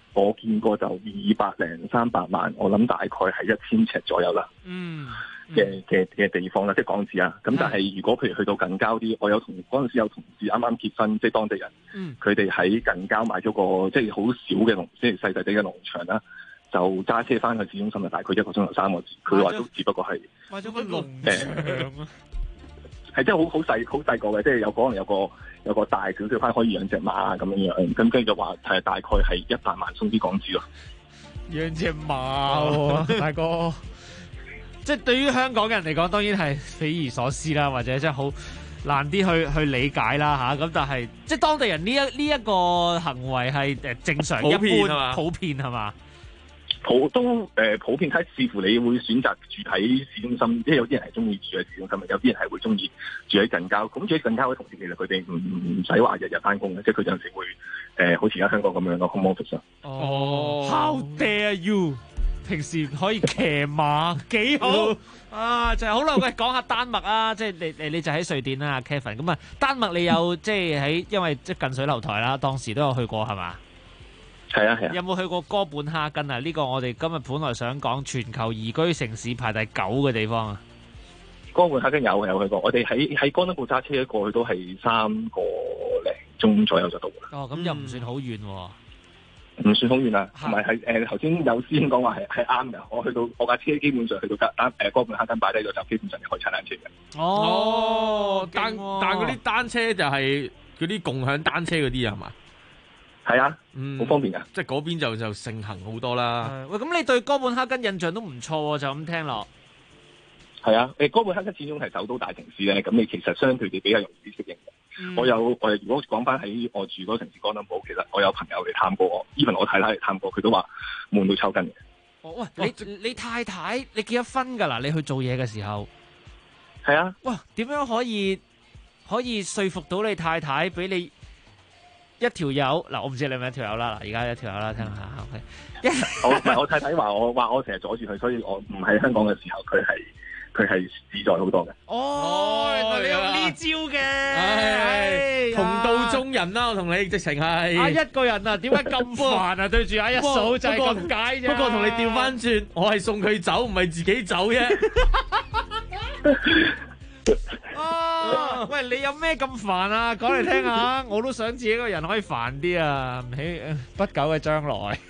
Speaker 2: 我見過就200-300萬，我諗大概係1000尺左右啦。嘅地方啦，即係港紙啊。咁但係如果譬如去到近郊啲，我有嗰陣時有同事啱啱結婚，即係當地人，佢哋喺近郊買咗個即係好少嘅即係細細地嘅農場啦，就揸車翻去市中心就大概1個鐘頭3個字。佢話都只不過係
Speaker 14: 買咗個農場
Speaker 2: 係即係好細個嘅，即係有可能有個大少少翻可以養隻馬咁樣樣，咁跟住就話係大概係100萬送啲港紙咯。
Speaker 14: 養隻馬喎，大哥。即係對於香港人嚟講，當然係匪夷所思啦，或者即係好難啲去理解啦嚇。咁但係即係當地人呢一個行為係正常一般普遍係嘛？
Speaker 2: 普遍睇，視乎你會選擇住喺市中心，即係有啲人係中意住喺市中心，有啲人係會中意住喺近郊。咁住喺近郊嘅同時，其實佢哋唔使話日日翻工嘅，即係佢有陣時會好似而家香港咁樣咯 home office。
Speaker 14: How dare you！平時可以騎馬幾好啊！就係好啦，喂，講下丹麥啊，即係你就喺瑞典啦 ，Kevin。咁啊，丹麥你有即係喺因為即係近水樓台啦，當時都有去過係嘛？
Speaker 2: 係啊。有
Speaker 14: 冇去過哥本哈根啊？呢個我哋今日本來想講全球宜居城市排第9嘅地方啊。
Speaker 2: 哥本哈根有去過，我哋喺哥德堡揸車過去都係3個零鐘左右就到啦。
Speaker 14: 哦，咁又唔算好遠喎。
Speaker 2: 唔算好遠啦，同埋係頭先有師兄講話係啱嘅。我去到我架車基本上去到哥本哈根擺低咗就基本上可以踩單車嘅。
Speaker 12: 但嗰啲單車就係嗰啲共享單車嗰啲係嘛？
Speaker 2: 係啊，好方便㗎。
Speaker 12: 即係嗰邊就盛行好多啦。
Speaker 14: 喂，咁你對哥本哈根印象都唔錯喎，就咁聽落。
Speaker 2: 係啊，哥本哈根始終係首都大城市咧，咁你其實相對地比較容易啲適應。我如果講翻喺我住嗰個城市哥德堡，其實我有朋友嚟探過我，even我太太嚟探過，佢都話悶到抽筋嘅。
Speaker 14: 喂，你太太你結咗婚㗎啦？你去做嘢嘅時候
Speaker 2: 係啊。
Speaker 14: 哇，點樣可以說服到你太太俾你一條友嗱？我唔知你係咪一條友啦。嗱，而家一條友啦，聽下。
Speaker 2: 我太太話我成日阻住佢，所以我唔喺香港嘅時候，佢係自在好多嘅。
Speaker 14: 原來你用呢招嘅，
Speaker 12: 同道中人啦，我同你直情係。
Speaker 14: 一個人啊，點解咁煩啊？對住一嫂就係咁解啫。
Speaker 12: 不過同你調翻轉，我係送佢走，唔係自己走啫。
Speaker 14: 喂，你有咩咁煩啊？講嚟聽下，我都想自己一個人可以煩啲啊！唔喺不久嘅將來。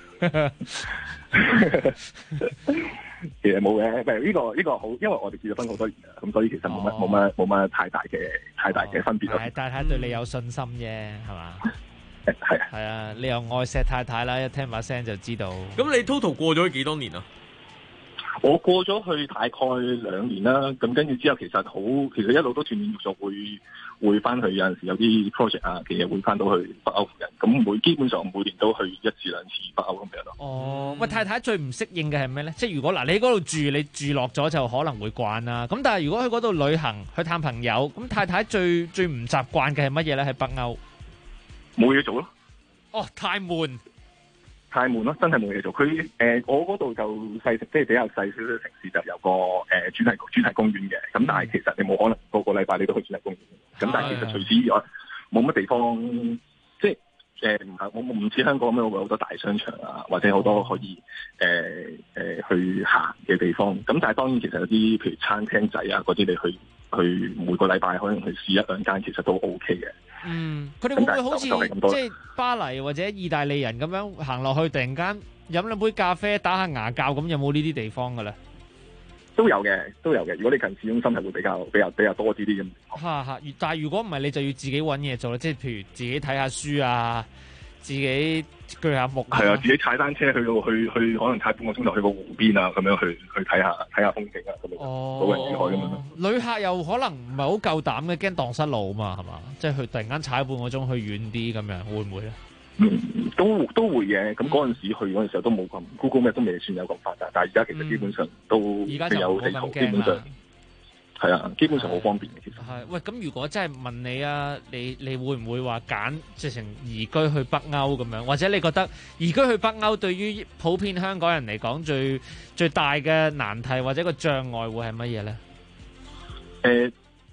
Speaker 2: 其實冇嘅，唔係呢個好，因為我哋結咗婚好多年啦，咁所以其實冇乜太大嘅分別咯。
Speaker 14: 太太對你有信心啫，係嘛？係啊，你又愛錫太太啦，一聽把聲就知道。
Speaker 12: 咁你 total 過咗幾多年啊？
Speaker 2: 我過咗去大概2年啦，咁跟住之後其實一路都斷斷續續會翻去，有陣時有啲 project 啊嘅嘢會翻到去北歐附近，咁基本上每年都去1至2次北歐咁樣咯。
Speaker 14: 喂，太太最唔適應嘅係咩咧？即係如果嗱，你喺嗰度住，你住落咗就可能會慣啦。咁但係如果去嗰度旅行去探朋友，咁太太最唔習慣嘅係乜嘢咧？喺北歐
Speaker 2: 冇嘢做咯。
Speaker 14: 太悶
Speaker 2: 咯，真係冇嘢做。我嗰度就細，即係比較細少少城市，就有個主題公園嘅。咁但係其實你冇可能個禮拜你都去主題公園。咁但係其實除此以外，冇乜地方，即係唔似香港咁樣會好多大商場啊，或者好多可以去行嘅地方。咁但係當然其實有啲譬如餐廳仔啊嗰啲，你去每個禮拜可能去試1-2間，其實都 OK 嘅。
Speaker 14: 佢哋會唔會好似即係巴黎或者意大利人咁樣行落去，突然間飲兩杯咖啡打下牙鉸咁？有冇呢啲地方㗎咧？
Speaker 2: 都有嘅。如果你近市中心係會比較多啲咁。
Speaker 14: 但係如果唔係，你就要自己揾嘢做啦。即係譬如自己睇下書啊，自己鋸下木。係啊，自己踩單車去可能踩半個鐘頭去個湖邊啊，咁樣去睇下風景啊，咁樣老人與海咁樣。旅客又可能唔係好夠膽嘅，驚蕩失路啊嘛，係嘛？即係佢突然間踩半個鐘去遠啲咁樣，會唔會咧？都會嘅。咁嗰陣時去嗰陣時候都冇咁 Google Map 都未算有咁發達，但係而家其實基本上都有地圖，基本上係啊，基本上好方便嘅。其實係。喂，咁如果真係問你啊，你會唔會話揀直情移居去北歐咁樣？或者你覺得移居去北歐對於普遍香港人嚟講最大嘅難題或者個障礙會係乜嘢咧？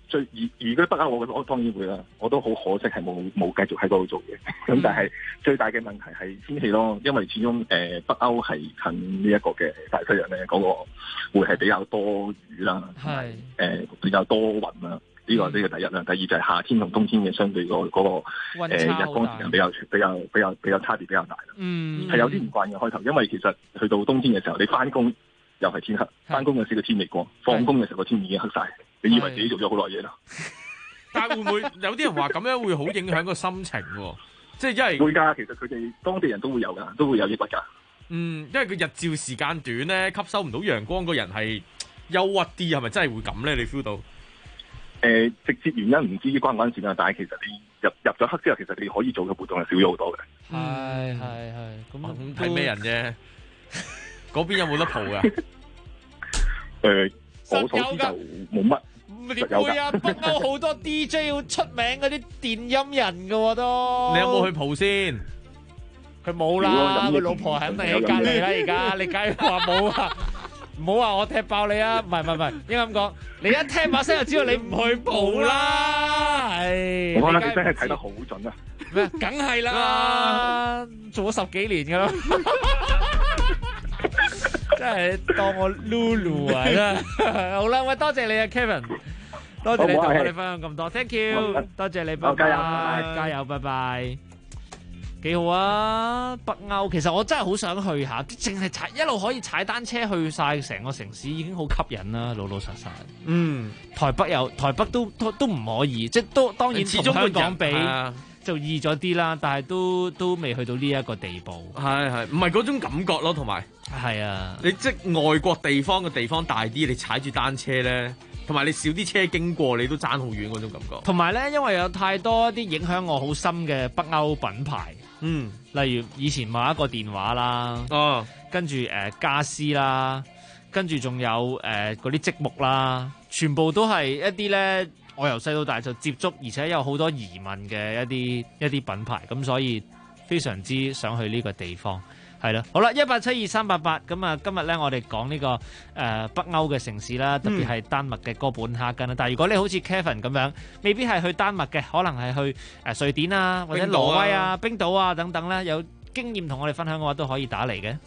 Speaker 2: 如果北歐，我當然會啦，我都好可惜係冇繼續喺嗰度做嘢。咁但係最大嘅問題係天氣咯，因為始終北歐係近呢一個嘅大西洋咧，嗰個會係比較多雨啦，比較多雲啦。呢個第一啦，第二就係夏天同冬天嘅相對嗰個日光時間比較差別比較大啦。係有啲唔慣嘅開頭，因為其實去到冬天嘅時候，你翻工又係天黑，翻工嘅時個天未光，放工嘅時候個天已經黑晒，你以為自己做咗好耐嘢啦。
Speaker 12: 但係會唔會有啲人話咁樣會好影響個心情喎？即係因為
Speaker 2: 會㗎，其實佢哋當地人都會有㗎，都會有抑鬱㗎。
Speaker 12: 因為佢日照時間短咧，吸收唔到陽光，個人係憂鬱啲，係咪真係會咁咧？你 feel 到？
Speaker 2: 直接原因唔知關唔關事啊，但係其實你入咗黑之後，其實你可以做嘅活動係少咗好多嘅。
Speaker 14: 係，咁
Speaker 12: 睇咩人啫？嗰邊有冇得蒲㗎？
Speaker 2: 我所知就冇乜。
Speaker 14: 點會啊？北歐好多 DJ 要出名嗰啲電音人㗎喎都。
Speaker 12: 你有冇去蒲先？
Speaker 14: 佢冇啦，佢老婆肯定喺隔離啦。而家你梗係話冇啊？唔好話我踢爆你啊！唔係，應該咁講。你一聽把聲就知道你唔去蒲啦。
Speaker 2: 我覺得你真係睇得好準啊！
Speaker 14: 咩？梗係啦，做咗10幾年噶啦，真係當我 Lulu 啊！真係好啦，喂，多謝你啊 Kevin， 多謝你同我哋分享咁多 ，thank you， 多謝你，拜拜，加油，拜拜。幾好啊！北歐其實我真係好想去下，淨係一路可以踩單車去晒成個城市已經好吸引啦，老老實實。台北都唔可以，即係都當然同香港比就易咗啲啦，但係都未去到呢一個地步。
Speaker 12: 係唔係嗰種感覺咯？同埋
Speaker 14: 係啊，
Speaker 12: 你即係外國地方嘅地方大啲，你踩住單車咧。同埋你少啲車經過，你都爭好遠嗰種感覺。
Speaker 14: 同埋咧，因為有太多啲影響我好深嘅北歐品牌，例如以前某一個電話啦，跟住家私啦，跟住仲有嗰啲積木啦，全部都係一啲咧，我由細到大就接觸，而且有好多疑問嘅一啲品牌，咁所以非常之想去呢個地方。係啦，好啦，1872388咁啊，今日咧我哋講呢個北歐嘅城市啦，特別係丹麥嘅哥本哈根啦。但係如果你好似 Kevin 咁樣，未必係去丹麥嘅，可能係去瑞典啊，或者挪威啊、冰島啊等等咧，有經驗同我哋分享嘅話，都可以打嚟嘅。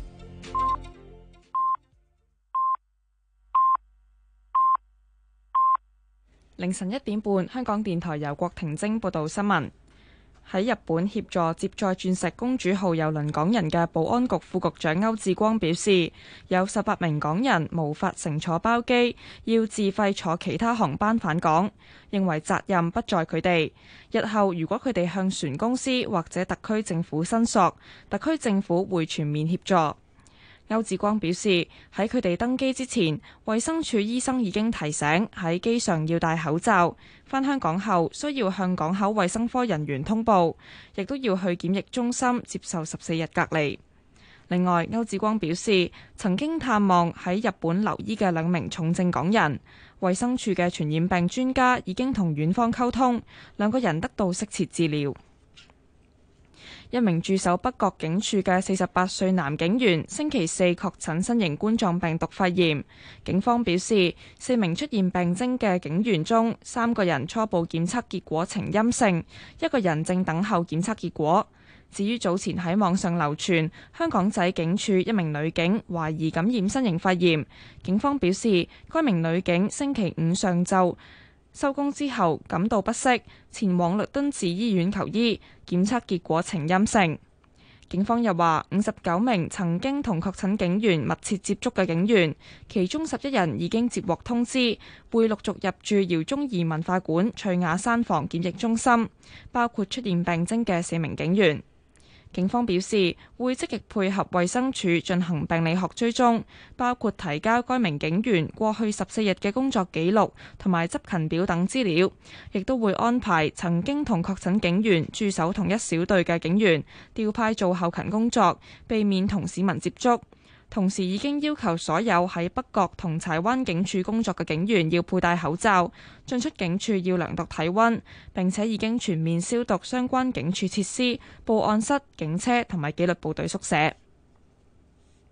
Speaker 1: 凌晨1點半，香港電台由郭婷晶報道新聞。喺日本協助接載鑽石公主號郵輪港人嘅保安局副局長歐志光表示，有18名港人無法乘坐包機，要自費坐其他航班返港，認為責任不在佢哋。日後如果佢哋向船公司或者特區政府申索，特區政府會全面協助。歐志光表示，喺佢哋登機之前，衛生署醫生已經提醒喺機上要戴口罩，返香港後需要向港口衛生科人員通報，亦都要去檢疫中心接受14日隔離。另外，歐志光表示，曾經探望喺日本留醫嘅2名重症港人，衛生署嘅傳染病專家已經同院方溝通，2個人得到適切治療。一名駐守北角警署嘅48歲男警員星期4確診新型冠狀病毒肺炎。警方表示，4名出現病徵嘅警員中，3個人初步檢測結果呈陰性，1個人正等候檢測結果。至於早前喺網上流傳香港仔警署一名女警懷疑感染新型肺炎，警方表示，該名女警星期5上晝收工之後感到不適，前往律敦治醫院求醫，檢測結果呈陰性。警方又話，59名曾經同確診警員密切接觸嘅警員，其中11人已經接獲通知，會陸續入住饒宗頤文化館翠雅山房檢疫中心，包括出現病徵嘅4名警員。警方表示會積極配合衛生署進行病理學追蹤，包括提交該名警員過去14日嘅工作記錄同埋執勤表等資料，亦都會安排曾經同確診警員駐守同一小隊嘅警員調派做後勤工作，避免同市民接觸。同時已經要求所有喺北角同柴灣警署工作嘅警員要佩戴口罩，進出警署要量度體溫，並且已經全面消毒相關警署設施、報案室、警車同埋紀律部隊宿舍。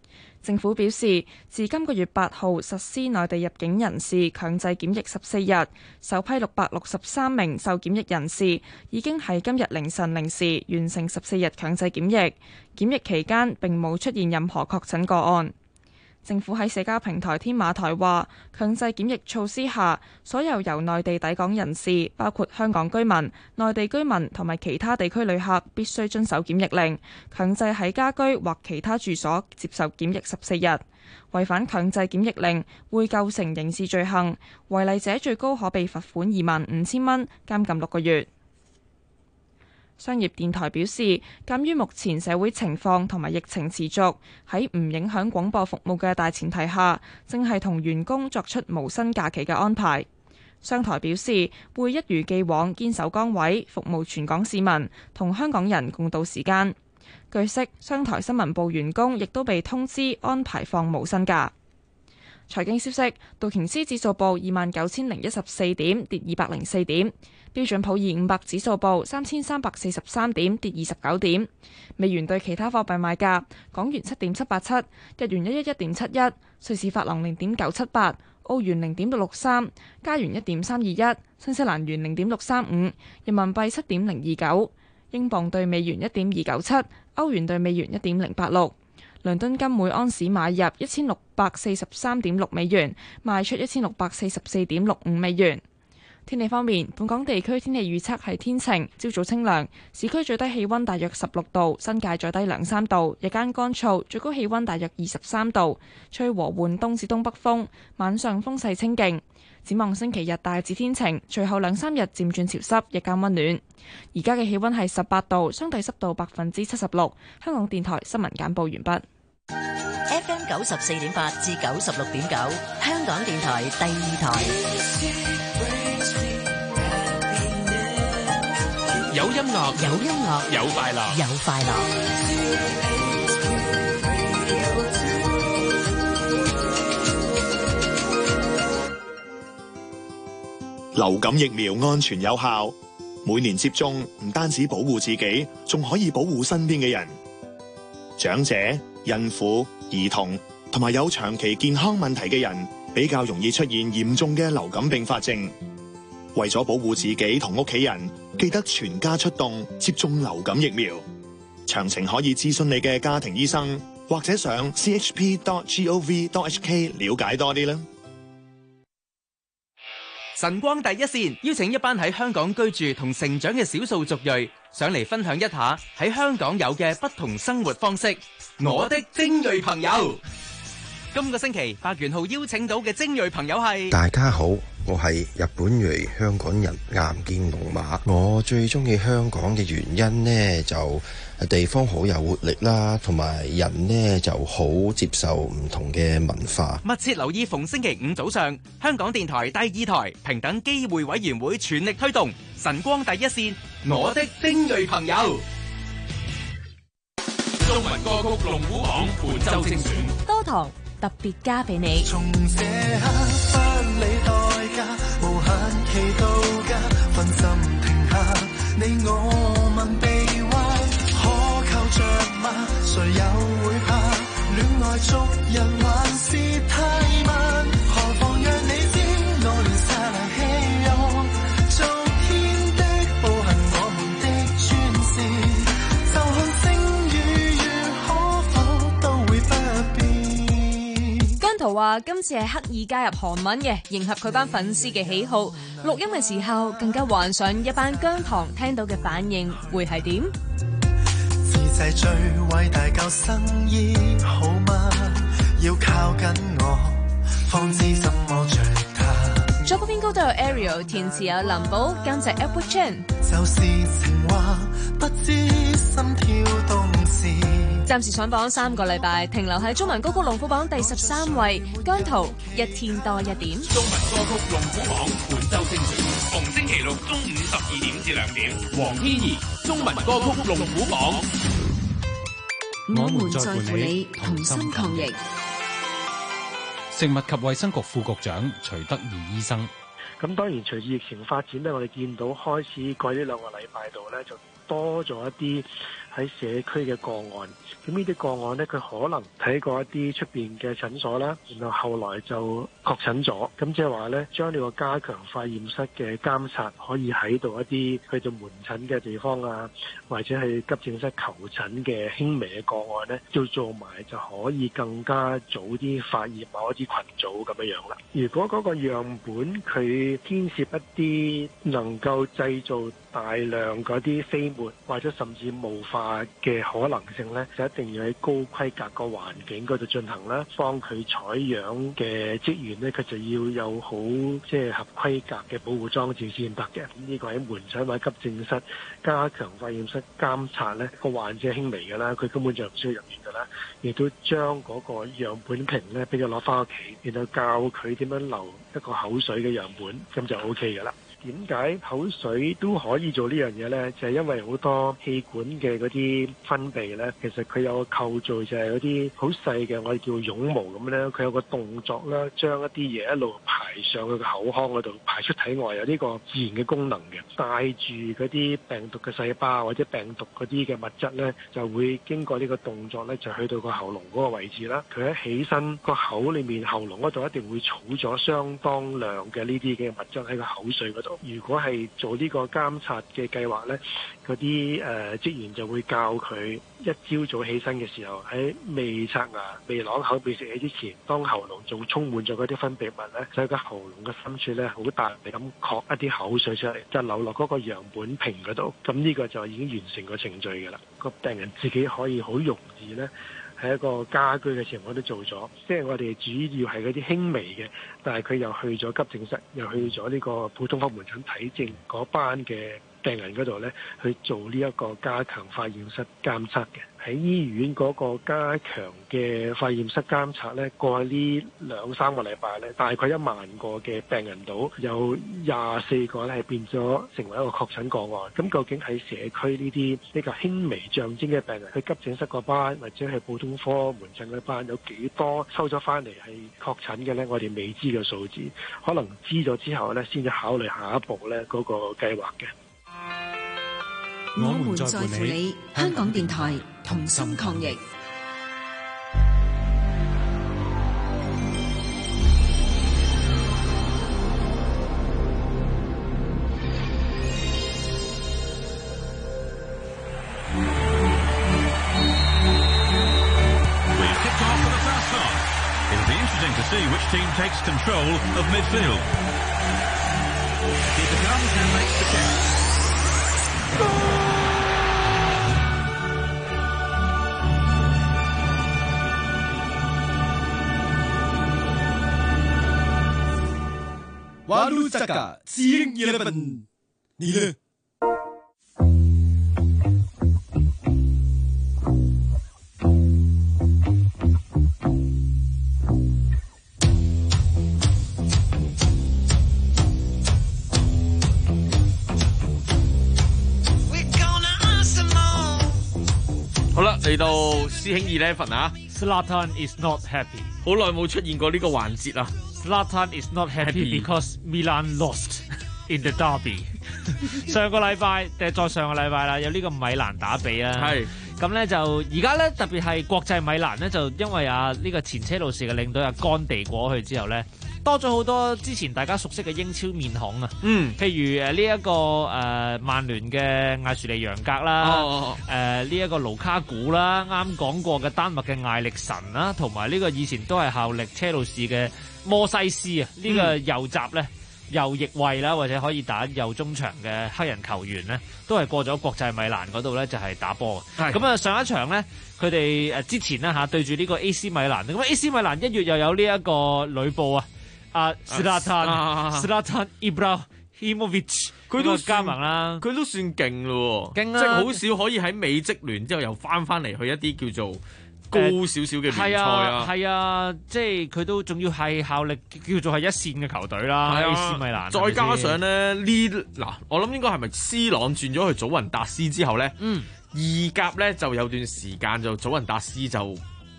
Speaker 1: 政府表示，自今個月8號實施內地入境人士強制檢疫14日，首批663名受檢疫人士已經喺今日凌晨0時完成14日強制檢疫，檢疫期間並冇出現任何確診個案。政府喺社交平台天馬台話，強制檢疫措施下，所有由內地抵港人士，包括香港居民、內地居民同埋其他地區旅客，必須遵守檢疫令，強制喺家居或其他住所接受檢疫14日。違反強制檢疫令會構成刑事罪行，違例者最高可被罰款25,000蚊、監禁6個月。商業電台表示，鑑於目前社會情況同埋疫情持續，喺唔影響廣播服務嘅大前提下，正係同員工作出無薪假期嘅安排。商台表示，會一如既往堅守崗位，服務全港市民，同香港人共度時間。據悉，商台新聞部員工亦都被通知安排放無薪假。財經消息，道瓊斯指數報29,014點，跌204點。標準普爾500指數報3,343點，跌29點。美元對其他貨幣賣價：港元7.787，日元111.71，瑞士法郎0.978，澳元0.663，加元1.321，新西蘭元0.635，人民幣7.029，英鎊對美元1.297，歐元對美元1.086。倫敦金每安士買入1643.6美元，賣出1644.65美元。天氣方面，本港地區天氣預測係天晴，朝早清涼，市區最低氣溫大約16度，新界再低2-3度，日間乾燥，最高氣溫大約23度，吹和緩東至東北風，晚上風勢清勁。展望星期日大致天晴，隨後2-3日漸轉潮濕，日間溫暖。而家嘅氣溫係18度，相對濕度76%。香港電台新聞簡報完畢。
Speaker 7: FM 94.8至96.9，香港電台第2台。
Speaker 4: 有音樂，有音樂，有快樂，
Speaker 7: 有快樂。
Speaker 17: 流感疫苗安全有效，每年接種唔單止保護自己，仲可以保護身邊嘅人。長者、孕婦、兒童同埋有長期健康問題嘅人，比較容易出現嚴重嘅流感併發症。為咗保護自己同屋企人，記得全家出動接種流感疫苗。詳情可以諮詢你嘅家庭醫生，或者上 chp.gov.hk 了解多啲啦。
Speaker 18: 晨光第一線邀請一班喺香港居住同成長嘅少數族裔上嚟分享一下喺香港有嘅不同生活方式。我的精銳朋友，今個星期8元號邀請到嘅精銳朋友係，
Speaker 20: 大家好，我係日本裔香港人岩見龍馬。我最中意香港嘅原因呢，就地方好有活力啦，同埋人呢就好接受唔同嘅文化。
Speaker 18: 密切留意逢星期5早上，香港電台第2台平等機會委員會全力推動晨光第一線，我的精銳朋友。
Speaker 4: 中文歌曲龍虎榜本周精選，
Speaker 21: 多堂特別加俾你。
Speaker 13: 從這刻不理代價，無限期到家，分心停下，你我問臂彎，可靠着嗎？誰又會怕？戀愛捉人還是太慢，何妨讓你知我連剎那希望，昨天的步行我們的專事，就看星與月可否都會不變。
Speaker 21: 姜濤話今次係刻意加入韓文嘅，迎合佢班粉絲嘅喜好。錄音嘅時候更加幻想一班姜糖聽到嘅反應會係點？
Speaker 13: 自製最偉大救生衣好嗎？要靠緊我，方知怎麼着它。
Speaker 21: 作曲編曲都有 Ariel， 填詞有林寶，監製 Apple Chan。
Speaker 13: 就是情話，不知心跳動時。
Speaker 21: 暫時上榜3個禮拜，停留喺中文歌曲龍虎榜第13位。姜濤一天多一點。
Speaker 4: 中文歌曲龍虎榜本周精選，逢星期六中午12點至2點。黃天怡，中文歌曲龍虎榜。
Speaker 23: 我們在乎你，同心抗疫。
Speaker 24: 食物及衛生局副局長徐德義醫生。
Speaker 26: 咁當然隨住疫情發展咧，我哋見到開始過呢2個禮拜度咧，就
Speaker 5: 多咗一啲喺社區嘅個案。咁呢啲個案呢，佢可能睇過一啲出邊嘅診所啦，然後後來就確診咗。咁即係話呢，將呢個加強化驗室嘅監察可以喺度一啲去到門診嘅地方啊，或者係急症室求診嘅輕微嘅個案呢，要做埋就可以更加早啲發現某一啲群組咁樣樣啦。如果嗰個樣本佢牽涉一啲能夠製造大量嗰啲飛沫或者甚至霧化嘅可能性呢，就一定要喺高規格個環境嗰度進行啦。幫佢採樣嘅職員呢，佢就要有好即係合規格嘅保護裝置先得嘅。呢個喺門診或者急症室加強化驗室監察呢，個患者輕微嘅啦，佢根本就唔需要入院㗎啦。亦都將嗰個樣本瓶呢，俾佢攞翻屋企，然後教佢點樣留一個口水嘅樣本，咁就 OK 㗎啦。點解口水都可以做呢樣嘢呢？就係因為好多氣管嘅嗰啲分泌呢，其實佢有個構造就係嗰啲好細嘅，我哋叫絨毛咁呢，佢有個動作啦，將一啲嘢一路排上去個口腔嗰度，排出體外，有呢個自然嘅功能嘅。帶住嗰啲病毒嘅細胞或者病毒嗰啲嘅物質呢，就會經過呢個動作呢，就去到個喉嚨嗰個位置啦。佢一起身個口裏面喉嚨嗰度一定會儲咗相當量嘅呢啲嘅物質喺個口水嗰度。如果係做呢個監察嘅計劃呢，嗰啲職員就會教佢一朝早起身嘅時候，喺未刷牙、未啷口、未食嘢之前，當喉嚨仲充滿咗嗰啲分泌物呢，就喺個喉嚨嘅深處呢，好大力咁咳一啲口水出嚟，就流落嗰個樣本瓶嗰度。咁呢個就已經完成個程序㗎啦。個病人自己可以好容易呢，喺一個家居嘅情況都做咗，即係我哋主要係嗰啲輕微嘅，但係佢又去咗急症室，又去咗呢個普通科門診睇症嗰班嘅病人嗰度呢，去做呢一個加強化驗室監測嘅。喺醫院嗰個加強嘅化驗室監察呢，過去呢2-3個禮拜呢，大概1萬個嘅病人度，有24個呢係變咗成為一個確診個案。咁究竟喺社區呢啲比較輕微象徵嘅病人，去急症室嗰班或者係普通科門診嗰班，有幾多收咗翻嚟係確診嘅呢？我哋未知嘅數字，可能知咗之後呢，先至考慮下一步呢嗰個計劃嘅。
Speaker 23: 我們在乎你，香港電台同心抗疫。
Speaker 8: To see which team takes control of midfield. Keeper comes and makes the catch.
Speaker 15: Walu Saka, Seeing 11. 你呢？
Speaker 12: 好啦，嚟到師兄11啊
Speaker 14: Zlatan is not happy。
Speaker 12: 好耐冇出現過呢個環節啦。
Speaker 14: Zlatan is not happy because Milan lost in the derby 。上個禮拜定再上個禮拜啦，有呢個米蘭打比啦。係咁咧，就而家咧，特別係國際米蘭咧，就因為呢個前車路士嘅領隊干地過去之後咧，多咗好多之前大家熟悉嘅英超面孔啊。譬如呢一個曼聯嘅艾殊利楊格啦，呢一個盧卡古啦，啱講過嘅丹麥嘅艾力神啦，同埋呢個以前都係效力車路士嘅摩西斯啊，呢個右閘咧。右翼衛啦，或者可以打右中場嘅黑人球員呢，都係過咗國際米蘭嗰度呢，就係打波嘅。咁啊，上一場呢，佢哋之前呢對住呢個 AC 米蘭，咁 AC 米蘭1月又有呢一個呂布啊，Zlatan Ibrahimovic， 佢都加盟啦，
Speaker 12: 佢都算勁咯，
Speaker 14: 勁啊！
Speaker 12: 即係好少可以喺美職聯之後又翻嚟去一啲叫做高少少嘅聯賽啊，
Speaker 14: 係啊，即係佢都仲要係效力叫做係一線嘅球隊啦，AC 米蘭。
Speaker 12: 再加上咧嗱，我諗應該係咪 C 朗轉咗去祖雲達斯之後咧，意甲咧就有段時間就祖雲達斯就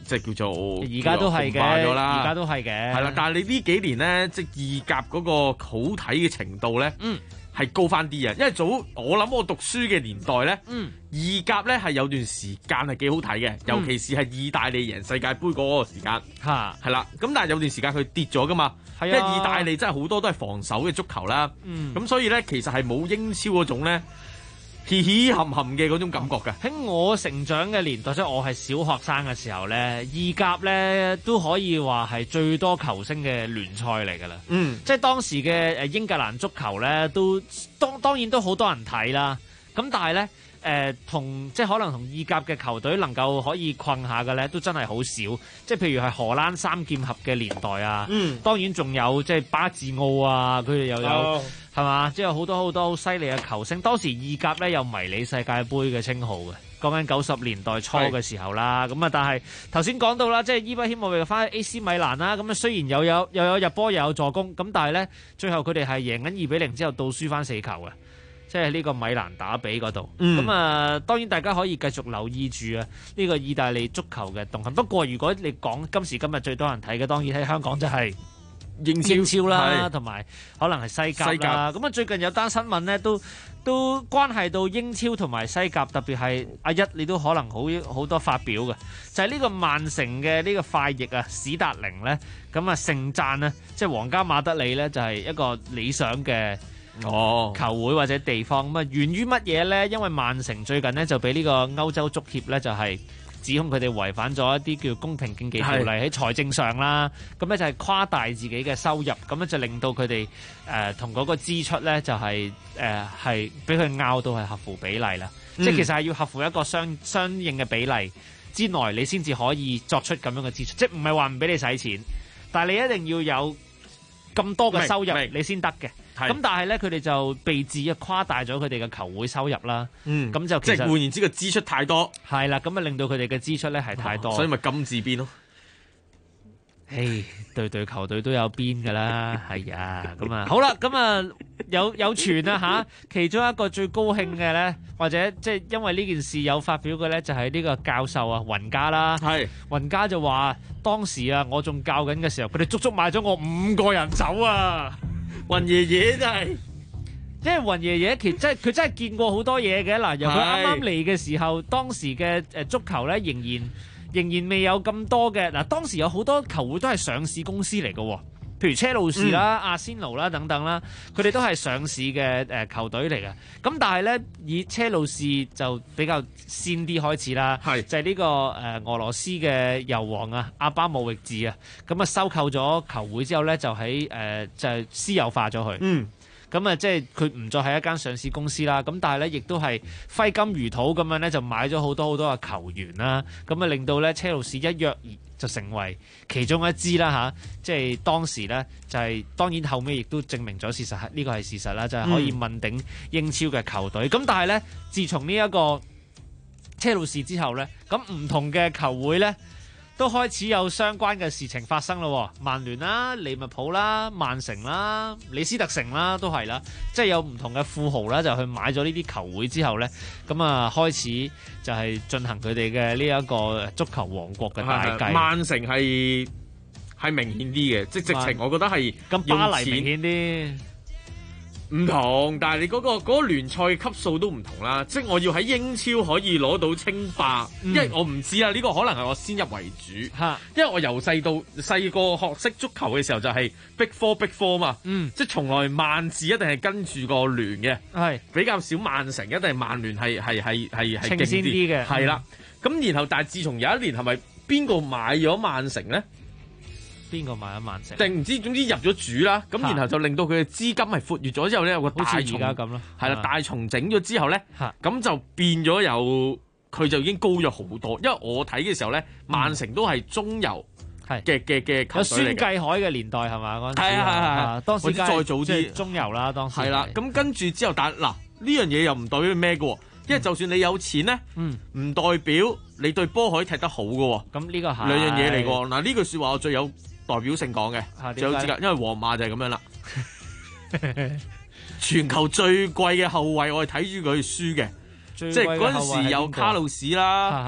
Speaker 12: 即係叫做
Speaker 14: 而家都係嘅，
Speaker 12: 咗啦，
Speaker 14: 而家都係嘅，
Speaker 12: 係啦。但係你呢幾年咧，即係意甲嗰個好睇嘅程度咧，係高翻啲啊！因為我諗我讀書嘅年代咧，意甲咧係有段時間係幾好睇嘅，尤其是係意大利贏世界盃嗰個時間，係啦。咁但係有段時間佢跌咗噶嘛，因為意大利真係好多都係防守嘅足球啦，咁所以咧其實係冇英超嗰種咧。嘻嘻冚冚嘅嗰種感覺㗎。
Speaker 14: 喺我成長嘅年代，即係我係小學生嘅時候咧，意甲咧都可以話係最多球星嘅聯賽嚟㗎啦。即係當時嘅英格蘭足球咧，都當然都好多人睇啦。咁但係咧同即係可能同意甲嘅球隊能夠可以困下嘅咧，都真係好少。即係譬如係荷蘭三劍俠嘅年代啊，當然仲有即係巴治奧啊，佢哋又有。係嘛？即係好多好犀利嘅球星。當時意甲咧有迷你世界盃嘅稱號嘅，講緊90年代初嘅時候啦。咁啊，但係頭先講到啦，即係伊巴希莫域翻去 AC 米蘭啦。咁啊，雖然又有入波又有助攻，咁但係咧最後佢哋係贏緊2-0之後倒輸翻4球嘅，即係呢個米蘭打比嗰度。咁啊，當然大家可以繼續留意住啊呢個意大利足球嘅動向。不過如果你講今時今日最多人睇嘅，當然喺香港就係英超啦，同埋可能係西甲啦。咁啊，最近有單新聞咧，都關係到英超同埋西甲，特別係阿一，你都可能好多發表嘅，就係呢個曼城嘅呢個快翼啊，史達寧咧，咁啊盛讚咧，即係皇家馬德里咧，就係一個理想嘅球會或者地方。咁啊，源於乜嘢咧？因為曼城最近咧就俾呢個歐洲足協咧就係指控佢哋違反咗一啲叫公平競技條例喺財政上啦，咁咧就係誇大自己嘅收入，咁咧就令到佢哋同嗰個支出咧就係俾佢拗到係合乎比例啦，即係其實係要合乎一個相應嘅比例之內，你先至可以作出咁樣嘅支出，即係唔係話唔俾你使錢，但係你一定要有咁多嘅收入你先得嘅。咁但係咧，佢哋就被指誇大咗佢哋嘅球會收入啦。咁就其實
Speaker 12: 即係換言之，個支出太多。
Speaker 14: 係啦，咁啊令到佢哋嘅支出咧係太多，
Speaker 12: 所以咪金字邊咯。
Speaker 14: 對球隊都有邊㗎啦，係啊，咁啊好啦，咁啊有傳啊嚇，其中一個最高興嘅咧，或者即係因為呢件事有發表嘅咧，就係呢個教授啊雲加啦。雲加就話當時啊，我仲教緊嘅時候，佢哋足足買咗我5個人走啊！
Speaker 12: 雲爺爺真係，
Speaker 14: 即係雲爺爺，其實佢真係見過好多嘢嘅。嗱，由佢啱啱嚟嘅時候，當時嘅足球咧仍然未有咁多嘅。嗱，當時有好多球會都係上市公司嚟嘅，譬如車路士啦、阿仙奴啦等等啦，佢哋都係上市嘅球隊嚟嘅。咁但係咧，以車路士就比較先啲開始啦，就係呢個俄羅斯嘅油王啊阿巴莫域治啊，咁啊收購咗球會之後咧，就喺就係私有化咗佢。咁啊，即係佢唔再係一間上市公司啦。咁但係咧，亦都係揮金如土咁樣咧，就買咗好多嘅球員啦。咁啊，令到咧車路士一躍就成為其中一支啦嚇。即係當時咧就係當然後尾亦都證明咗事實係呢個係事實啦，就係可以問鼎英超嘅球隊。咁但係咧，自從呢一個車路士之後咧，咁唔同嘅球會咧，都開始有相關嘅事情發生咯，曼聯啦、利物浦啦、曼城啦、李斯特城啦，都係啦，即係有唔同嘅富豪啦，就去買咗呢啲球會之後咧，咁啊開始就係進行佢哋嘅呢一個足球王國嘅大計。
Speaker 12: 曼城係明顯啲嘅，即係直情我覺得係
Speaker 14: 咁巴黎明顯啲。
Speaker 12: 唔同，但係你嗰個聯賽級數都唔同啦。即係我要喺英超可以攞到稱霸，因為我唔知啊。呢個可能係我先入為主，因為我由細個學識足球嘅時候就係 Big Four 嘛。即係從來曼字一定係跟住個聯嘅，比較少曼城，一定係曼聯係
Speaker 14: 清先啲嘅。
Speaker 12: 係啦，咁然後但係自從有一年係咪邊個買咗曼城咧？
Speaker 14: 邊個買咗曼城？
Speaker 12: 定唔知，總之入咗主啦，咁然後就令到佢嘅資金係闊越咗之後咧，有個大重
Speaker 14: 咁咯，
Speaker 12: 係啦，大重整咗之後咧，咁就變咗佢就已經高咗好多。因為我睇嘅時候咧，曼城都係中游嘅球隊嚟嘅，
Speaker 14: 有孫繼海嘅年代係嘛？嗰陣時係當時
Speaker 12: 再早啲
Speaker 14: 中游啦，當時
Speaker 12: 係啦。咁跟住之後，但嗱呢樣嘢又唔代表咩嘅，因為就算你有錢咧，唔代表你對波可以踢得好嘅。
Speaker 14: 咁呢個係
Speaker 12: 兩樣嘢嚟嘅。嗱呢句說話我最有代表性講嘅，最有資格，因為皇馬就係咁樣啦。全球最貴嘅後衛，我係睇住佢輸嘅，即係嗰陣時有卡路士啦，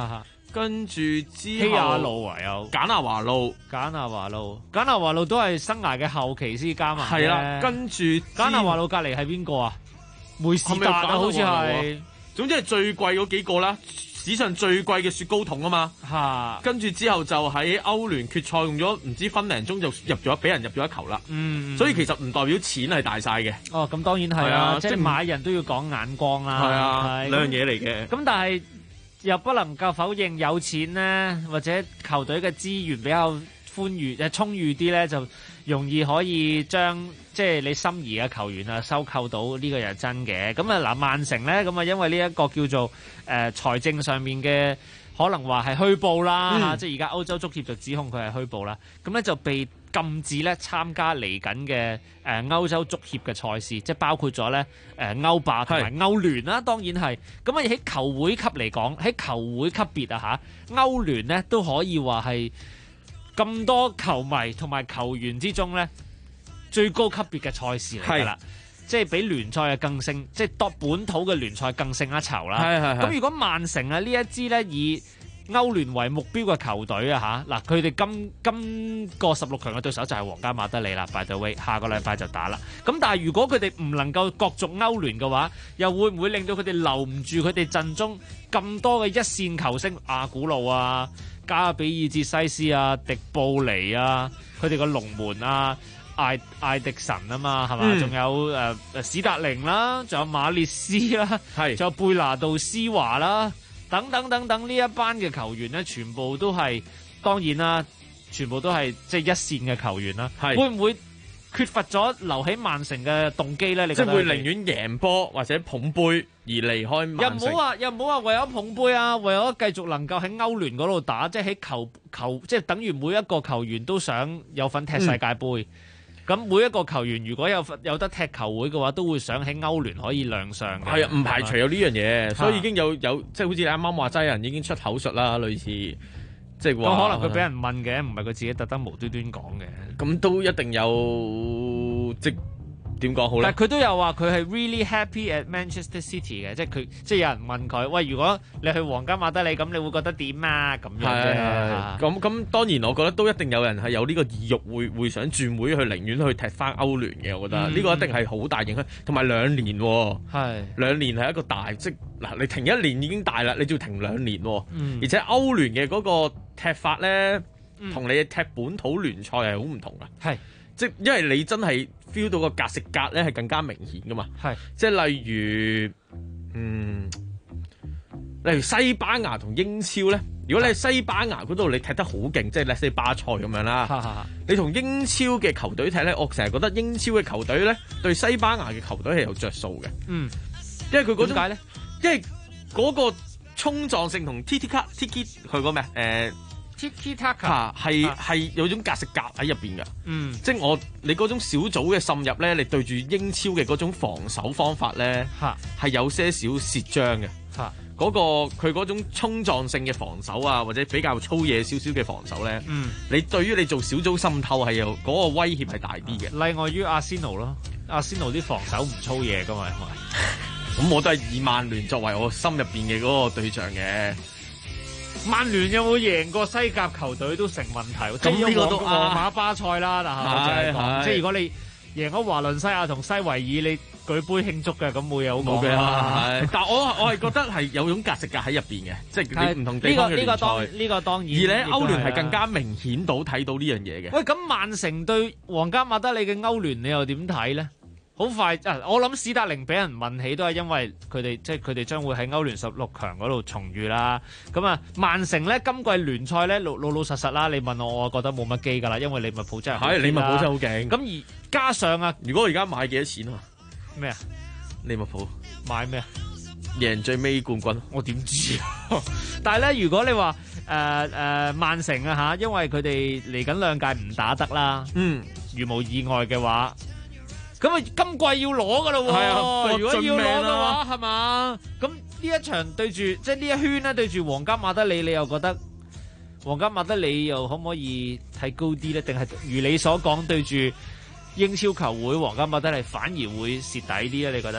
Speaker 12: 跟住之後
Speaker 14: 希亞路啊，有
Speaker 12: 簡拿華路
Speaker 14: 都係生涯嘅後期先加盟嘅。
Speaker 12: 係啦，跟住
Speaker 14: 簡拿華路隔離係邊個啊？梅士達啊，好似係。
Speaker 12: 總之係最貴嗰幾個啦，史上最貴嘅雪糕筒啊嘛。
Speaker 14: 嚇！
Speaker 12: 跟住之後就喺歐聯決賽用咗唔知分零鐘就俾人入咗一球啦。所以其實唔代表錢係大晒嘅。
Speaker 14: 哦，咁當然係啦，即係買人都要講眼光啦。
Speaker 12: 係啊，兩樣嘢嚟嘅。
Speaker 14: 咁但係又不能夠否認有錢咧，或者球隊嘅資源比較充裕啲咧，就容易可以將即係你心儀嘅球員啊收購到，呢個又係真嘅。咁啊嗱，曼城咧咁啊，因為呢一個叫做財政上面嘅可能話係虛報啦，即係而家歐洲足協就指控佢係虛報啦。咁咧就被禁止咧參加嚟緊嘅歐洲足協嘅賽事，即係包括咗咧歐霸同埋歐聯啦，當然係。咁啊喺球會級嚟講，喺球會級別啊嚇，歐聯咧都可以話係咁多球迷同埋球員之中咧最高級別嘅賽事嚟㗎啦，即係比聯賽嘅更勝，即係多本土嘅聯賽更勝一籌啦。咁如果曼城啊呢一支咧以歐聯為目標嘅球隊啊嚇，嗱佢哋今個16強嘅對手就係皇家馬德里啦 by the way， 下個禮拜就打啦。咁但係如果佢哋唔能夠角逐歐聯嘅話，又會唔會令到佢哋留唔住佢哋陣中咁多嘅一線球星阿古路啊、加比爾捷西斯啊、迪布尼啊，佢哋個龍門啊、艾迪臣啊嘛，係嘛？仲有史達寧啦，仲有馬列斯啦，仲有貝拿度斯華啦。等等呢一班嘅球員咧，全部都係當然啦，全部都係即係一線嘅球員啦。會唔會缺乏咗留喺曼城嘅動機咧？你覺得
Speaker 12: 即係會寧願贏波或者捧杯而離開曼城？
Speaker 14: 又唔好話為咗捧杯啊，為咗繼續能夠喺歐聯嗰度打，即係喺球即係等於每一個球員都想有份踢世界盃。咁每一個球員如果有得踢球會嘅話，都會想喺歐聯可以亮相嘅。
Speaker 12: 係啊，唔排除有呢樣嘢，所以已經有即係好似你啱啱話齋人已經出口術啦，類似即係話。
Speaker 14: 咁可能佢俾人問嘅，唔係佢自己特登無端端講嘅。
Speaker 12: 咁都一定有即點講好咧？
Speaker 14: 但係佢都有話佢係 really happy at Manchester City 嘅，即係佢即係有人問佢，喂，如果你去皇家馬德里，咁你會覺得點啊？咁樣啫。
Speaker 12: 咁當然，我覺得都一定有人係有呢個意欲，會想轉會去，寧願去踢翻歐聯嘅。我覺得呢個一定係好大影響，同埋2年喎。2年係一個大即嗱，你停1年已經大啦，你仲要停2年喎。而且歐聯嘅嗰個踢法咧，同你踢本土聯賽係好唔同㗎。即因為你真係 feel 到個格食格咧係更加明顯噶嘛，即係例如西班牙同英超咧，如果你喺西班牙嗰度你踢得好勁，即係let's say巴塞咁樣啦，你同英超嘅球隊踢咧，我成日覺得英超嘅球隊咧對西班牙嘅球隊係有着數嘅，因為佢嗰種點解咧？因為嗰個衝撞性同 Tiki 佢個咩
Speaker 14: Tiki Taka
Speaker 12: 係有種格式格喺入邊嘅，即係你嗰種小組嘅滲入咧，你對住英超嘅嗰種防守方法咧，係有些少蝕章嘅。佢嗰種衝撞性嘅防守啊，或者比較粗野少少嘅防守咧，你對於你做小組滲透係有嗰個威脅係大啲嘅。
Speaker 14: 例外於阿仙奴咯，阿仙奴啲防守唔粗野噶嘛，係咪？
Speaker 12: 咁我都係以曼聯作為我心入邊嘅嗰個對象嘅。
Speaker 14: 曼聯有冇贏過西甲球隊都成問題，咁呢個都皇馬巴塞啦，但係即係如果你贏咗華倫西亞同西維爾，你舉杯慶祝嘅，咁冇嘢好講嘅。
Speaker 12: 但係我係覺得係有種格式格喺入邊嘅，即係你唔同地方嘅聯賽。
Speaker 14: 呢個當然。而
Speaker 12: 咧歐聯係更加明顯到睇到呢樣嘢嘅。
Speaker 14: 喂，咁曼城對皇家馬德里嘅歐聯，你又點睇咧？好快我諗史達寧俾人問起都係因為佢哋將會喺歐聯16強嗰度重遇啦。咁啊，曼城咧今季聯賽咧老實啦，你問我覺得冇乜機㗎啦，因為利物浦真係
Speaker 12: 利物浦真係好勁。
Speaker 14: 咁而加上啊，
Speaker 12: 如果而家買幾多錢啊？
Speaker 14: 咩啊？
Speaker 12: 利物浦
Speaker 14: 買咩啊？
Speaker 12: 贏最尾冠軍，
Speaker 14: 我點知啊？但係咧，如果你話曼城啊因為佢哋嚟緊2屆唔打得啦，如無意外嘅話。咁啊，今季要攞噶咯喎！如果要攞嘅話，係嘛？咁呢一場對住即係呢一圈咧，對住皇家馬德里，你又覺得皇家馬德里又可唔可以睇高啲咧？定係如你所講對住英超球會皇家馬德里反而會蝕底啲咧？你覺得？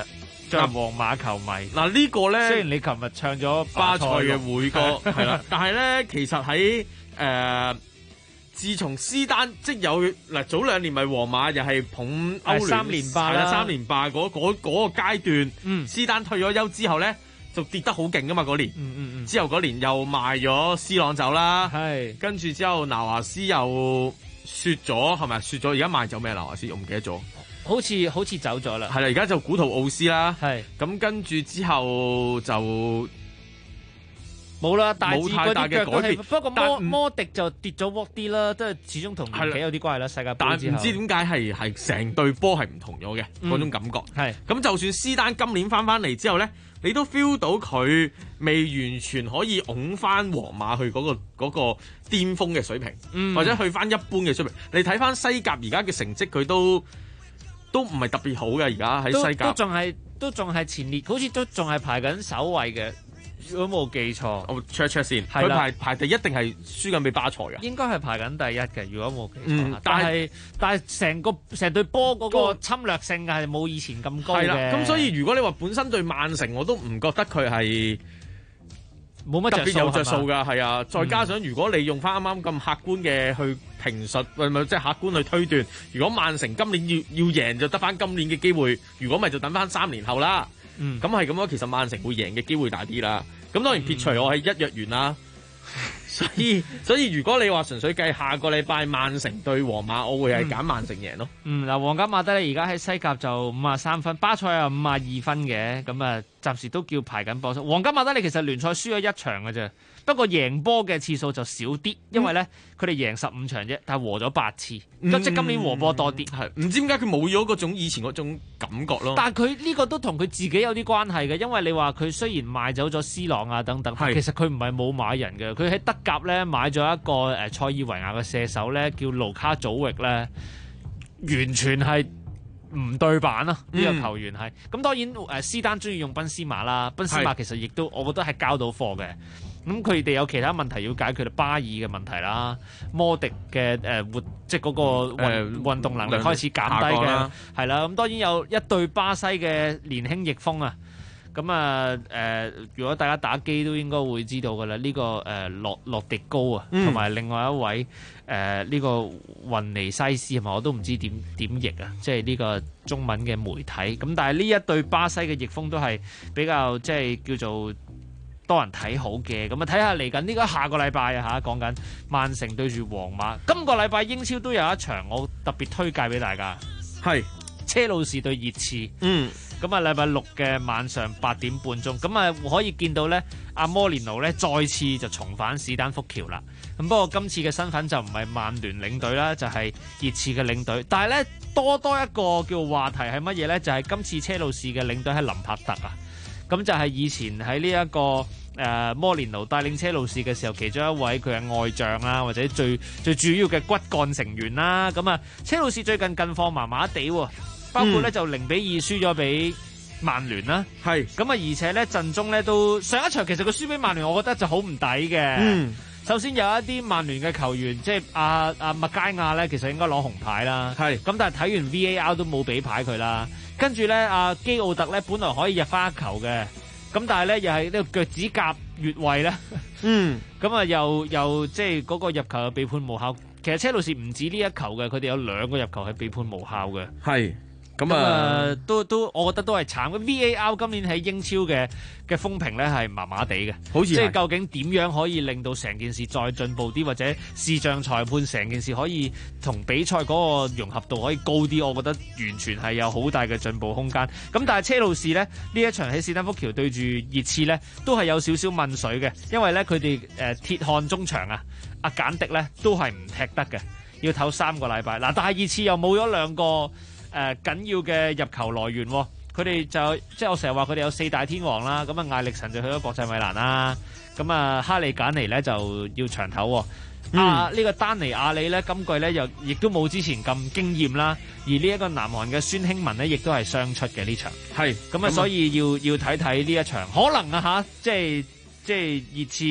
Speaker 14: 作為皇馬球迷。
Speaker 12: 嗱呢個咧，
Speaker 14: 雖然你琴日唱咗
Speaker 12: 巴塞嘅會歌係啦，但係咧其實喺自從斯丹即有嗱早2年咪皇馬又係捧歐聯
Speaker 14: 3連霸啦
Speaker 12: ，3連霸嗰個階段，斯丹退咗休之後咧就跌得好勁噶嘛嗰年，之後嗰年又賣咗斯朗走啦，跟住之後拿華斯又雪咗係咪？雪咗而家賣走咩？拿華斯我唔記得咗，
Speaker 14: 好似走咗啦，
Speaker 12: 係啦，而家就古圖奧斯啦，
Speaker 14: 係
Speaker 12: 咁跟住之後就。
Speaker 14: 冇啦，大致嗰啲腳都係，不過摩迪就跌咗鑊啲啦，都係始終同年紀有啲關係啦。世界盃
Speaker 12: 但
Speaker 14: 之後，
Speaker 12: 唔知點解係成隊波係唔同咗嘅嗰種感覺。
Speaker 14: 係
Speaker 12: 咁，就算斯丹今年翻嚟之後咧，你都 feel 到佢未完全可以拱翻皇馬去嗰個巔峰嘅水平，或者去翻一般嘅水平。你睇翻西甲而家嘅成績，佢都唔係特別好嘅。而家喺西甲
Speaker 14: 都仲係前列，好似都仲係排緊首位嘅。如果冇記錯，
Speaker 12: 我 check 先，佢排第一定係輸緊俾巴塞㗎？
Speaker 14: 應該係排緊第一嘅，如果冇記錯。但係成隊波嗰個侵略性係冇以前咁高嘅。係啦，
Speaker 12: 咁所以如果你話本身對曼城，我都唔覺得佢係
Speaker 14: 冇乜
Speaker 12: 特別有着數㗎。係啊，再加上如果你用翻啱啱咁客觀嘅去評述，即係客觀去推斷，如果曼城今年要贏，就得翻今年嘅機會；如果咪就等翻3年後啦。咁係咁咯，其實曼城會贏嘅機會大啲啦。咁當然撇除我係一約完啦，所以如果你話純粹計下個禮拜曼城對皇馬，我會係揀曼城贏咯。
Speaker 14: 嗱，皇家馬德里而家喺西甲就53分，巴塞有52分嘅，咁啊暫時都叫排緊波。皇家馬德里其實聯賽輸咗1場嘅啫。不過贏波嘅次數就少啲，因為咧佢哋贏15場啫，但係和咗8次，即係今年和波多啲。
Speaker 12: 係唔知點解佢冇咗嗰種以前嗰種感覺咯。
Speaker 14: 但係佢呢個都同佢自己有啲關係嘅，因為你話佢雖然賣走咗 C 朗啊等等，其實佢唔係冇買人嘅。佢喺德甲咧買咗一個塞爾維亞嘅射手咧，叫盧卡祖域咧，完全係唔對版啊！呢個球員係咁，當然斯丹中意用賓斯馬啦，賓斯馬其實亦都我覺得係交到貨嘅。咁佢哋有其他問題要解決，巴爾嘅問題啦，摩迪嘅即係嗰個運動能力開始減低嘅，係啦。咁當然有一隊巴西嘅年輕翼鋒啊，咁如果大家打機都應該會知道㗎啦，呢個洛迪高啊，同埋另外一位呢個雲尼西斯係咪？我都唔知點譯啊，即係呢個中文嘅媒體。咁但係呢一隊巴西嘅翼鋒都係比較即係叫做多人睇好嘅，咁啊睇下嚟緊呢個下個禮拜啊嚇，講緊曼城對住皇馬。今個禮拜英超都有一場我特別推介俾大家，係車路士對熱刺。咁啊禮拜6嘅晚上8點半鐘，咁啊可以見到咧阿摩連奴咧再次就重返史丹福橋啦。咁不過今次嘅身份就唔係曼聯領隊啦，就係熱刺嘅領隊。但係咧多一個叫話題係乜嘢咧？就係今次車路士嘅領隊係林柏特啊。咁就係以前喺呢一個摩連奴帶領車路士嘅時候，其中一位佢嘅愛將啦，或者最主要嘅骨幹成員啦。咁啊，車路士最近近況麻麻地喎，包括咧就0-2輸咗俾曼聯啦。係咁啊，而且咧陣中咧都上一場其實佢輸俾曼聯，我覺得就好唔抵嘅。首先有一啲曼聯嘅球員，即係阿麥佳亞咧，其實應該攞紅牌啦。係咁，但係睇完 VAR 都冇俾牌佢啦。跟住咧，阿基奧特咧，本來可以入翻一球嘅，咁但係咧又係呢個腳趾甲越位咧，咁啊又即係嗰個入球又被判無效。其實車路士唔止呢一球嘅，佢哋有2個入球係被判無效嘅。係咁啊，都我覺得都係慘。VAR 今年喺英超嘅風評咧係麻麻地嘅，好似即係究竟點樣可以令到成件事再進步啲，或者視像裁判成件事可以同比賽嗰個融合度可以高啲？我覺得完全係有好大嘅進步空間。咁但係車路士呢一場喺史丹福橋對住熱刺呢，都係有少少問水嘅，因為咧佢哋鐵漢中場啊，阿簡迪呢都係唔踢得嘅，要唞3個禮拜。嗱，但係熱刺又冇咗2個緊要嘅入球來源，佢哋就即係我成日話佢哋有4大天王啦，咁啊艾力神就去咗國際米蘭啦，咁啊哈利簡尼咧就要長唞，呢個丹尼亞里咧今季咧又亦都冇之前咁驚豔啦，而呢一個南韓嘅孫興文咧亦都係傷出嘅呢場，係咁啊，所以要睇睇呢一場，可能啊嚇，即係熱刺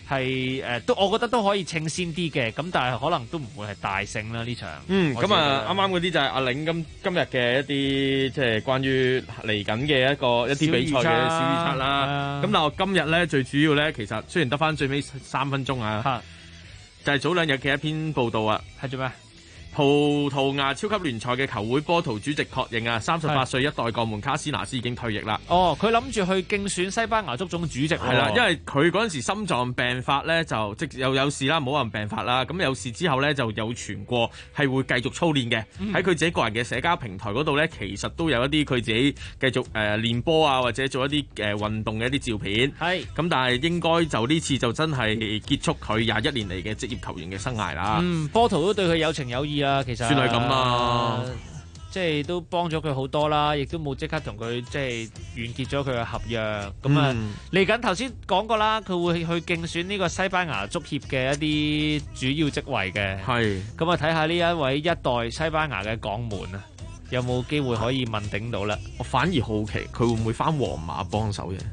Speaker 14: 係都我覺得都可以稱先啲嘅，咁但係可能都唔會係大勝啦呢場。
Speaker 12: 咁啊啱啱嗰啲就係阿領今日嘅一啲即係關於嚟緊嘅一啲比賽嘅小預測啦。咁但係我今日咧最主要咧，其實雖然得翻最尾3分鐘啊，就係早兩日嘅一篇報道啊，
Speaker 14: 係做咩？
Speaker 12: 葡萄牙超級聯賽嘅球會波圖主席確認啊，38歲一代鋼門卡斯拿斯已經退役啦。
Speaker 14: 哦，佢諗住去競選西班牙足總主席。
Speaker 12: 係啦，因為佢嗰陣時心臟病發咧，就即又有事啦，唔好話病發啦。咁有事之後咧，就有傳過係會繼續操練嘅。喺佢自己個人嘅社交平台嗰度咧，其實都有一啲佢自己繼續練波啊，或者做一啲運動嘅一啲照片。係。咁但係應該就呢次就真係結束佢21年嚟嘅職業球員嘅生涯啦。
Speaker 14: 波圖都對佢有情有義啊。其實
Speaker 12: 算係咁啊，
Speaker 14: 即係都幫咗佢好多啦，亦都冇即刻同佢即係完結咗佢嘅合約。咁啊，嚟緊頭先講過啦，佢會去競選呢個西班牙足協嘅一啲主要職位嘅。係咁啊，睇下呢一位一代西班牙嘅港門啊，有冇機會可以問鼎到啦？
Speaker 12: 我反而好奇佢會唔會返皇馬幫手嘅？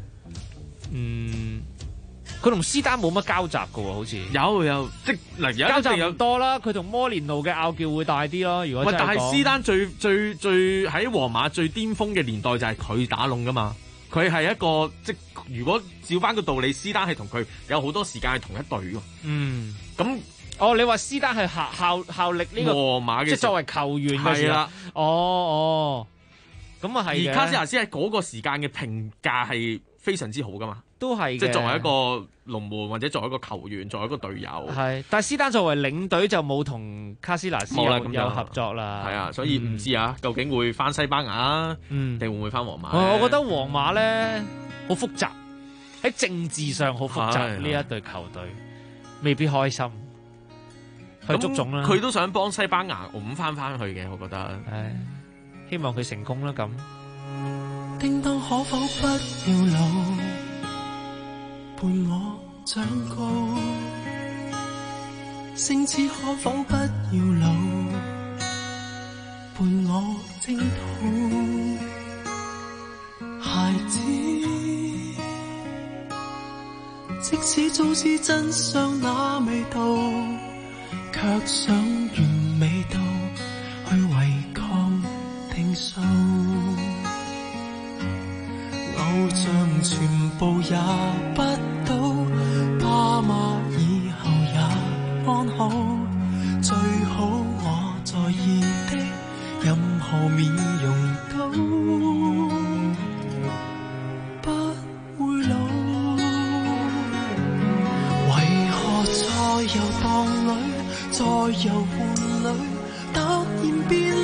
Speaker 14: 佢同斯丹冇乜交集㗎喎，好似
Speaker 12: 有即嗱，
Speaker 14: 交集又多啦。佢同摩連奴嘅拗撬會大啲咯。如果真係
Speaker 12: 但係斯丹最喺皇馬最巔峰嘅年代就係佢打攏㗎嘛。佢係一個即如果照翻個道理，斯丹係同佢有好多時間係同一隊㗎。咁
Speaker 14: 你話斯丹係效力呢個
Speaker 12: 皇馬嘅，
Speaker 14: 即係作為球員嘅時候。咁啊係。
Speaker 12: 而卡斯亞斯喺嗰個時間嘅評價係非常之好㗎嘛。
Speaker 14: 都係嘅，
Speaker 12: 即係作為一個龍門或者作為一個球員，作為一個隊友。係，
Speaker 14: 但係斯丹作為領隊就冇同卡斯拿斯有合作啦。
Speaker 12: 係啊，所以唔知啊，究竟會翻西班牙啊，定會唔會翻皇馬？
Speaker 14: 我覺得皇馬咧好複雜，喺政治上好複雜。呢一隊球隊未必開心。去足總啦，
Speaker 12: 佢都想幫西班牙拱翻去嘅，我覺得。
Speaker 14: 希望佢成功啦咁。
Speaker 13: 叮當可否不要老？伴我長高，星矢可否不要老？伴我征討，孩子，即使早知真相那味道，卻想完美到去違抗定數。偶像全部也不到，爸媽以後也安好，最好我在意的任何面容都不會老。為何在遊蕩裏，在遊玩裏突然變